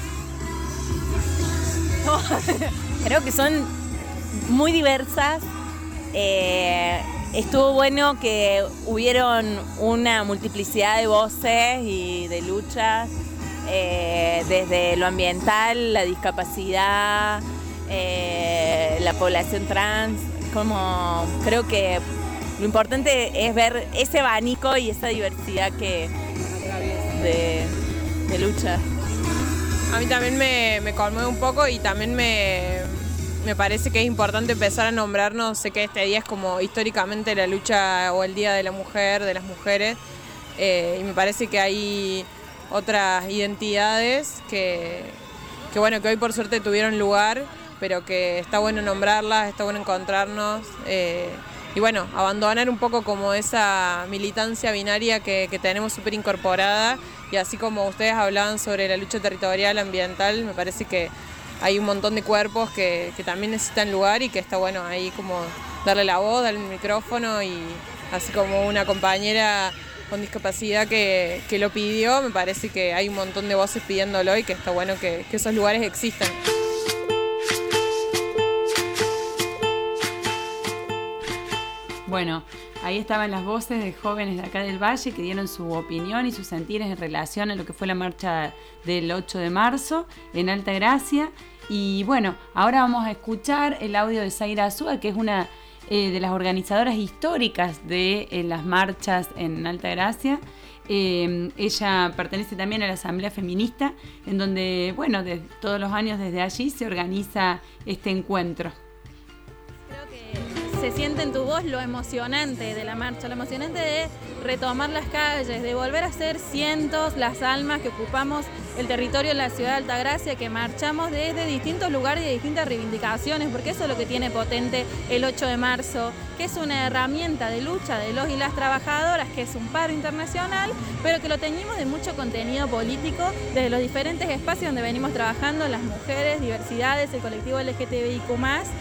Creo que son muy diversas. Eh, estuvo bueno que hubieron una multiplicidad de voces y de luchas, eh, desde lo ambiental, la discapacidad, eh, la población trans. Como creo que lo importante es ver ese abanico y esa diversidad que de, de lucha. A mí también me, me conmueve un poco, y también me, me parece que es importante empezar a nombrarnos. Sé que este día es como históricamente la lucha o el Día de la Mujer, de las mujeres, eh, y me parece que hay otras identidades que, que, bueno, que hoy por suerte tuvieron lugar, pero que está bueno nombrarlas, está bueno encontrarnos. Eh, Y bueno, abandonar un poco como esa militancia binaria que, que tenemos súper incorporada, y así como ustedes hablaban sobre la lucha territorial, ambiental, me parece que hay un montón de cuerpos que, que también necesitan lugar, y que está bueno ahí como darle la voz, darle el micrófono, y así como una compañera con discapacidad que, que lo pidió, me parece que hay un montón de voces pidiéndolo, y que está bueno que, que esos lugares existan. Bueno, ahí estaban las voces de jóvenes de acá del Valle que dieron su opinión y sus sentires en relación a lo que fue la marcha del ocho de marzo en Altagracia. Y bueno, ahora vamos a escuchar el audio de Zaira Azúa, que es una eh, de las organizadoras históricas de eh, las marchas en Altagracia. Eh, ella pertenece también a la Asamblea Feminista, en donde, bueno, de, todos los años desde allí se organiza este encuentro. Se siente en tu voz lo emocionante de la marcha, lo emocionante de retomar las calles, de volver a ser cientos las almas que ocupamos el territorio de la ciudad de Altagracia, que marchamos desde distintos lugares y de distintas reivindicaciones, porque eso es lo que tiene potente el ocho de marzo, que es una herramienta de lucha de los y las trabajadoras, que es un paro internacional, pero que lo teñimos de mucho contenido político desde los diferentes espacios donde venimos trabajando, las mujeres, diversidades, el colectivo L G T B I Q más,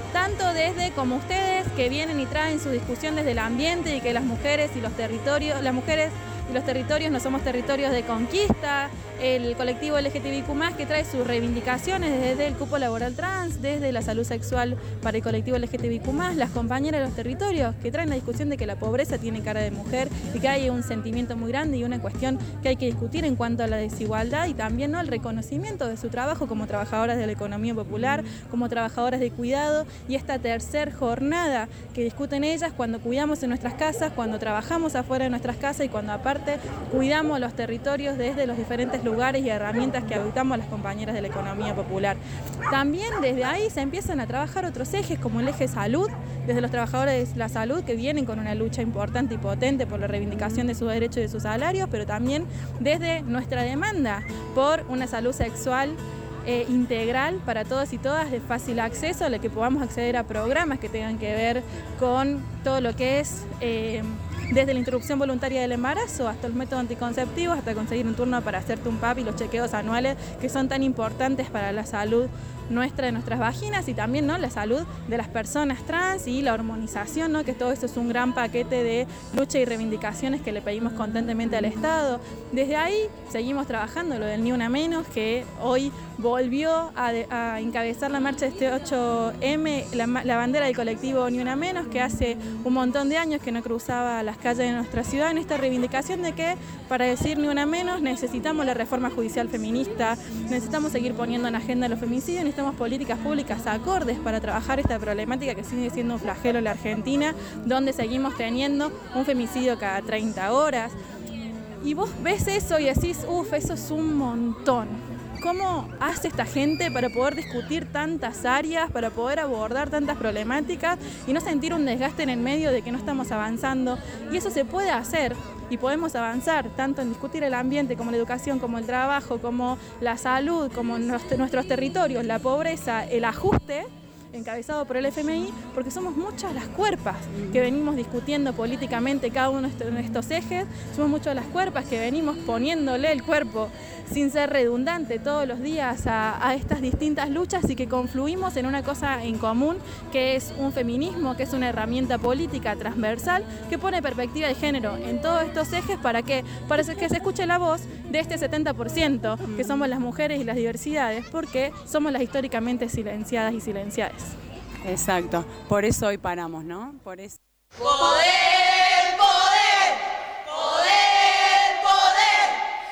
tanto desde como ustedes que vienen y traen su discusión desde el ambiente y que las mujeres y los territorios, las mujeres y los territorios no somos territorios de conquista, el colectivo L G T B Q más, que trae sus reivindicaciones desde el cupo laboral trans, desde la salud sexual para el colectivo L G T B Q más, las compañeras de los territorios que traen la discusión de que la pobreza tiene cara de mujer y que hay un sentimiento muy grande y una cuestión que hay que discutir en cuanto a la desigualdad y también, ¿no?, el reconocimiento de su trabajo como trabajadoras de la economía popular, como trabajadoras de cuidado, y esta tercer jornada que discuten ellas cuando cuidamos en nuestras casas, cuando trabajamos afuera de nuestras casas y cuando aparte cuidamos los territorios desde los diferentes lugares y herramientas que habitamos las compañeras de la economía popular. También desde ahí se empiezan a trabajar otros ejes como el eje salud, desde los trabajadores de la salud que vienen con una lucha importante y potente por la reivindicación de sus derechos y de sus salarios, pero también desde nuestra demanda por una salud sexual Eh, integral para todos y todas, de fácil acceso, a la que podamos acceder a programas que tengan que ver con todo lo que es eh, desde la interrupción voluntaria del embarazo hasta los métodos anticonceptivos, hasta conseguir un turno para hacerte un P A P y los chequeos anuales que son tan importantes para la salud nuestra, de nuestras vaginas, y también, ¿no?, la salud de las personas trans y la hormonización, ¿no?, que todo eso es un gran paquete de lucha y reivindicaciones que le pedimos constantemente al Estado. Desde ahí seguimos trabajando lo del Ni Una Menos, que hoy volvió a, de, a encabezar la marcha de este ocho eme, la, la bandera del colectivo Ni Una Menos, que hace un montón de años que no cruzaba las calles de nuestra ciudad, en esta reivindicación de que para decir Ni Una Menos necesitamos la reforma judicial feminista, necesitamos seguir poniendo en agenda los femicidios, necesitamos políticas públicas acordes para trabajar esta problemática que sigue siendo un flagelo en la Argentina, donde seguimos teniendo un femicidio cada treinta horas. Y vos ves eso y decís, uff, eso es un montón. ¿Cómo hace esta gente para poder discutir tantas áreas, para poder abordar tantas problemáticas y no sentir un desgaste en el medio de que no estamos avanzando? Y eso se puede hacer y podemos avanzar tanto en discutir el ambiente como la educación, como el trabajo, como la salud, como nuestros territorios, la pobreza, el ajuste, encabezado por el F M I, porque somos muchas las cuerpas que venimos discutiendo políticamente cada uno de estos ejes, somos muchas las cuerpas que venimos poniéndole el cuerpo sin ser redundante todos los días a, a estas distintas luchas y que confluimos en una cosa en común, que es un feminismo, que es una herramienta política transversal que pone perspectiva de género en todos estos ejes. ¿Para qué? Para que se escuche la voz de este setenta por ciento que somos las mujeres y las diversidades, porque somos las históricamente silenciadas y silenciadas. Exacto, por eso hoy paramos, ¿no? Por eso. Poder, poder, poder, poder,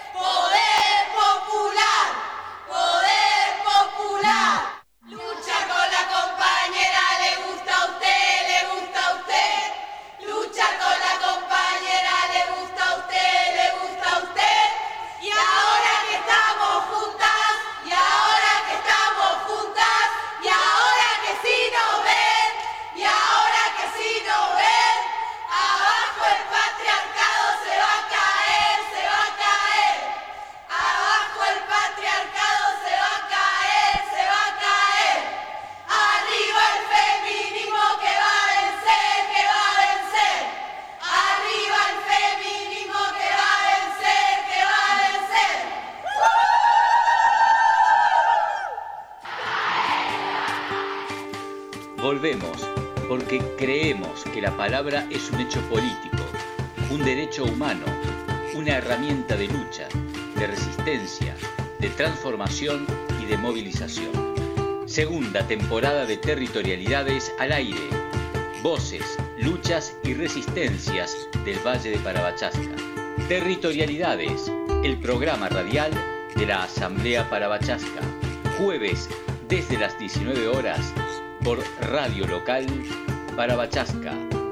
poder popular, poder popular. Lucha con la compañera, le gusta a usted, le gusta a usted. Lucha con la compañera, le gusta a usted, le gusta a usted. Y ahora que estamos juntas, y ahora que estamos juntas, y ahora que sí nos ven, y ahora que sí nos ven, abajo el patriarcado se va a caer, se va a caer. Abajo el patriarcado se va a caer, se va a caer. Arriba el feminismo que va a vencer, que va a vencer. Arriba el feminismo que va a vencer, que va a vencer. Volvemos, porque creemos que la palabra es un hecho político, un derecho humano, una herramienta de lucha, de resistencia, de transformación y de movilización. Segunda temporada de Territorialidades al aire. Voces, luchas y resistencias del Valle de Parabachasca. Territorialidades, el programa radial de la Asamblea Parabachasca. Jueves desde las diecinueve horas por Radio Local Parabachasca.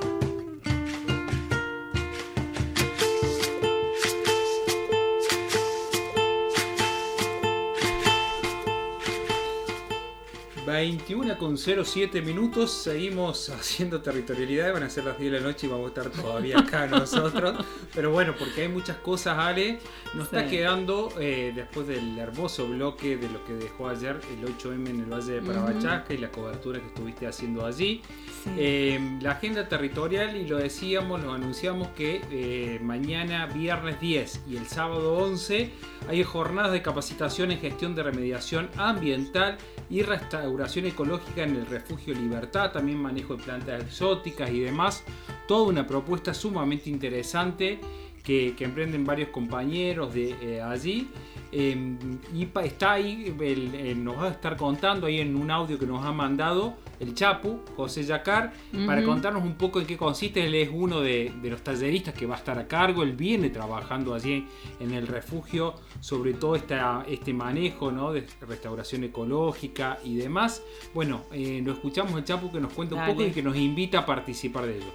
veintiuno con cero siete minutos, seguimos haciendo territorialidad, van a ser las diez de la noche y vamos a estar todavía acá nosotros, pero bueno, porque hay muchas cosas, Ale, nos sí. está quedando, eh, después del hermoso bloque de lo que dejó ayer el ocho eme en el Valle de Parabachasca uh-huh. y la cobertura que estuviste haciendo allí, sí. eh, la agenda territorial, y lo decíamos, lo anunciamos que eh, mañana viernes diez y el sábado once hay jornadas de capacitación en gestión de remediación ambiental y restauración restauración ecológica en el refugio Libertad, también manejo de plantas exóticas y demás. Toda una propuesta sumamente interesante que, que emprenden varios compañeros de eh, allí. Eh, y pa, está ahí, el, el, nos va a estar contando ahí en un audio que nos ha mandado el Chapu, José Yacar, uh-huh. para contarnos un poco en qué consiste. Él es uno de, de los talleristas que va a estar a cargo. Él viene trabajando allí en el refugio sobre todo esta, este manejo, ¿no?, de restauración ecológica y demás. Bueno, eh, lo escuchamos el Chapu que nos cuenta Dale. un poco y que nos invita a participar de ello.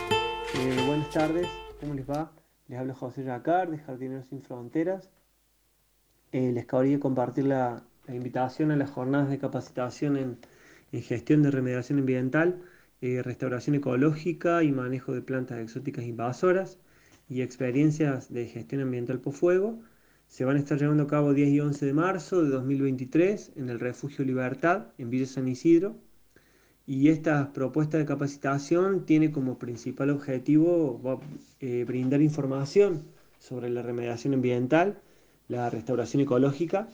Eh, buenas tardes, ¿cómo les va? Les habla José Yacar de Jardineros Sin Fronteras. Eh, les quería compartir la, la invitación a las jornadas de capacitación en, en gestión de remediación ambiental, eh, restauración ecológica y manejo de plantas exóticas invasoras y experiencias de gestión ambiental por fuego. Se van a estar llevando a cabo diez y once de marzo de dos mil veintitrés en el Refugio Libertad, en Villa San Isidro. Y esta propuesta de capacitación tiene como principal objetivo eh, brindar información sobre la remediación ambiental, la restauración ecológica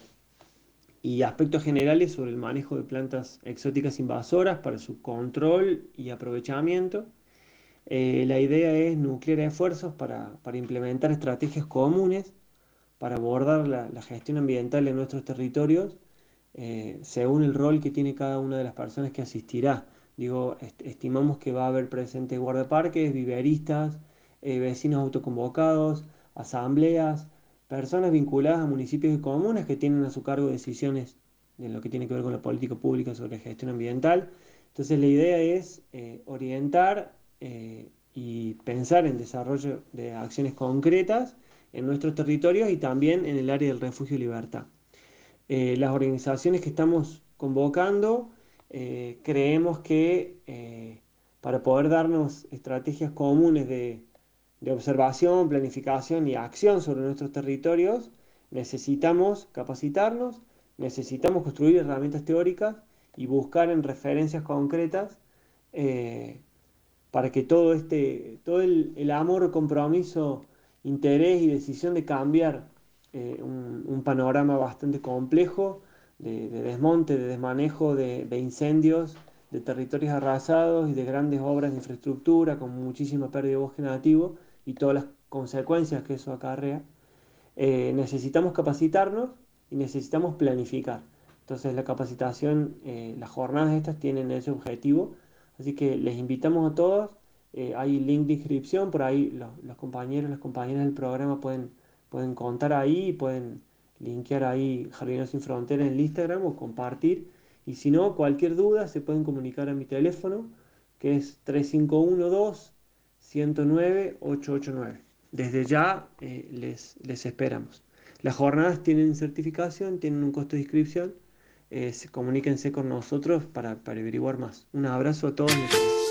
y aspectos generales sobre el manejo de plantas exóticas invasoras para su control y aprovechamiento. Eh, la idea es nuclear esfuerzos para, para implementar estrategias comunes para abordar la, la gestión ambiental en nuestros territorios eh, según el rol que tiene cada una de las personas que asistirá. Digo, est- estimamos que va a haber presentes guardaparques, viveristas, eh, vecinos autoconvocados, asambleas, personas vinculadas a municipios y comunas que tienen a su cargo decisiones de lo que tiene que ver con la política pública sobre gestión ambiental. Entonces la idea es eh, orientar eh, y pensar en desarrollo de acciones concretas en nuestros territorios y también en el área del Refugio Libertad. Eh, las organizaciones que estamos convocando eh, creemos que eh, para poder darnos estrategias comunes de de observación, planificación y acción sobre nuestros territorios, necesitamos capacitarnos, necesitamos construir herramientas teóricas y buscar en referencias concretas eh, para que todo este, todo el, el amor, compromiso, interés y decisión de cambiar eh, un, un panorama bastante complejo de, de desmonte, de desmanejo, de, de incendios, de territorios arrasados y de grandes obras de infraestructura con muchísima pérdida de bosque nativo y todas las consecuencias que eso acarrea, eh, necesitamos capacitarnos y necesitamos planificar. Entonces la capacitación, eh, las jornadas estas tienen ese objetivo, así que les invitamos a todos, eh, hay link de inscripción, por ahí los, los compañeros, las compañeras del programa pueden, pueden contar ahí, pueden linkear ahí Jardineros Sin Fronteras en el Instagram o compartir, y si no, cualquier duda se pueden comunicar a mi teléfono, que es tres cinco uno dos, uno cero nueve, ocho ocho nueve. Desde ya eh, les, les esperamos. Las jornadas tienen certificación, tienen un costo de inscripción. Eh, se, comuníquense con nosotros para, para averiguar más. Un abrazo a todos.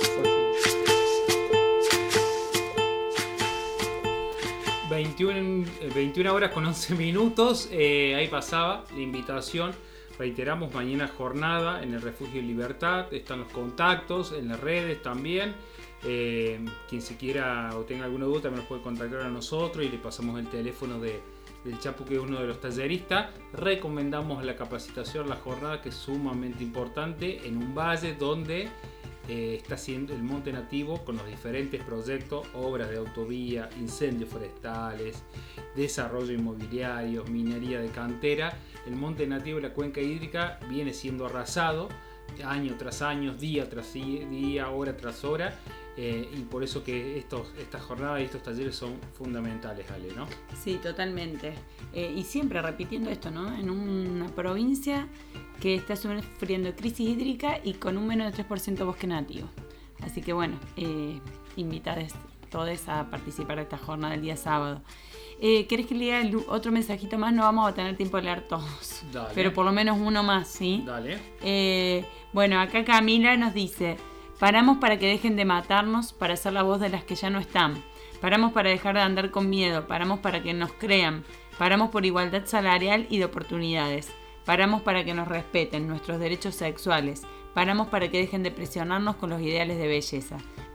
veintiuna, veintiuna horas con once minutos. Eh, ahí pasaba la invitación. Reiteramos, mañana jornada en el Refugio Libertad. Están los contactos en las redes también. Eh, quien se quiera o tenga alguna duda también nos puede contactar a nosotros y le pasamos el teléfono de, del Chapu, que es uno de los talleristas. Recomendamos la capacitación, la jornada, que es sumamente importante en un valle donde eh, está haciendo el monte nativo con los diferentes proyectos, obras de autovía, incendios forestales, desarrollo inmobiliario, minería de cantera. El monte nativo y la cuenca hídrica viene siendo arrasado año tras año, día tras día, hora tras hora. Eh, y por eso que estos, estas jornadas y estos talleres son fundamentales, Ale, ¿no? Sí, totalmente. Eh, y siempre repitiendo esto, ¿no? En una provincia que está sufriendo crisis hídrica y con un menos de tres por ciento bosque nativo. Así que bueno, eh, invitados todos a participar de esta jornada el día sábado. Eh, ¿Querés que lea el otro mensajito más? No vamos a tener tiempo de leer todos. Dale. Pero por lo menos uno más, ¿sí? Dale. Eh, bueno, acá Camila nos dice: paramos para que dejen de matarnos, para ser la voz de las que ya no están. Paramos para dejar de andar con miedo. Paramos para que nos crean. Paramos por igualdad salarial y de oportunidades. Paramos para que nos respeten nuestros derechos sexuales. Paramos para que dejen de presionarnos con los ideales de belleza.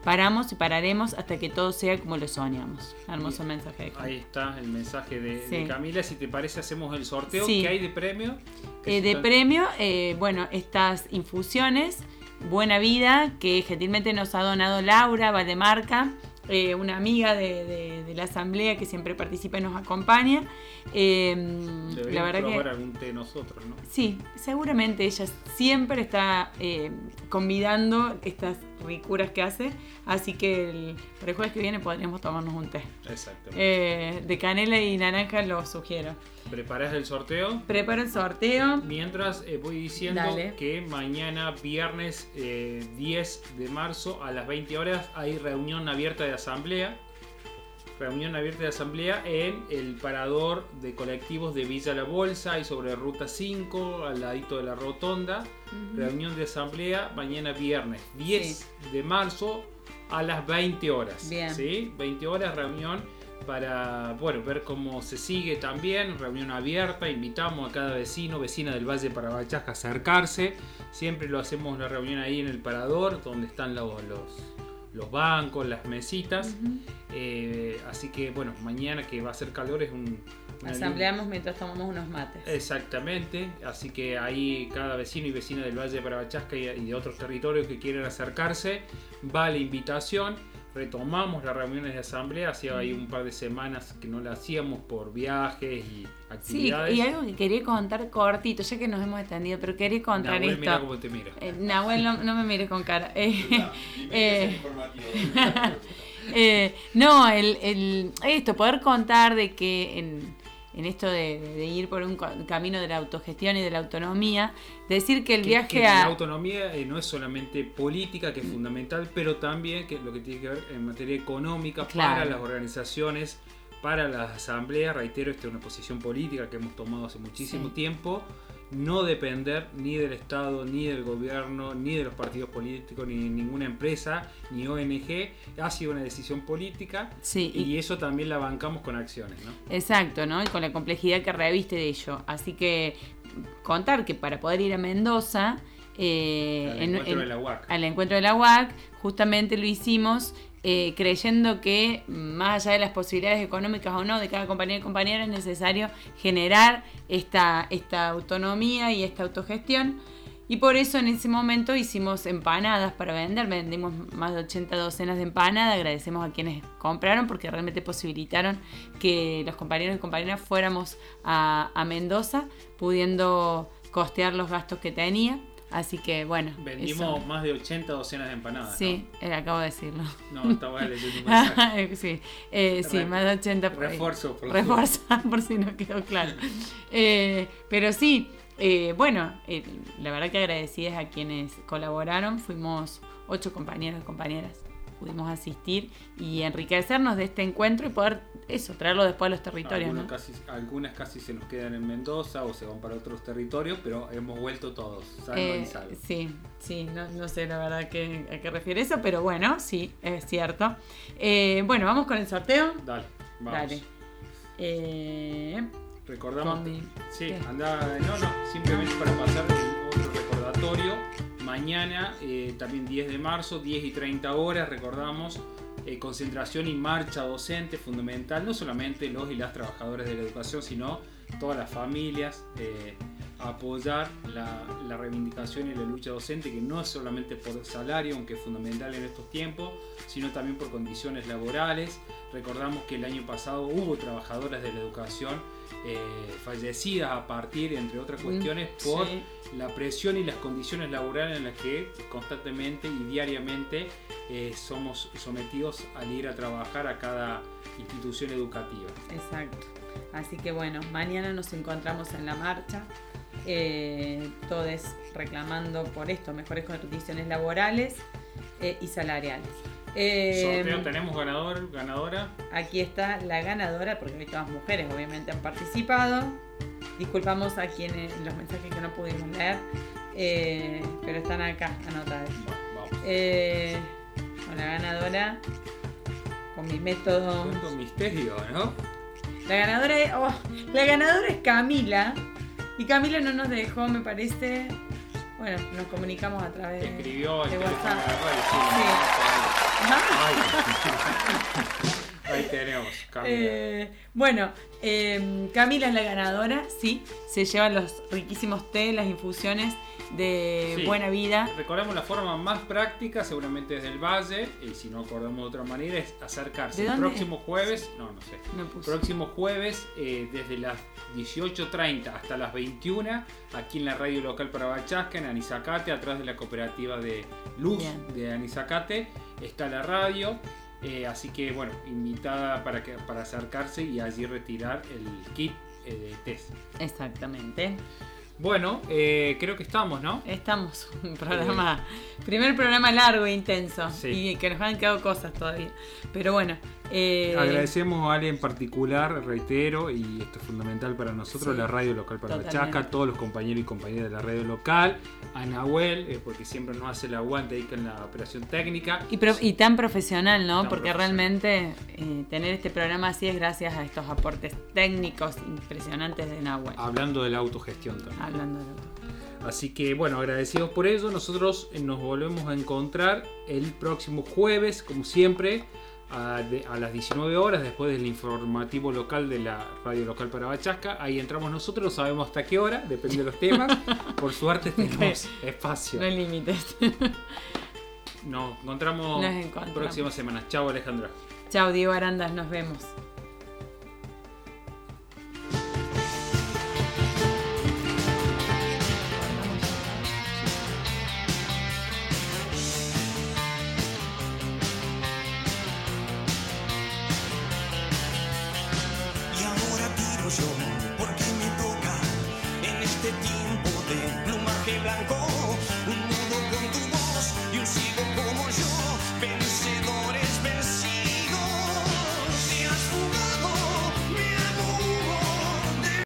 paramos y pararemos hasta que todo sea como lo soñamos. Hermoso Bien. mensaje de Camila. Ahí está el mensaje de, Sí. de Camila. Si te parece, hacemos el sorteo. Sí. ¿Qué hay de premio? Eh, de premio, eh, bueno, estas infusiones, Buena Vida, que gentilmente nos ha donado Laura Valdemarca, eh, una amiga de, de- de la asamblea que siempre participa y nos acompaña. Eh, la Deberíamos verdad probar que algún té nosotros, ¿no? sí, seguramente ella siempre está eh, convidando estas ricuras que hace, así que el, para el jueves que viene podríamos tomarnos un té. Exactamente. Eh, de canela y naranja lo sugiero. ¿Preparás el sorteo? Preparo el sorteo. Mientras eh, voy diciendo Dale. que mañana, viernes eh, diez de marzo, a las veinte horas, hay reunión abierta de asamblea. Reunión abierta de asamblea en el parador de colectivos de Villa La Bolsa y sobre Ruta cinco, al ladito de la rotonda. Ujú. Reunión de asamblea mañana viernes diez de marzo a las veinte horas. Bien. ¿Sí? veinte horas, reunión para bueno, ver cómo se sigue también. Reunión abierta, invitamos a cada vecino, vecina del Valle de Parabachasca a acercarse. Siempre lo hacemos la reunión ahí en el parador, donde están los, los, los bancos, las mesitas. Ujú. Eh, así que bueno, mañana que va a hacer calor es un... una Asambleamos mientras tomamos unos mates. Exactamente, así que ahí cada vecino y vecina del Valle de Parabachasca y y de otros territorios que quieran acercarse, va la invitación. Retomamos las reuniones de asamblea, hacía ahí un par de semanas que no la hacíamos por viajes y Sí, actividades. y algo que quería contar cortito, ya que nos hemos extendido, pero quería contar Nahuel, esto. mira cómo te mira. Eh, Nahuel, no, no me mires con cara. Eh, eh, eh, no, el, el- esto, poder contar de que en, en esto de, de ir por un co- camino de la autogestión y de la autonomía, decir que el Que- viaje que la a... autonomía eh, no es solamente política, que es fundamental, pero también que lo que tiene que ver en materia económica Claro. para las organizaciones, para las asambleas. Reitero, esta es una posición política que hemos tomado hace muchísimo Sí. tiempo. No depender ni del Estado, ni del gobierno, ni de los partidos políticos, ni de ninguna empresa, ni O N G. Ha sido una decisión política Sí, y, y- eso también la bancamos con acciones, ¿no? Exacto, ¿no? Y con la complejidad que reviste de ello. Así que contar que para poder ir a Mendoza, eh, Al en- encuentro en- de la U A C. al encuentro de la U A C, justamente lo hicimos eh, creyendo que más allá de las posibilidades económicas o no de cada compañero y compañera, es necesario generar esta, esta autonomía y esta autogestión. Y por eso en ese momento hicimos empanadas para vender, vendimos más de ochenta docenas de empanadas, agradecemos a quienes compraron porque realmente posibilitaron que los compañeros y compañeras fuéramos a, a Mendoza, pudiendo costear los gastos que tenía. Así que bueno, Vendimos eso. más de ochenta docenas de empanadas. Sí, eh, acabo de decirlo. No, estaba leyendo un mensaje. sí, eh, sí, Re- más de ochenta por ahí. refuerzo, por Refuerzo, por si no quedó claro. Eh, pero sí, eh, bueno, eh, la verdad que agradecidas a quienes colaboraron. Fuimos ocho compañeros y compañeras. Pudimos asistir y enriquecernos de este encuentro y poder eso, traerlo después a los territorios, Algunos ¿no? casi, algunas casi se nos quedan en Mendoza o se van para otros territorios, pero hemos vuelto todos, sanos Eh, y salvos. sí, sí, no, no sé la verdad que, a qué refiere eso, pero bueno, sí, es cierto. Eh, bueno, vamos con el sorteo. Dale, vamos. Dale. Eh, Recordamos. con mi- Sí, ¿qué? anda, no, no, simplemente para pasar el otro recordatorio. Mañana, eh, también diez de marzo, diez y treinta horas, recordamos, eh, concentración y marcha docente fundamental, no solamente los y las trabajadoras de la educación, sino todas las familias, eh, apoyar la, la reivindicación y la lucha docente, que no es solamente por salario, aunque es fundamental en estos tiempos, sino también por condiciones laborales. Recordamos que el año pasado hubo trabajadoras de la educación eh, fallecidas a partir, entre otras cuestiones, Mm, por sí. la presión y las condiciones laborales en las que constantemente y diariamente eh, somos sometidos al ir a trabajar a cada institución educativa. Exacto. Así que bueno, mañana nos encontramos en la marcha, eh, todos reclamando por esto, mejores condiciones laborales eh, y salariales. Eh, Sorteo, tenemos ganador, ganadora. Aquí está la ganadora, porque hoy todas mujeres obviamente han participado. Disculpamos a quienes los mensajes que no pudimos leer, eh, pero están acá anotados. Eh, con la ganadora, con mi método. Cuento un misterio, ¿no? La ganadora es, oh, la ganadora es Camila. Y Camila no nos dejó, me parece. Bueno, nos comunicamos a través Escribió el de teléfono WhatsApp. de la radio, sí. Sí. Ahí tenemos, Camila. Eh, bueno, eh, Camila es la ganadora, sí. Se llevan los riquísimos té, las infusiones de Sí. Buena Vida. Recordemos la forma más práctica, seguramente desde el Valle, y si no acordamos de otra manera, es acercarse. ¿De El dónde? próximo jueves, no, no sé. No puse. Próximo jueves, eh, desde las dieciocho treinta hasta las veintiuna, aquí en la radio local para Bachasca, en Anizacate, atrás de la cooperativa de Luz Bien. de Anizacate, está la radio. Eh, así que bueno, invitada para, que, para acercarse y allí retirar el kit eh, de test. Exactamente. Bueno, eh, creo que estamos, ¿no? Estamos, un programa, primer programa largo e intenso, Sí. y que nos han quedado cosas todavía. Pero bueno, eh, agradecemos a Ale en particular, reitero, y esto es fundamental para nosotros, Sí, la radio local para totalmente. Bachasca, a todos los compañeros y compañeras de la radio local, a Nahuel, eh, porque siempre nos hace el aguante ahí con la operación técnica. y, pro- y tan profesional, ¿no? Tan Porque realmente eh, tener este programa así es gracias a estos aportes técnicos impresionantes de Nahuel. Hablando de la autogestión también. Hablando de lo Así que bueno, agradecidos por ello. Nosotros eh, nos volvemos a encontrar el próximo jueves, como siempre, a, de- a las diecinueve horas, después del informativo local de la radio local para Bachasca. Ahí entramos nosotros, no sabemos hasta qué hora, depende de los temas. Por suerte tenemos espacio. No hay límites. Nos encontramos Nos encontramos. próxima semana. Chao, Alejandra. Chao, Diego Arandas, nos vemos.